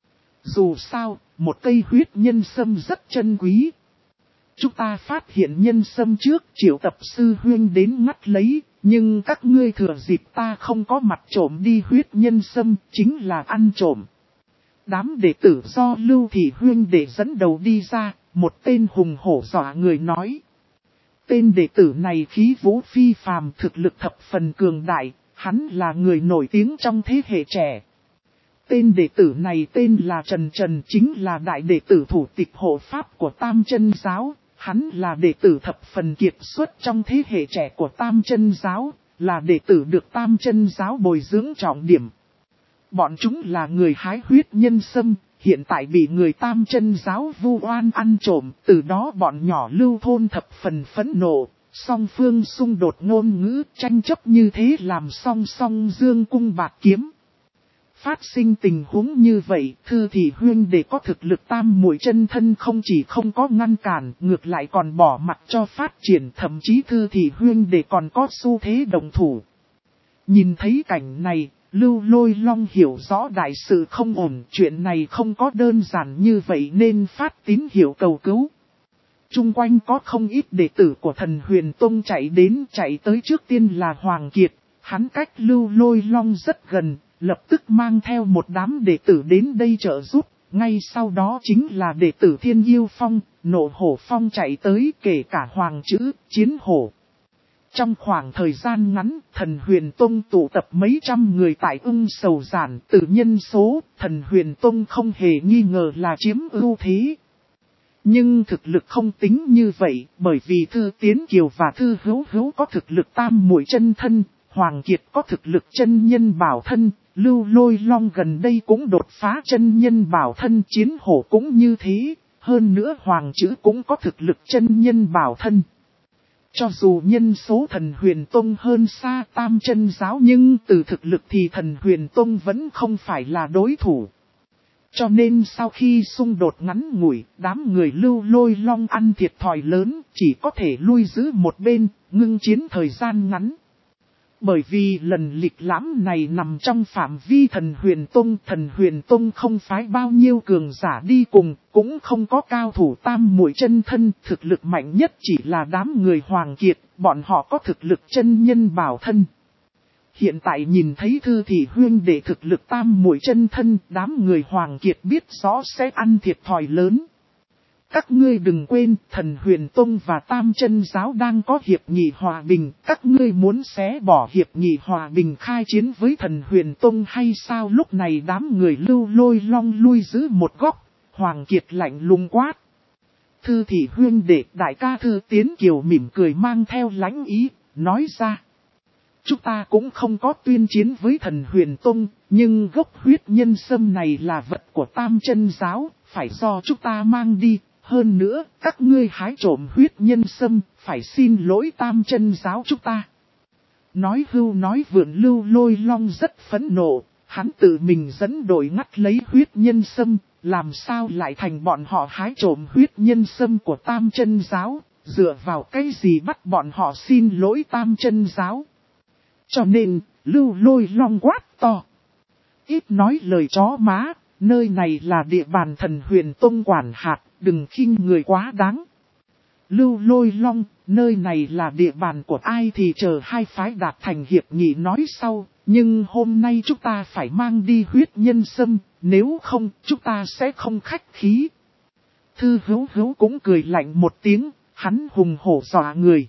Dù sao, một cây huyết nhân sâm rất chân quý. Chúng ta phát hiện nhân sâm trước, triệu tập sư huynh đến ngắt lấy, nhưng các ngươi thừa dịp ta không có mặt trộm đi huyết nhân sâm, chính là ăn trộm. Đám đệ tử do Lưu Thị huynh đệ dẫn đầu đi ra. Một tên hùng hổ dọa người nói. Tên đệ tử này khí vũ phi phàm, thực lực thập phần cường đại, hắn là người nổi tiếng trong thế hệ trẻ. Tên đệ tử này tên là Trần Trần, chính là đại đệ tử thủ tịch hộ pháp của Tam Chân Giáo. Hắn là đệ tử thập phần kiệt xuất trong thế hệ trẻ của Tam Chân Giáo, là đệ tử được Tam Chân Giáo bồi dưỡng trọng điểm. Bọn chúng là người hái huyết nhân sâm. Hiện tại bị người Tam Chân Giáo vu oan ăn trộm, từ đó bọn nhỏ Lưu thôn thập phần phẫn nộ, song phương xung đột ngôn ngữ tranh chấp như thế làm song song dương cung bạc kiếm. Phát sinh tình huống như vậy, Thư Thị huynh đệ có thực lực tam muội chân thân không chỉ không có ngăn cản, ngược lại còn bỏ mặt cho phát triển, thậm chí Thư Thị huynh đệ còn có xu thế đồng thủ. Nhìn thấy cảnh này, Lưu Lôi Long hiểu rõ đại sự không ổn, chuyện này không có đơn giản như vậy nên phát tín hiệu cầu cứu. Trung quanh có không ít đệ tử của Thần Huyền Tông chạy tới trước tiên là Hoàng Kiệt, hắn cách Lưu Lôi Long rất gần, lập tức mang theo một đám đệ tử đến đây trợ giúp, ngay sau đó chính là đệ tử Thiên Yêu Phong, Nộ Hổ Phong chạy tới, kể cả Hoàng Chữ, Chiến Hổ. Trong khoảng thời gian ngắn, Thần Huyền Tông tụ tập mấy trăm người tại Ưng Sầu Giản, từ nhân số, Thần Huyền Tông không hề nghi ngờ là chiếm ưu thế. Nhưng thực lực không tính như vậy, bởi vì Thư Tiến Kiều và Thư Hữu Hữu có thực lực tam muội chân thân, Hoàng Kiệt có thực lực chân nhân bảo thân, Lưu Lôi Long gần đây cũng đột phá chân nhân bảo thân, Chiến Hổ cũng như thế, hơn nữa Hoàng Chữ cũng có thực lực chân nhân bảo thân. Cho dù nhân số Thần Huyền Tông hơn xa Tam Chân Giáo nhưng từ thực lực thì Thần Huyền Tông vẫn không phải là đối thủ. Cho nên sau khi xung đột ngắn ngủi, đám người Lưu Lôi Long ăn thiệt thòi lớn, chỉ có thể lui giữ một bên, ngưng chiến thời gian ngắn. Bởi vì lần lịch lãm này nằm trong phạm vi Thần Huyền Tông không phái bao nhiêu cường giả đi cùng, cũng không có cao thủ tam muội chân thân, thực lực mạnh nhất chỉ là đám người Hoàng Kiệt, bọn họ có thực lực chân nhân bảo thân. Hiện tại nhìn thấy Thư Thị Huyên để thực lực tam muội chân thân, đám người Hoàng Kiệt biết rõ sẽ ăn thiệt thòi lớn. Các ngươi đừng quên, Thần Huyền Tông và Tam Chân Giáo đang có hiệp nghị hòa bình, các ngươi muốn xé bỏ hiệp nghị hòa bình khai chiến với Thần Huyền Tông hay sao? Lúc này đám người Lưu Lôi Long lui giữ một góc, Hoàng Kiệt lạnh lùng quát. Thư Thị Huyên đệ, đại ca Thư Tiến Kiều mỉm cười mang theo lãnh ý, nói ra. Chúng ta cũng không có tuyên chiến với Thần Huyền Tông, nhưng gốc huyết nhân sâm này là vật của Tam Chân Giáo, phải do chúng ta mang đi. Hơn nữa, các ngươi hái trộm huyết nhân sâm, phải xin lỗi Tam Chân Giáo chúng ta. Nói hưu nói vượn, Lưu Lôi Long rất phẫn nộ, hắn tự mình dẫn đội ngắt lấy huyết nhân sâm, làm sao lại thành bọn họ hái trộm huyết nhân sâm của Tam Chân Giáo, dựa vào cái gì bắt bọn họ xin lỗi Tam Chân Giáo. Cho nên, Lưu Lôi Long quát to. Ít nói lời chó má, nơi này là địa bàn Thần Huyền Tông quản hạt, đừng khinh người quá đáng. Lưu Lôi Long, nơi này là địa bàn của ai thì chờ hai phái đạt thành hiệp nghị nói sau, nhưng hôm nay chúng ta phải mang đi huyết nhân sâm, nếu không chúng ta sẽ không khách khí. Thư Hữu Hữu cũng cười lạnh một tiếng, hắn hùng hổ dọa người.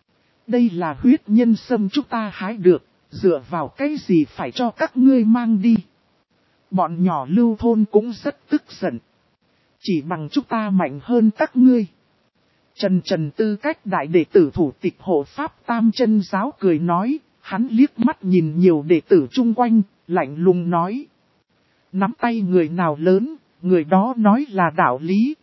Đây là huyết nhân sâm chúng ta hái được, dựa vào cái gì phải cho các ngươi mang đi. Bọn nhỏ Lưu thôn cũng rất tức giận. Chỉ bằng chúng ta mạnh hơn các ngươi. Trần Tư Cách đại đệ tử thủ tịch hộ pháp Tam Chân Giáo cười nói, hắn liếc mắt nhìn nhiều đệ tử chung quanh, lạnh lùng nói. Nắm tay người nào lớn, người đó nói là đạo lý.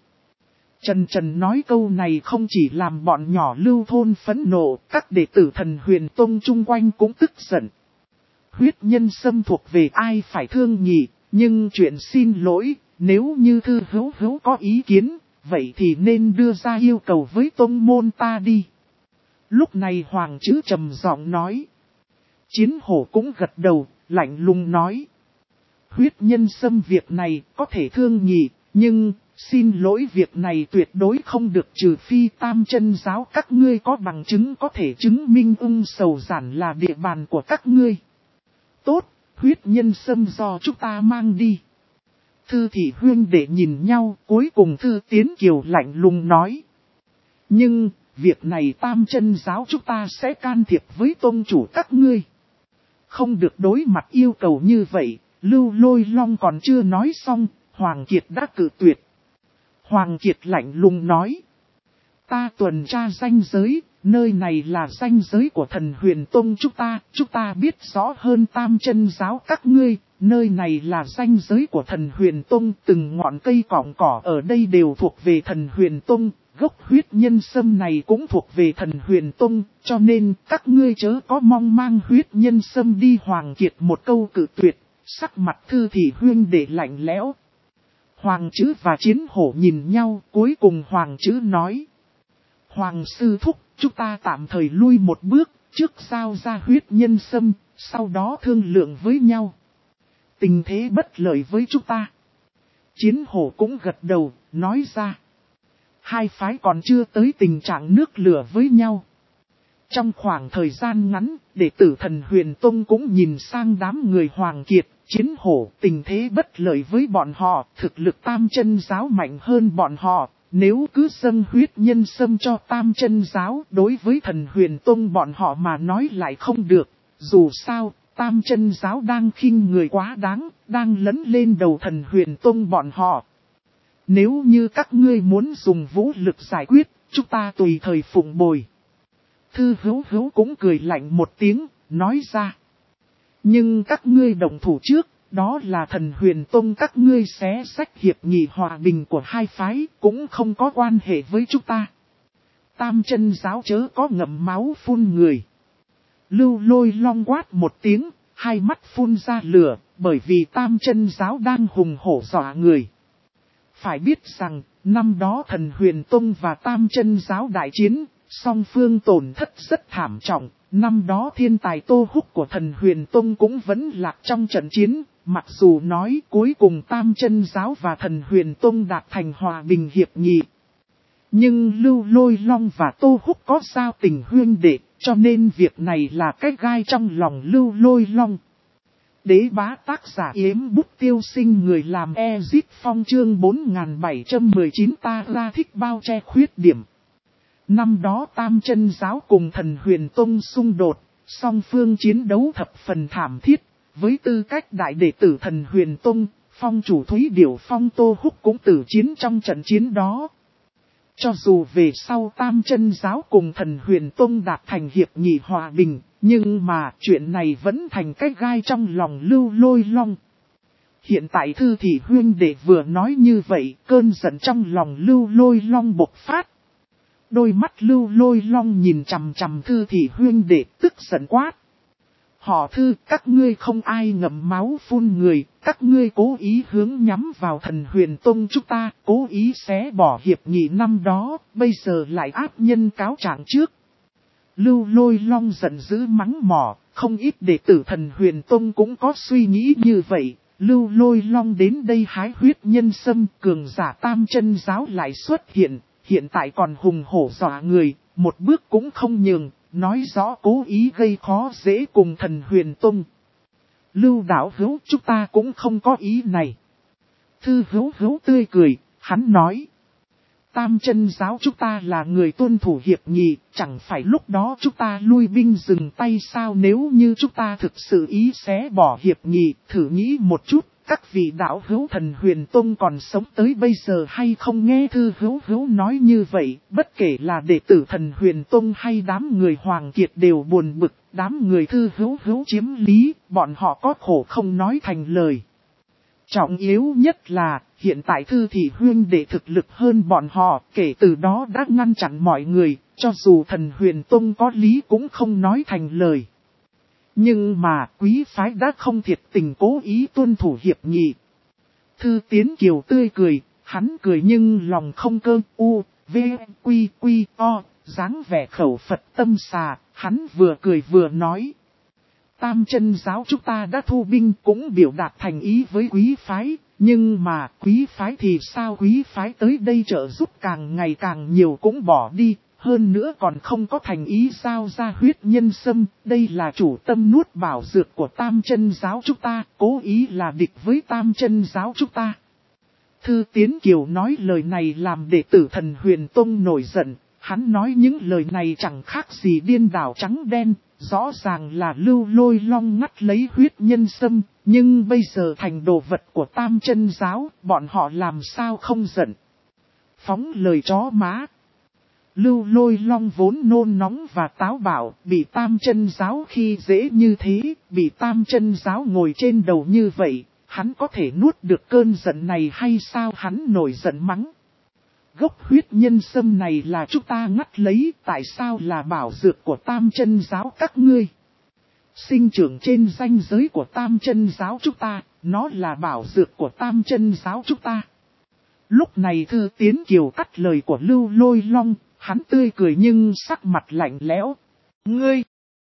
Trần nói câu này không chỉ làm bọn nhỏ Lưu thôn phẫn nộ, các đệ tử Thần Huyền Tông chung quanh cũng tức giận. Huyết nhân sâm thuộc về ai phải thương nhỉ, nhưng chuyện xin lỗi, nếu như Thư Hữu Hữu có ý kiến, vậy thì nên đưa ra yêu cầu với tông môn ta đi. Lúc này Hoàng Chữ trầm giọng nói. Chiến Hổ cũng gật đầu, lạnh lùng nói. Huyết nhân sâm việc này có thể thương nhỉ, nhưng xin lỗi việc này tuyệt đối không được, trừ phi Tam Chân Giáo các ngươi có bằng chứng có thể chứng minh Ưng Sầu Giản là địa bàn của các ngươi. Tốt, huyết nhân sâm do chúng ta mang đi. Thư Thị Huyên để nhìn nhau, cuối cùng Thư Tiến Kiều lạnh lùng nói. Nhưng, việc này Tam Chân Giáo chúng ta sẽ can thiệp với tôn chủ các ngươi. Không được đối mặt yêu cầu như vậy, Lưu Lôi Long còn chưa nói xong, Hoàng Kiệt đã cự tuyệt. Hoàng Kiệt lạnh lùng nói. Ta tuần tra ranh giới, nơi này là ranh giới của Thần Huyền Tông chúng ta biết rõ hơn Tam Chân Giáo các ngươi, nơi này là ranh giới của Thần Huyền Tông, từng ngọn cây cọng cỏ ở đây đều thuộc về Thần Huyền Tông, gốc huyết nhân sâm này cũng thuộc về Thần Huyền Tông, cho nên các ngươi chớ có mong mang huyết nhân sâm đi. Hoàng Kiệt một câu cự tuyệt, sắc mặt Thư Thị Huyên để lạnh lẽo. Hoàng Chữ và Chiến Hổ nhìn nhau, cuối cùng Hoàng Chữ nói. Hoàng sư thúc, chúng ta tạm thời lui một bước, trước giao ra huyết nhân sâm, sau đó thương lượng với nhau. Tình thế bất lợi với chúng ta. Chiến hổ cũng gật đầu, nói ra. Hai phái còn chưa tới tình trạng nước lửa với nhau. Trong khoảng thời gian ngắn, đệ tử Thần Huyền Tông cũng nhìn sang đám người Hoàng Kiệt, Chiến hổ, tình thế bất lợi với bọn họ, thực lực Tam Chân giáo mạnh hơn bọn họ. Nếu cứ dâng huyết nhân sâm cho Tam Chân giáo, đối với Thần Huyền Tông bọn họ mà nói lại không được. Dù sao, Tam Chân giáo đang khinh người quá đáng, đang lấn lên đầu Thần Huyền Tông bọn họ. Nếu như các ngươi muốn dùng vũ lực giải quyết, chúng ta tùy thời phụng bồi. Thư Hữu Hữu cũng cười lạnh một tiếng, nói ra. Nhưng các ngươi đồng thủ trước, đó là Thần Huyền Tông các ngươi xé xách hiệp nghị hòa bình của hai phái, cũng không có quan hệ với chúng ta. Tam Chân giáo chớ có ngậm máu phun người. Lưu Lôi Long quát một tiếng, hai mắt phun ra lửa, bởi vì Tam Chân giáo đang hùng hổ dọa người. Phải biết rằng, năm đó Thần Huyền Tông và Tam Chân giáo đại chiến, song phương tổn thất rất thảm trọng. Năm đó thiên tài Tô Húc của Thần Huyền Tông cũng vẫn lạc trong trận chiến, mặc dù nói cuối cùng Tam Chân giáo và Thần Huyền Tông đạt thành hòa bình hiệp nghị. Nhưng Lưu Lôi Long và Tô Húc có giao tình huyên đệ, cho nên việc này là cái gai trong lòng Lưu Lôi Long. Đế bá tác giả yếm bút tiêu sinh người làm Ezit Phong chương 4719 ta ra thích bao che khuyết điểm. Năm đó Tam Chân giáo cùng Thần Huyền Tông xung đột, song phương chiến đấu thập phần thảm thiết. Với tư cách đại đệ tử Thần Huyền Tông, Phong chủ Thúy Điểu Phong Tô Húc cũng tử chiến trong trận chiến đó. Cho dù về sau Tam Chân giáo cùng Thần Huyền Tông đạt thành hiệp nghị hòa bình, nhưng mà chuyện này vẫn thành cái gai trong lòng Lưu Lôi Long. Hiện tại Thư Thị huyên đệ vừa nói như vậy, cơn giận trong lòng Lưu Lôi Long bộc phát. Đôi mắt Lưu Lôi Long nhìn chằm chằm Thư Thị huyên đệ tức giận quát. Họ Thư, các ngươi không ai ngậm máu phun người, các ngươi cố ý hướng nhắm vào Thần Huyền Tông chúng ta, cố ý xé bỏ hiệp nghị năm đó, bây giờ lại áp nhân cáo trạng trước. Lưu Lôi Long giận dữ mắng mỏ, không ít đệ tử Thần Huyền Tông cũng có suy nghĩ như vậy. Lưu Lôi Long đến đây hái huyết nhân sâm, cường giả Tam Chân giáo lại xuất hiện, hiện tại còn hùng hổ dọa người, một bước cũng không nhường, nói rõ cố ý gây khó dễ cùng Thần Huyền Tông. Lưu đạo hữu chúng ta cũng không có ý này. Thư Hữu Hữu tươi cười, hắn nói. Tam Chân giáo chúng ta là người tuân thủ hiệp nghị, chẳng phải lúc đó chúng ta lui binh dừng tay sao? Nếu như chúng ta thực sự ý xé bỏ hiệp nghị, thử nghĩ một chút, các vị đạo hữu Thần Huyền Tông còn sống tới bây giờ hay không? Nghe Thư Hữu Hữu nói như vậy, bất kể là đệ tử Thần Huyền Tông hay đám người Hoàng Kiệt đều buồn bực, đám người Thư Hữu Hữu chiếm lý, bọn họ có khổ không nói thành lời. Trọng yếu nhất là, hiện tại Thư Thị huyên đệ thực lực hơn bọn họ, kể từ đó đã ngăn chặn mọi người, cho dù Thần Huyền Tông có lý cũng không nói thành lời. Nhưng mà quý phái đã không thiệt tình cố ý tuân thủ hiệp nghị. Thư Tiến Kiều tươi cười, hắn cười nhưng lòng không cơ, u, v, quy, quy, o, dáng vẻ khẩu Phật tâm xà, hắn vừa cười vừa nói. Tam Chân giáo chúng ta đã thu binh cũng biểu đạt thành ý với quý phái, nhưng mà quý phái thì sao? Quý phái tới đây trợ giúp càng ngày càng nhiều cũng bỏ đi, hơn nữa còn không có thành ý giao ra huyết nhân sâm, đây là chủ tâm nuốt bảo dược của Tam Chân giáo chúng ta, cố ý là địch với Tam Chân giáo chúng ta. Thư Tiến Kiều nói lời này làm đệ tử Thần Huyền Tông nổi giận, hắn nói những lời này chẳng khác gì điên đảo trắng đen. Rõ ràng là Lưu Lôi Long ngắt lấy huyết nhân sâm, nhưng bây giờ thành đồ vật của Tam Chân giáo, bọn họ làm sao không giận. Phóng lời chó má. Lưu Lôi Long vốn nôn nóng và táo bạo, bị Tam Chân giáo khi dễ như thế, bị Tam Chân giáo ngồi trên đầu như vậy, hắn có thể nuốt được cơn giận này hay sao? Hắn nổi giận mắng. Gốc huyết nhân sâm này là chúng ta ngắt lấy, tại sao là bảo dược của Tam Chân giáo các ngươi? Sinh trưởng trên ranh giới của Tam Chân giáo chúng ta, nó là bảo dược của Tam Chân giáo chúng ta. Lúc này Thư Tiến Kiều cắt lời của Lưu Lôi Long, hắn tươi cười nhưng sắc mặt lạnh lẽo. Ngươi!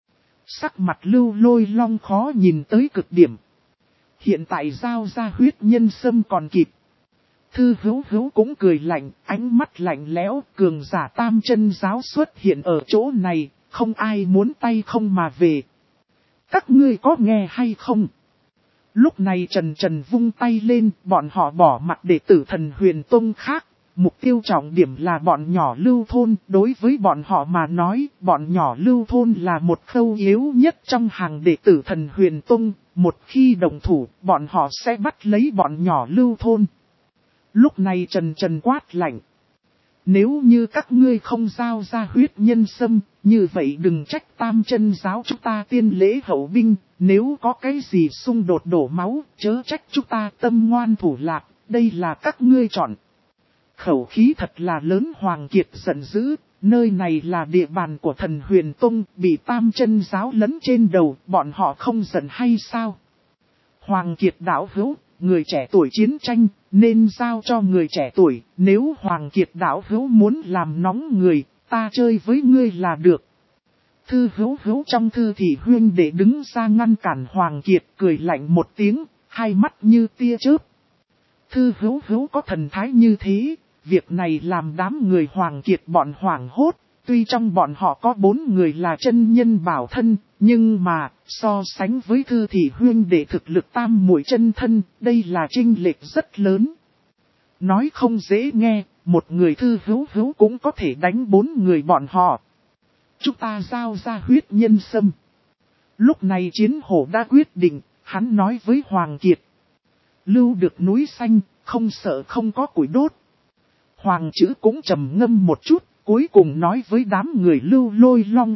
Sắc mặt Lưu Lôi Long khó nhìn tới cực điểm. Hiện tại giao ra huyết nhân sâm còn kịp. Thư Hữu Hữu cũng cười lạnh, ánh mắt lạnh lẽo, cường giả Tam Chân giáo xuất hiện ở chỗ này, không ai muốn tay không mà về. Các ngươi có nghe hay không? Lúc này Trần Trần vung tay lên, bọn họ bỏ mặt đệ tử Thần Huyền Tông khác. Mục tiêu trọng điểm là bọn nhỏ Lưu Thôn. Đối với bọn họ mà nói, bọn nhỏ Lưu Thôn là một khâu yếu nhất trong hàng đệ tử Thần Huyền Tông. Một khi đồng thủ, bọn họ sẽ bắt lấy bọn nhỏ Lưu Thôn. Lúc này Trần Trần quát lạnh. Nếu như các ngươi không giao ra huyết nhân sâm, như vậy đừng trách Tam Chân giáo chúng ta tiên lễ hậu binh. Nếu có cái gì xung đột đổ máu, chớ trách chúng ta tâm ngoan thủ lạc, đây là các ngươi chọn. Khẩu khí thật là lớn. Hoàng Kiệt giận dữ, nơi này là địa bàn của Thần Huyền Tông, bị Tam Chân giáo lấn trên đầu, bọn họ không giận hay sao? Hoàng Kiệt đạo hữu, người trẻ tuổi chiến tranh, nên giao cho người trẻ tuổi, nếu Hoàng Kiệt đạo hữu muốn làm nóng người, ta chơi với ngươi là được. Thư Hữu Hữu trong Thư Thị Huyên để đứng ra ngăn cản Hoàng Kiệt, cười lạnh một tiếng, hai mắt như tia chớp. Thư Hữu Hữu có thần thái như thế, việc này làm đám người Hoàng Kiệt bọn hoảng hốt. Tuy trong bọn họ có 4 người là chân nhân bảo thân, nhưng mà, so sánh với Thư Thị Huyên để thực lực tam muội chân thân, đây là chênh lệch rất lớn. Nói không dễ nghe, một người Thư Hữu Hữu cũng có thể đánh 4 người bọn họ. Chúng ta giao ra huyết nhân sâm. Lúc này Chiến Hổ đã quyết định, hắn nói với Hoàng Kiệt. Lưu được núi xanh, không sợ không có củi đốt. Hoàng chữ cũng trầm ngâm một chút. Cuối cùng nói với đám người Lưu Lôi Long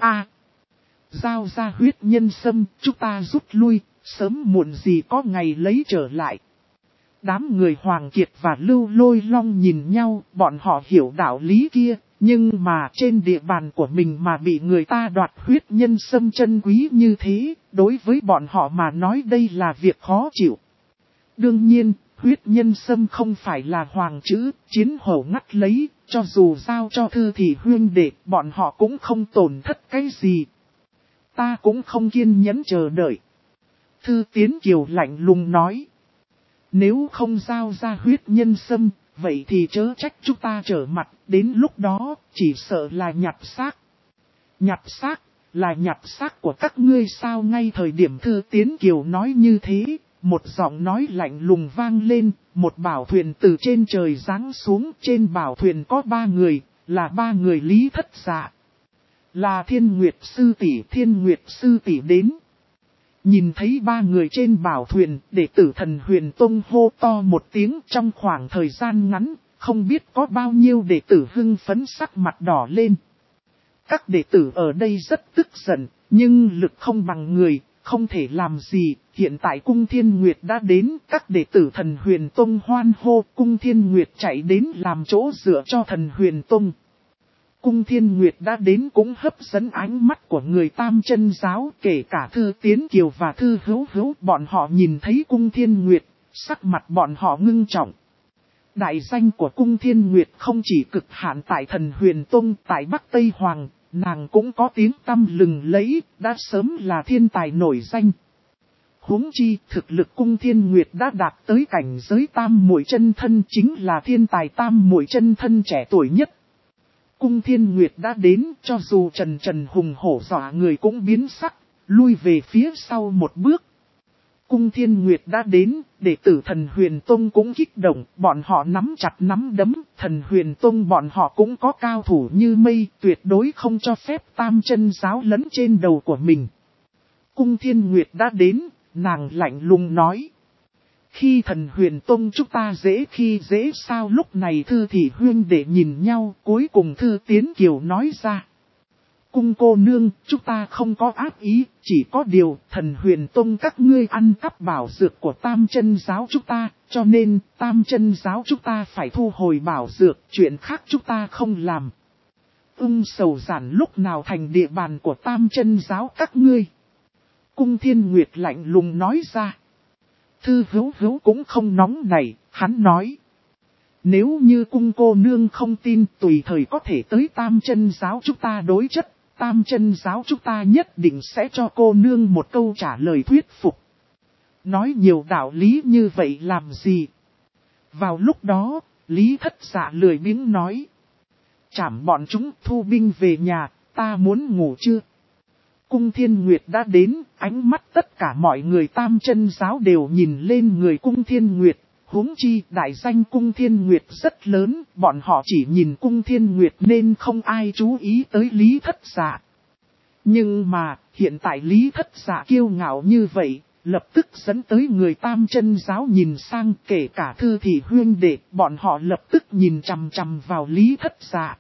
giao ra huyết nhân sâm, chúng ta rút lui, sớm muộn gì có ngày lấy trở lại. Đám người Hoàng Kiệt và Lưu Lôi Long nhìn nhau, bọn họ hiểu đạo lý kia, nhưng mà trên địa bàn của mình mà bị người ta đoạt huyết nhân sâm chân quý như thế, đối với bọn họ mà nói đây là việc khó chịu. Đương nhiên, huyết nhân sâm không phải là Hoàng chữ, Chiến Hổ ngắt lấy. Cho dù giao cho Thư Thị Huyên đệ, bọn họ cũng không tổn thất cái gì. Ta cũng không kiên nhẫn chờ đợi. Thư Tiến Kiều lạnh lùng nói. Nếu không giao ra huyết nhân sâm, vậy thì chớ trách chúng ta trở mặt, đến lúc đó, chỉ sợ là nhặt xác. Nhặt xác, là nhặt xác của các ngươi sao? Ngay thời điểm Thư Tiến Kiều nói như thế, một giọng nói lạnh lùng vang lên, một bảo thuyền từ trên trời giáng xuống, trên bảo thuyền có 3 người, là 3 người Lý Thất Dạ. Là Thiên Nguyệt Sư tỷ. Thiên Nguyệt Sư tỷ đến. Nhìn thấy 3 người trên bảo thuyền, đệ tử Thần Huyền Tông hô to một tiếng. Trong khoảng thời gian ngắn, không biết có bao nhiêu đệ tử hưng phấn sắc mặt đỏ lên. Các đệ tử ở đây rất tức giận, nhưng lực không bằng người, không thể làm gì. Hiện tại Cung Thiên Nguyệt đã đến, các đệ tử Thần Huyền Tông hoan hô. Cung Thiên Nguyệt chạy đến làm chỗ dựa cho Thần Huyền Tông. Cung Thiên Nguyệt đã đến cũng hấp dẫn ánh mắt của người Tam Chân giáo, kể cả Thư Tiến Kiều và Thư Hữu Hữu. Bọn họ nhìn thấy Cung Thiên Nguyệt, sắc mặt bọn họ ngưng trọng. Đại danh của Cung Thiên Nguyệt không chỉ cực hạn tại Thần Huyền Tông, tại Bắc Tây Hoàng, nàng cũng có tiếng tăm lừng lẫy, đã sớm là thiên tài nổi danh. Huống chi, thực lực Cung Thiên Nguyệt đã đạt tới cảnh giới tam muội chân thân, chính là thiên tài tam muội chân thân trẻ tuổi nhất. Cung Thiên Nguyệt đã đến, cho dù Trần Trần hùng hổ dọa người cũng biến sắc, lui về phía sau một bước. Cung Thiên Nguyệt đã đến, đệ tử Thần Huyền Tông cũng kích động, bọn họ nắm chặt nắm đấm, Thần Huyền Tông bọn họ cũng có cao thủ như mây, tuyệt đối không cho phép Tam Chân giáo lấn trên đầu của mình. Cung Thiên Nguyệt đã đến, nàng lạnh lùng nói. Khi Thần Huyền Tông chúng ta dễ khi dễ sao? Lúc này Thư Thị Huyên để nhìn nhau, cuối cùng Thư Tiến Kiều nói ra. Cung cô nương, chúng ta không có ác ý, chỉ có điều Thần Huyền Tông các ngươi ăn cắp bảo dược của Tam Chân giáo chúng ta, cho nên Tam Chân giáo chúng ta phải thu hồi bảo dược, chuyện khác chúng ta không làm. Sầu Giản lúc nào thành địa bàn của Tam Chân giáo các ngươi? Cung Thiên Nguyệt lạnh lùng nói ra. Thư Hữu Hữu cũng không nóng nảy, hắn nói. Nếu như cung cô nương không tin, tùy thời có thể tới Tam Chân giáo chúng ta đối chất, Tam Chân giáo chúng ta nhất định sẽ cho cô nương một câu trả lời thuyết phục. Nói nhiều đạo lý như vậy làm gì? Vào lúc đó, Lý Thất Dạ lười biếng nói. Trảm bọn chúng thu binh về nhà, ta muốn ngủ chưa? Cung Thiên Nguyệt đã đến, ánh mắt tất cả mọi người Tam Chân giáo đều nhìn lên người Cung Thiên Nguyệt. Huống chi đại danh Cung Thiên Nguyệt rất lớn, bọn họ chỉ nhìn Cung Thiên Nguyệt nên không ai chú ý tới Lý Thất Dạ. Nhưng mà, hiện tại Lý Thất Dạ kiêu ngạo như vậy, lập tức dẫn tới người Tam Chân giáo nhìn sang, kể cả Thư Thị huyên đệ, bọn họ lập tức nhìn chằm chằm vào Lý Thất Dạ.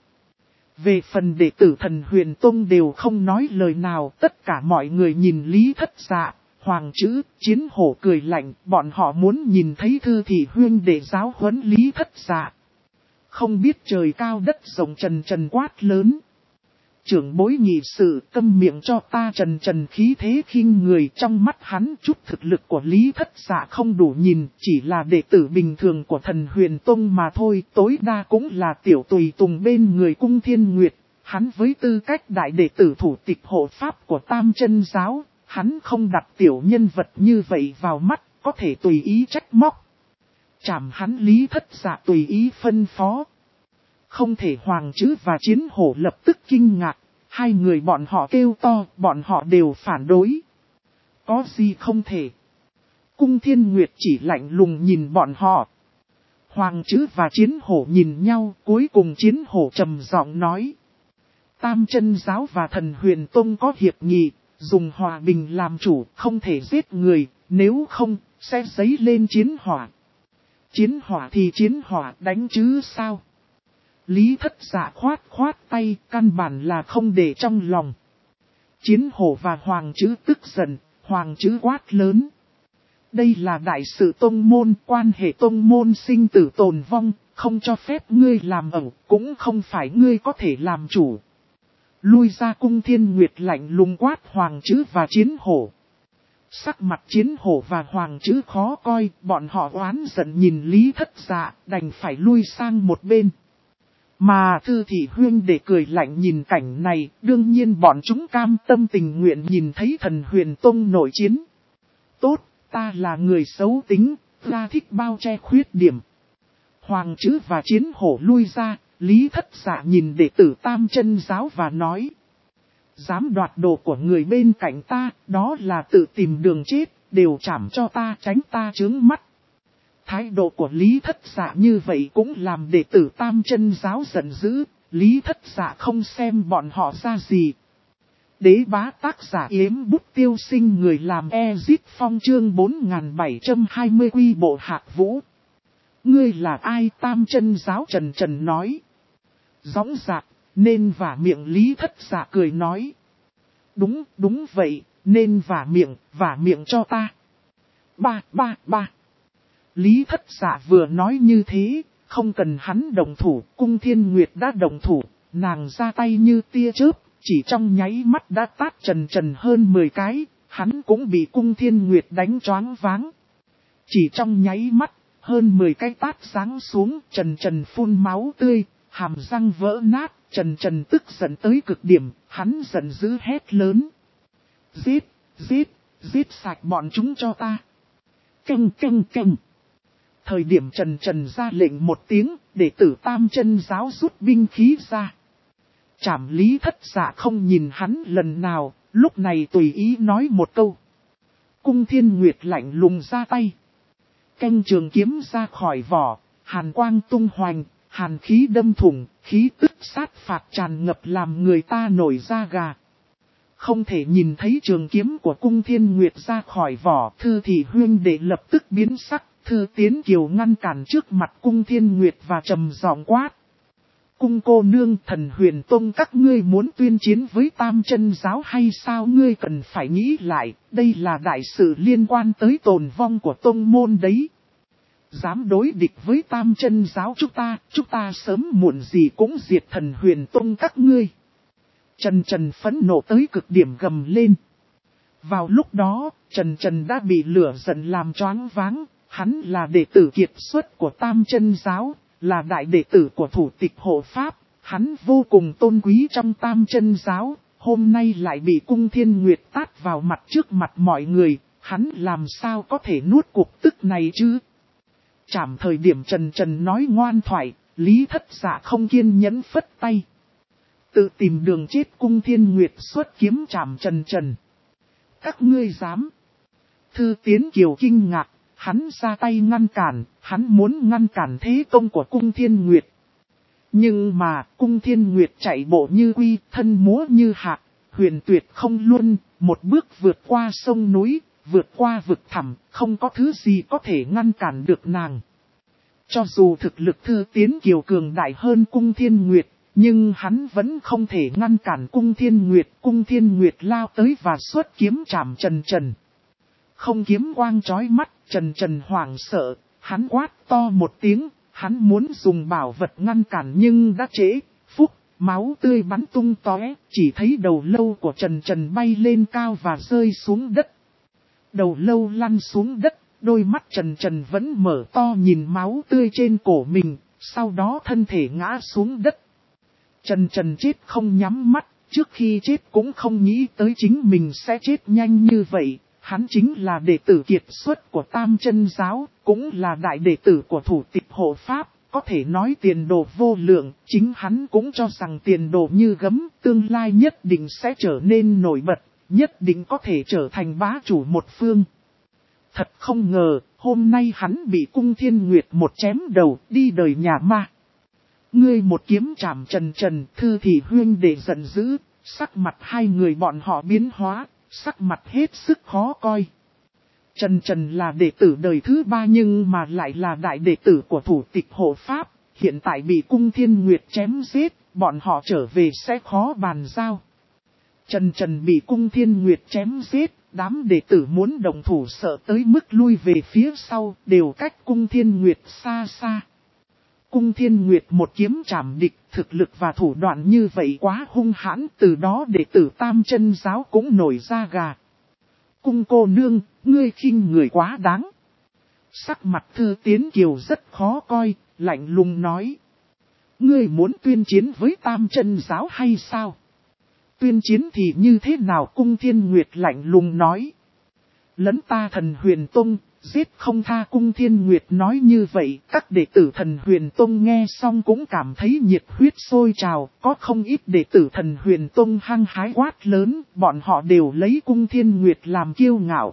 Về phần đệ tử Thần Huyền Tông đều không nói lời nào, tất cả mọi người nhìn Lý Thất Dạ. Hoàng chữ, Chiến Hổ cười lạnh, bọn họ muốn nhìn thấy Thư Thị huyên đệ giáo huấn Lý Thất Dạ. Không biết trời cao đất rộng Trần Trần quát lớn. Trưởng bối nhị sự, câm miệng cho ta. Trần Trần khí thế khinh người, trong mắt hắn chút thực lực của Lý Thất Dạ không đủ nhìn, chỉ là đệ tử bình thường của Thần Huyền Tông mà thôi, tối đa cũng là tiểu tùy tùng bên người Cung Thiên Nguyệt. Hắn với tư cách đại đệ tử thủ tịch hộ pháp của Tam Chân giáo, hắn không đặt tiểu nhân vật như vậy vào mắt, có thể tùy ý trách móc. Chảm hắn Lý Thất Dạ tùy ý phân phó. Không thể. Hoàng chữ và Chiến Hổ lập tức kinh ngạc, hai người bọn họ kêu to, bọn họ đều phản đối. Có gì không thể? Cung Thiên Nguyệt chỉ lạnh lùng nhìn bọn họ. Hoàng chữ và Chiến Hổ nhìn nhau, cuối cùng Chiến Hổ trầm giọng nói. Tam Chân giáo và Thần Huyền Tông có hiệp nghị, dùng hòa bình làm chủ, không thể giết người, nếu không, sẽ dấy lên chiến hỏa. Chiến hỏa thì chiến hỏa, đánh chứ sao? Lý Thất Dạ khoát tay, căn bản là không để trong lòng. Chiến Hổ và Hoàng chữ tức giận, Hoàng chữ quát lớn. Đây là đại sự tông môn, quan hệ tông môn sinh tử tồn vong, không cho phép ngươi làm ẩu, cũng không phải ngươi có thể làm chủ. Lui ra. Cung Thiên Nguyệt lạnh lùng quát Hoàng chữ và Chiến Hổ. Sắc mặt Chiến Hổ và Hoàng chữ khó coi, bọn họ oán giận nhìn Lý Thất Dạ, đành phải lui sang một bên. Mà Thư Thị huyên để cười lạnh nhìn cảnh này, đương nhiên bọn chúng cam tâm tình nguyện nhìn thấy Thần Huyền Tông nổi chiến. Tốt, ta là người xấu tính, ta thích bao che khuyết điểm. Hoàng chữ và Chiến Hổ lui ra, Lý Thất Dạ nhìn đệ tử Tam Chân giáo và nói. Dám đoạt đồ của người bên cạnh ta, đó là tự tìm đường chết, đều chảm cho ta, tránh ta chướng mắt. Thái độ của Lý Thất Dạ như vậy cũng làm đệ tử Tam Chân giáo giận dữ, Lý Thất Dạ không xem bọn họ ra gì. Đế bá tác giả Yếm Bút Tiêu Sinh, người làm Ezit Phong chương 4720 quy bộ Hạc Vũ. Ngươi là ai? Tam Chân giáo Trần Trần nói. Dõng dạc, nên vả miệng. Lý Thất Dạ cười nói. Đúng vậy, nên vả miệng cho ta. Ba. Lý Thất Dạ vừa nói như thế, không cần hắn động thủ, Cung Thiên Nguyệt đã động thủ, nàng ra tay như tia chớp, chỉ trong nháy mắt đã tát Trần Trần hơn 10 cái, hắn cũng bị Cung Thiên Nguyệt đánh choáng váng. Chỉ trong nháy mắt, hơn 10 cái tát giáng xuống, Trần Trần phun máu tươi, hàm răng vỡ nát, Trần Trần tức giận tới cực điểm, hắn giận dữ hét lớn. Giết sạch bọn chúng cho ta. Canh. Thời điểm Trần Trần ra lệnh một tiếng, đệ tử Tam Chân giáo rút binh khí ra. Trảm. Lý Thất Dạ không nhìn hắn lần nào, lúc này tùy ý nói một câu. Cung Thiên Nguyệt lạnh lùng ra tay. Canh trường kiếm ra khỏi vỏ, hàn quang tung hoành, hàn khí đâm thủng, khí tức sát phạt tràn ngập làm người ta nổi da gà. Không thể nhìn thấy trường kiếm của Cung Thiên Nguyệt ra khỏi vỏ, Thư Thị huyên đệ lập tức biến sắc. Thư Tiến Kiều ngăn cản trước mặt Cung Thiên Nguyệt và trầm giọng quát. Cung cô nương, Thần Huyền Tông các ngươi muốn tuyên chiến với Tam Chân giáo hay sao? Ngươi cần phải nghĩ lại, đây là đại sự liên quan tới tồn vong của tông môn đấy. Dám đối địch với Tam Chân giáo chúng ta sớm muộn gì cũng diệt Thần Huyền Tông các ngươi. Trần Trần phẫn nộ tới cực điểm gầm lên. Vào lúc đó, Trần Trần đã bị lửa giận làm choáng váng. Hắn là đệ tử kiệt xuất của Tam Chân giáo, là đại đệ tử của thủ tịch hộ pháp, hắn vô cùng tôn quý trong Tam Chân giáo, hôm nay lại bị Cung Thiên Nguyệt tát vào mặt trước mặt mọi người, hắn làm sao có thể nuốt cuộc tức này chứ? Chảm thời điểm Trần Trần nói ngoan thoại, Lý Thất Dạ không kiên nhẫn phất tay. Tự tìm đường chết. Cung Thiên Nguyệt xuất kiếm chảm Trần Trần. Các ngươi dám? Thư Tiến Kiều kinh ngạc, hắn ra tay ngăn cản, hắn muốn ngăn cản thế công của Cung Thiên Nguyệt. Nhưng mà Cung Thiên Nguyệt chạy bộ như quy, thân múa như hạc, huyền tuyệt không luân, một bước vượt qua sông núi, vượt qua vực thẳm, không có thứ gì có thể ngăn cản được nàng. Cho dù thực lực Thư Tiến Kiều cường đại hơn Cung Thiên Nguyệt, nhưng hắn vẫn không thể ngăn cản Cung Thiên Nguyệt. Cung Thiên Nguyệt lao tới và xuất kiếm chảm Trần Trần. Không kiếm quang chói mắt, Trần Trần hoảng sợ, hắn quát to một tiếng, hắn muốn dùng bảo vật ngăn cản nhưng đã trễ, phúc, máu tươi bắn tung tóe, chỉ thấy đầu lâu của Trần Trần bay lên cao và rơi xuống đất. Đầu lâu lăn xuống đất, đôi mắt Trần Trần vẫn mở to nhìn máu tươi trên cổ mình, sau đó thân thể ngã xuống đất. Trần Trần chết không nhắm mắt, trước khi chết cũng không nghĩ tới chính mình sẽ chết nhanh như vậy. Hắn chính là đệ tử kiệt xuất của Tam Chân Giáo, cũng là đại đệ tử của thủ tịch hộ pháp, có thể nói tiền đồ vô lượng, chính hắn cũng cho rằng tiền đồ như gấm, tương lai nhất định sẽ trở nên nổi bật, nhất định có thể trở thành bá chủ một phương. Thật không ngờ, hôm nay hắn bị Cung Thiên Nguyệt một chém đầu, đi đời nhà ma. Ngươi một kiếm chảm Trần Trần, Thư Thị huynh đệ giận dữ, sắc mặt hai người bọn họ biến hóa. Sắc mặt hết sức khó coi. Trần Trần là đệ tử đời thứ 3 nhưng mà lại là đại đệ tử của thủ tịch hộ pháp. Hiện tại bị Cung Thiên Nguyệt chém giết, bọn họ trở về sẽ khó bàn giao. Trần Trần bị Cung Thiên Nguyệt chém giết, đám đệ tử muốn đồng thủ sợ tới mức lui về phía sau, đều cách Cung Thiên Nguyệt xa xa. Cung Thiên Nguyệt một kiếm chảm địch, thực lực và thủ đoạn như vậy quá hung hãn, từ đó đệ tử Tam Chân Giáo cũng nổi da gà. Cung cô nương, ngươi khinh người quá đáng. Sắc mặt Thư Tiến Kiều rất khó coi, lạnh lùng nói. Ngươi muốn tuyên chiến với Tam Chân Giáo hay sao? Tuyên chiến thì như thế nào? Cung Thiên Nguyệt lạnh lùng nói. Lẫn ta Thần Huyền Tông, giết không tha. Cung Thiên Nguyệt nói như vậy, các đệ tử Thần Huyền Tông nghe xong cũng cảm thấy nhiệt huyết sôi trào, có không ít đệ tử Thần Huyền Tông hăng hái quát lớn, bọn họ đều lấy Cung Thiên Nguyệt làm kiêu ngạo.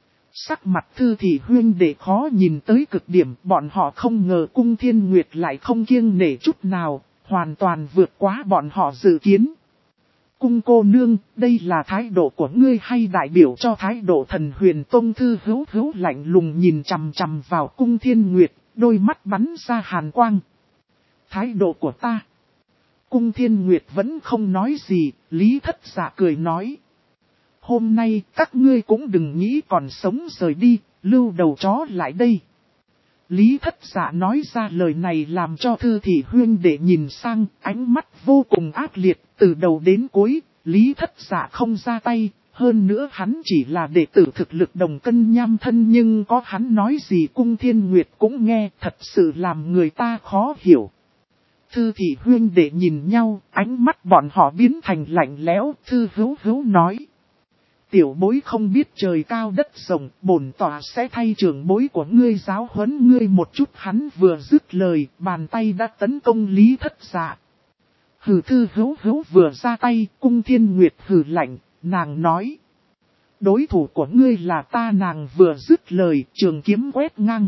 Sắc mặt Thư Thị huynh đệ khó nhìn tới cực điểm, bọn họ không ngờ Cung Thiên Nguyệt lại không kiêng nể chút nào, hoàn toàn vượt quá bọn họ dự kiến. Cung cô nương, đây là thái độ của ngươi hay đại biểu cho thái độ Thần Huyền Tông? Thư Hữu Hữu lạnh lùng nhìn chằm chằm vào Cung Thiên Nguyệt, đôi mắt bắn ra hàn quang. Thái độ của ta. Cung Thiên Nguyệt vẫn không nói gì, Lý Thất Dạ cười nói. Hôm nay các ngươi cũng đừng nghĩ còn sống rời đi, lưu đầu chó lại đây. Lý Thất Dạ nói ra lời này làm cho Thư Thị huynh đệ nhìn sang, ánh mắt vô cùng ác liệt, từ đầu đến cuối, Lý Thất Dạ không ra tay, hơn nữa hắn chỉ là đệ tử thực lực đồng cân nham thân nhưng có hắn nói gì Cung Thiên Nguyệt cũng nghe, thật sự làm người ta khó hiểu. Thư Thị huynh đệ nhìn nhau, ánh mắt bọn họ biến thành lạnh lẽo. Thư Hữu Hữu nói. Tiểu bối không biết trời cao đất rộng, bổn tọa sẽ thay trưởng bối của ngươi giáo huấn ngươi một chút. Hắn vừa dứt lời, bàn tay đã tấn công Lý Thất Dạ. Hừ. Thư Hữu Hữu vừa ra tay, Cung Thiên Nguyệt hừ lạnh, nàng nói. Đối thủ của ngươi là ta. Nàng vừa dứt lời, trường kiếm quét ngang.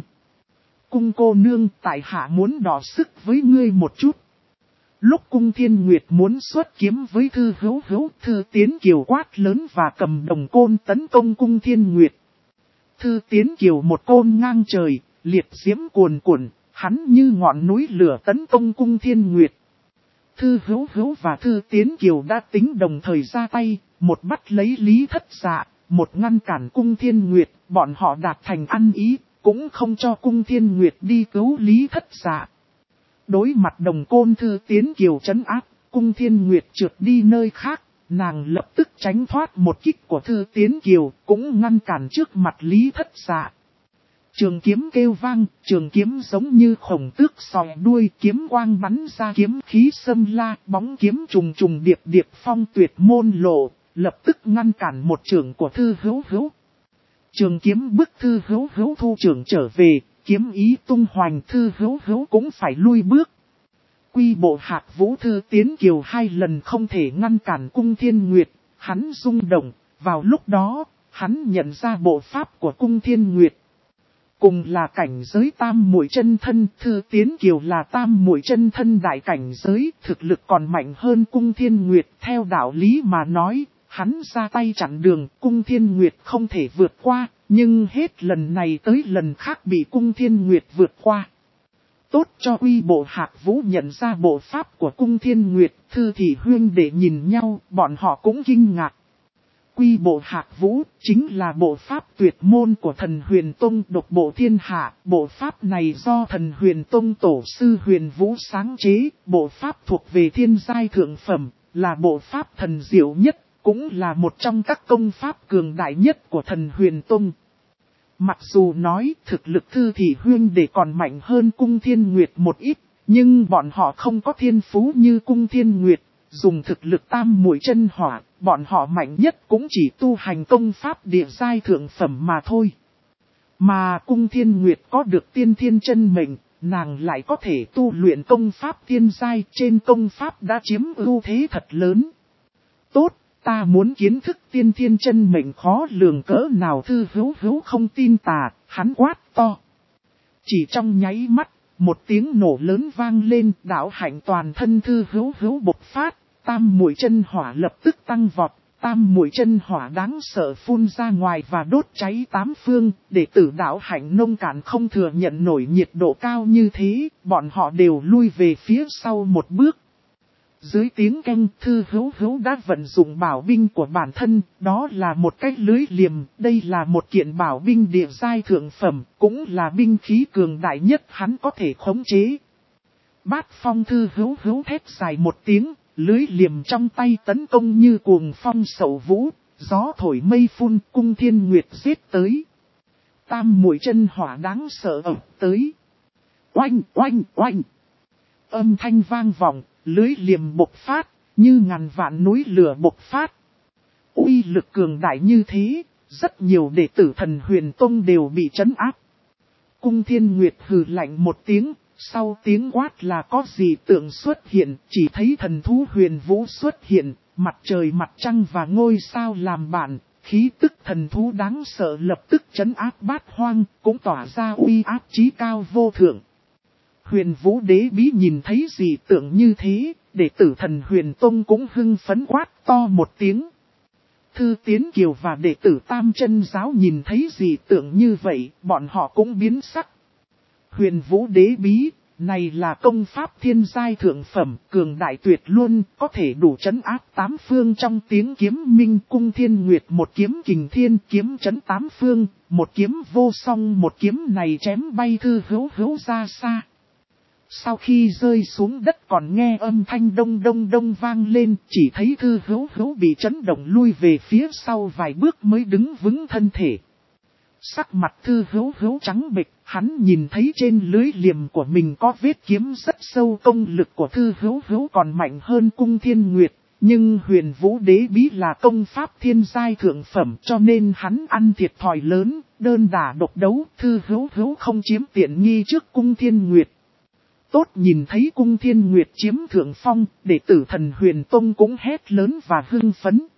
Cung cô nương, tại hạ muốn đọ sức với ngươi một chút. Lúc Cung Thiên Nguyệt muốn xuất kiếm với Thư Hữu Hữu, Thư Tiến Kiều quát lớn và cầm đồng côn tấn công Cung Thiên Nguyệt. Thư Tiến Kiều một côn ngang trời, liệt diễm cuồn cuộn, hắn như ngọn núi lửa tấn công Cung Thiên Nguyệt. Thư Hữu Hữu và Thư Tiến Kiều đã tính đồng thời ra tay, một bắt lấy Lý Thất Dạ, một ngăn cản Cung Thiên Nguyệt, bọn họ đạt thành ăn ý, cũng không cho Cung Thiên Nguyệt đi cứu Lý Thất Dạ. Đối mặt đồng côn Thư Tiến Kiều trấn áp, Cung Thiên Nguyệt trượt đi nơi khác, nàng lập tức tránh thoát một kích của Thư Tiến Kiều, cũng ngăn cản trước mặt Lý Thất Dạ. Trường kiếm kêu vang, trường kiếm giống như khổng tước sòi đuôi, kiếm quang bắn ra kiếm khí xâm la, bóng kiếm trùng trùng điệp điệp phong tuyệt môn lộ, lập tức ngăn cản một trường của Thư Hữu Hữu. Trường kiếm bức Thư Hữu Hữu thu trường trở về, kiếm ý tung hoành, Thư Hữu Hữu cũng phải lui bước. Quy Bộ Hạc Vũ Thư Tiến Kiều 2 lần không thể ngăn cản Cung Thiên Nguyệt, hắn rung động, vào lúc đó, hắn nhận ra bộ pháp của Cung Thiên Nguyệt. Cùng là cảnh giới tam muội chân thân, Thư Tiến Kiều là tam muội chân thân đại cảnh giới, thực lực còn mạnh hơn Cung Thiên Nguyệt. Theo đạo lý mà nói, hắn ra tay chặn đường, Cung Thiên Nguyệt không thể vượt qua, nhưng hết lần này tới lần khác bị Cung Thiên Nguyệt vượt qua. Tốt cho Quy Bộ Hạc Vũ nhận ra bộ pháp của Cung Thiên Nguyệt, Thư thị huyên để nhìn nhau, bọn họ cũng kinh ngạc. Quy Bộ Hạc Vũ chính là bộ pháp tuyệt môn của Thần Huyền Tông độc bộ thiên hạ. Bộ pháp này do Thần Huyền Tông tổ sư Huyền Vũ sáng chế, bộ pháp thuộc về thiên giai thượng phẩm, là bộ pháp thần diệu nhất, cũng là một trong các công pháp cường đại nhất của Thần Huyền Tông. Mặc dù nói thực lực Thư thị huyên để còn mạnh hơn Cung Thiên Nguyệt một ít, nhưng bọn họ không có thiên phú như Cung Thiên Nguyệt. Dùng thực lực tam muội chân hỏa, bọn họ mạnh nhất cũng chỉ tu hành công pháp địa giai thượng phẩm mà thôi. Mà Cung Thiên Nguyệt có được tiên thiên chân mệnh, nàng lại có thể tu luyện công pháp tiên giai, trên công pháp đã chiếm ưu thế thật lớn. Tốt, ta muốn kiến thức tiên thiên chân mệnh khó lường cỡ nào. Thư Hữu Hữu không tin tà, hắn quát to. Chỉ trong nháy mắt, một tiếng nổ lớn vang lên, đạo hạnh toàn thân Thư Hữu Hữu bộc phát. Tam muội chân hỏa lập tức tăng vọt, tam muội chân hỏa đáng sợ phun ra ngoài và đốt cháy tám phương, đệ tử đạo hạnh nông cạn không thừa nhận nổi nhiệt độ cao như thế, bọn họ đều lui về phía sau một bước. Dưới tiếng keng, Thư Hữu Hữu đã vận dụng bảo binh của bản thân, đó là một cái lưới liềm, đây là một kiện bảo binh địa giai thượng phẩm, cũng là binh khí cường đại nhất hắn có thể khống chế. Bát phong. Thư Hữu Hữu thét dài một tiếng. Lưới liềm trong tay tấn công như cuồng phong sậu vũ, gió thổi mây phun. Cung Thiên Nguyệt giết tới. Tam muội chân hỏa đáng sợ ập tới. Oanh oanh oanh. Âm thanh vang vọng, lưới liềm bộc phát, như ngàn vạn núi lửa bộc phát. Uy lực cường đại như thế, rất nhiều đệ tử Thần Huyền Tông đều bị trấn áp. Cung Thiên Nguyệt hừ lạnh một tiếng. Sau tiếng quát là có gì tượng xuất hiện, chỉ thấy thần thú Huyền Vũ xuất hiện, mặt trời mặt trăng và ngôi sao làm bạn, khí tức thần thú đáng sợ lập tức trấn áp bát hoang, cũng tỏa ra uy áp chí cao vô thượng. Huyền Vũ Đế Bí nhìn thấy gì tượng như thế, đệ tử Thần Huyền Tông cũng hưng phấn quát to một tiếng. Thư Tiến Kiều và đệ tử Tam Chân Giáo nhìn thấy gì tượng như vậy, bọn họ cũng biến sắc. Huyền Vũ Đế Bí, này là công pháp thiên giai thượng phẩm, cường đại tuyệt luôn, có thể đủ trấn áp tám phương trong tiếng kiếm minh. Cung Thiên Nguyệt một kiếm kình thiên kiếm trấn tám phương, một kiếm vô song, một kiếm này chém bay Thư Hữu Hữu ra xa. Sau khi rơi xuống đất còn nghe âm thanh đông đông đông vang lên, chỉ thấy Thư Hữu Hữu bị chấn động lui về phía sau vài bước mới đứng vững thân thể. Sắc mặt Thư Hữu Hữu trắng bệch, hắn nhìn thấy trên lưới liềm của mình có vết kiếm rất sâu. Công lực của Thư Hữu Hữu còn mạnh hơn Cung Thiên Nguyệt, nhưng Huyền Vũ Đế Bí là công pháp thiên giai thượng phẩm cho nên hắn ăn thiệt thòi lớn, đơn đả độc đấu. Thư Hữu Hữu không chiếm tiện nghi trước Cung Thiên Nguyệt. Tốt, nhìn thấy Cung Thiên Nguyệt chiếm thượng phong, đệ tử Thần Huyền Tông cũng hét lớn và hưng phấn.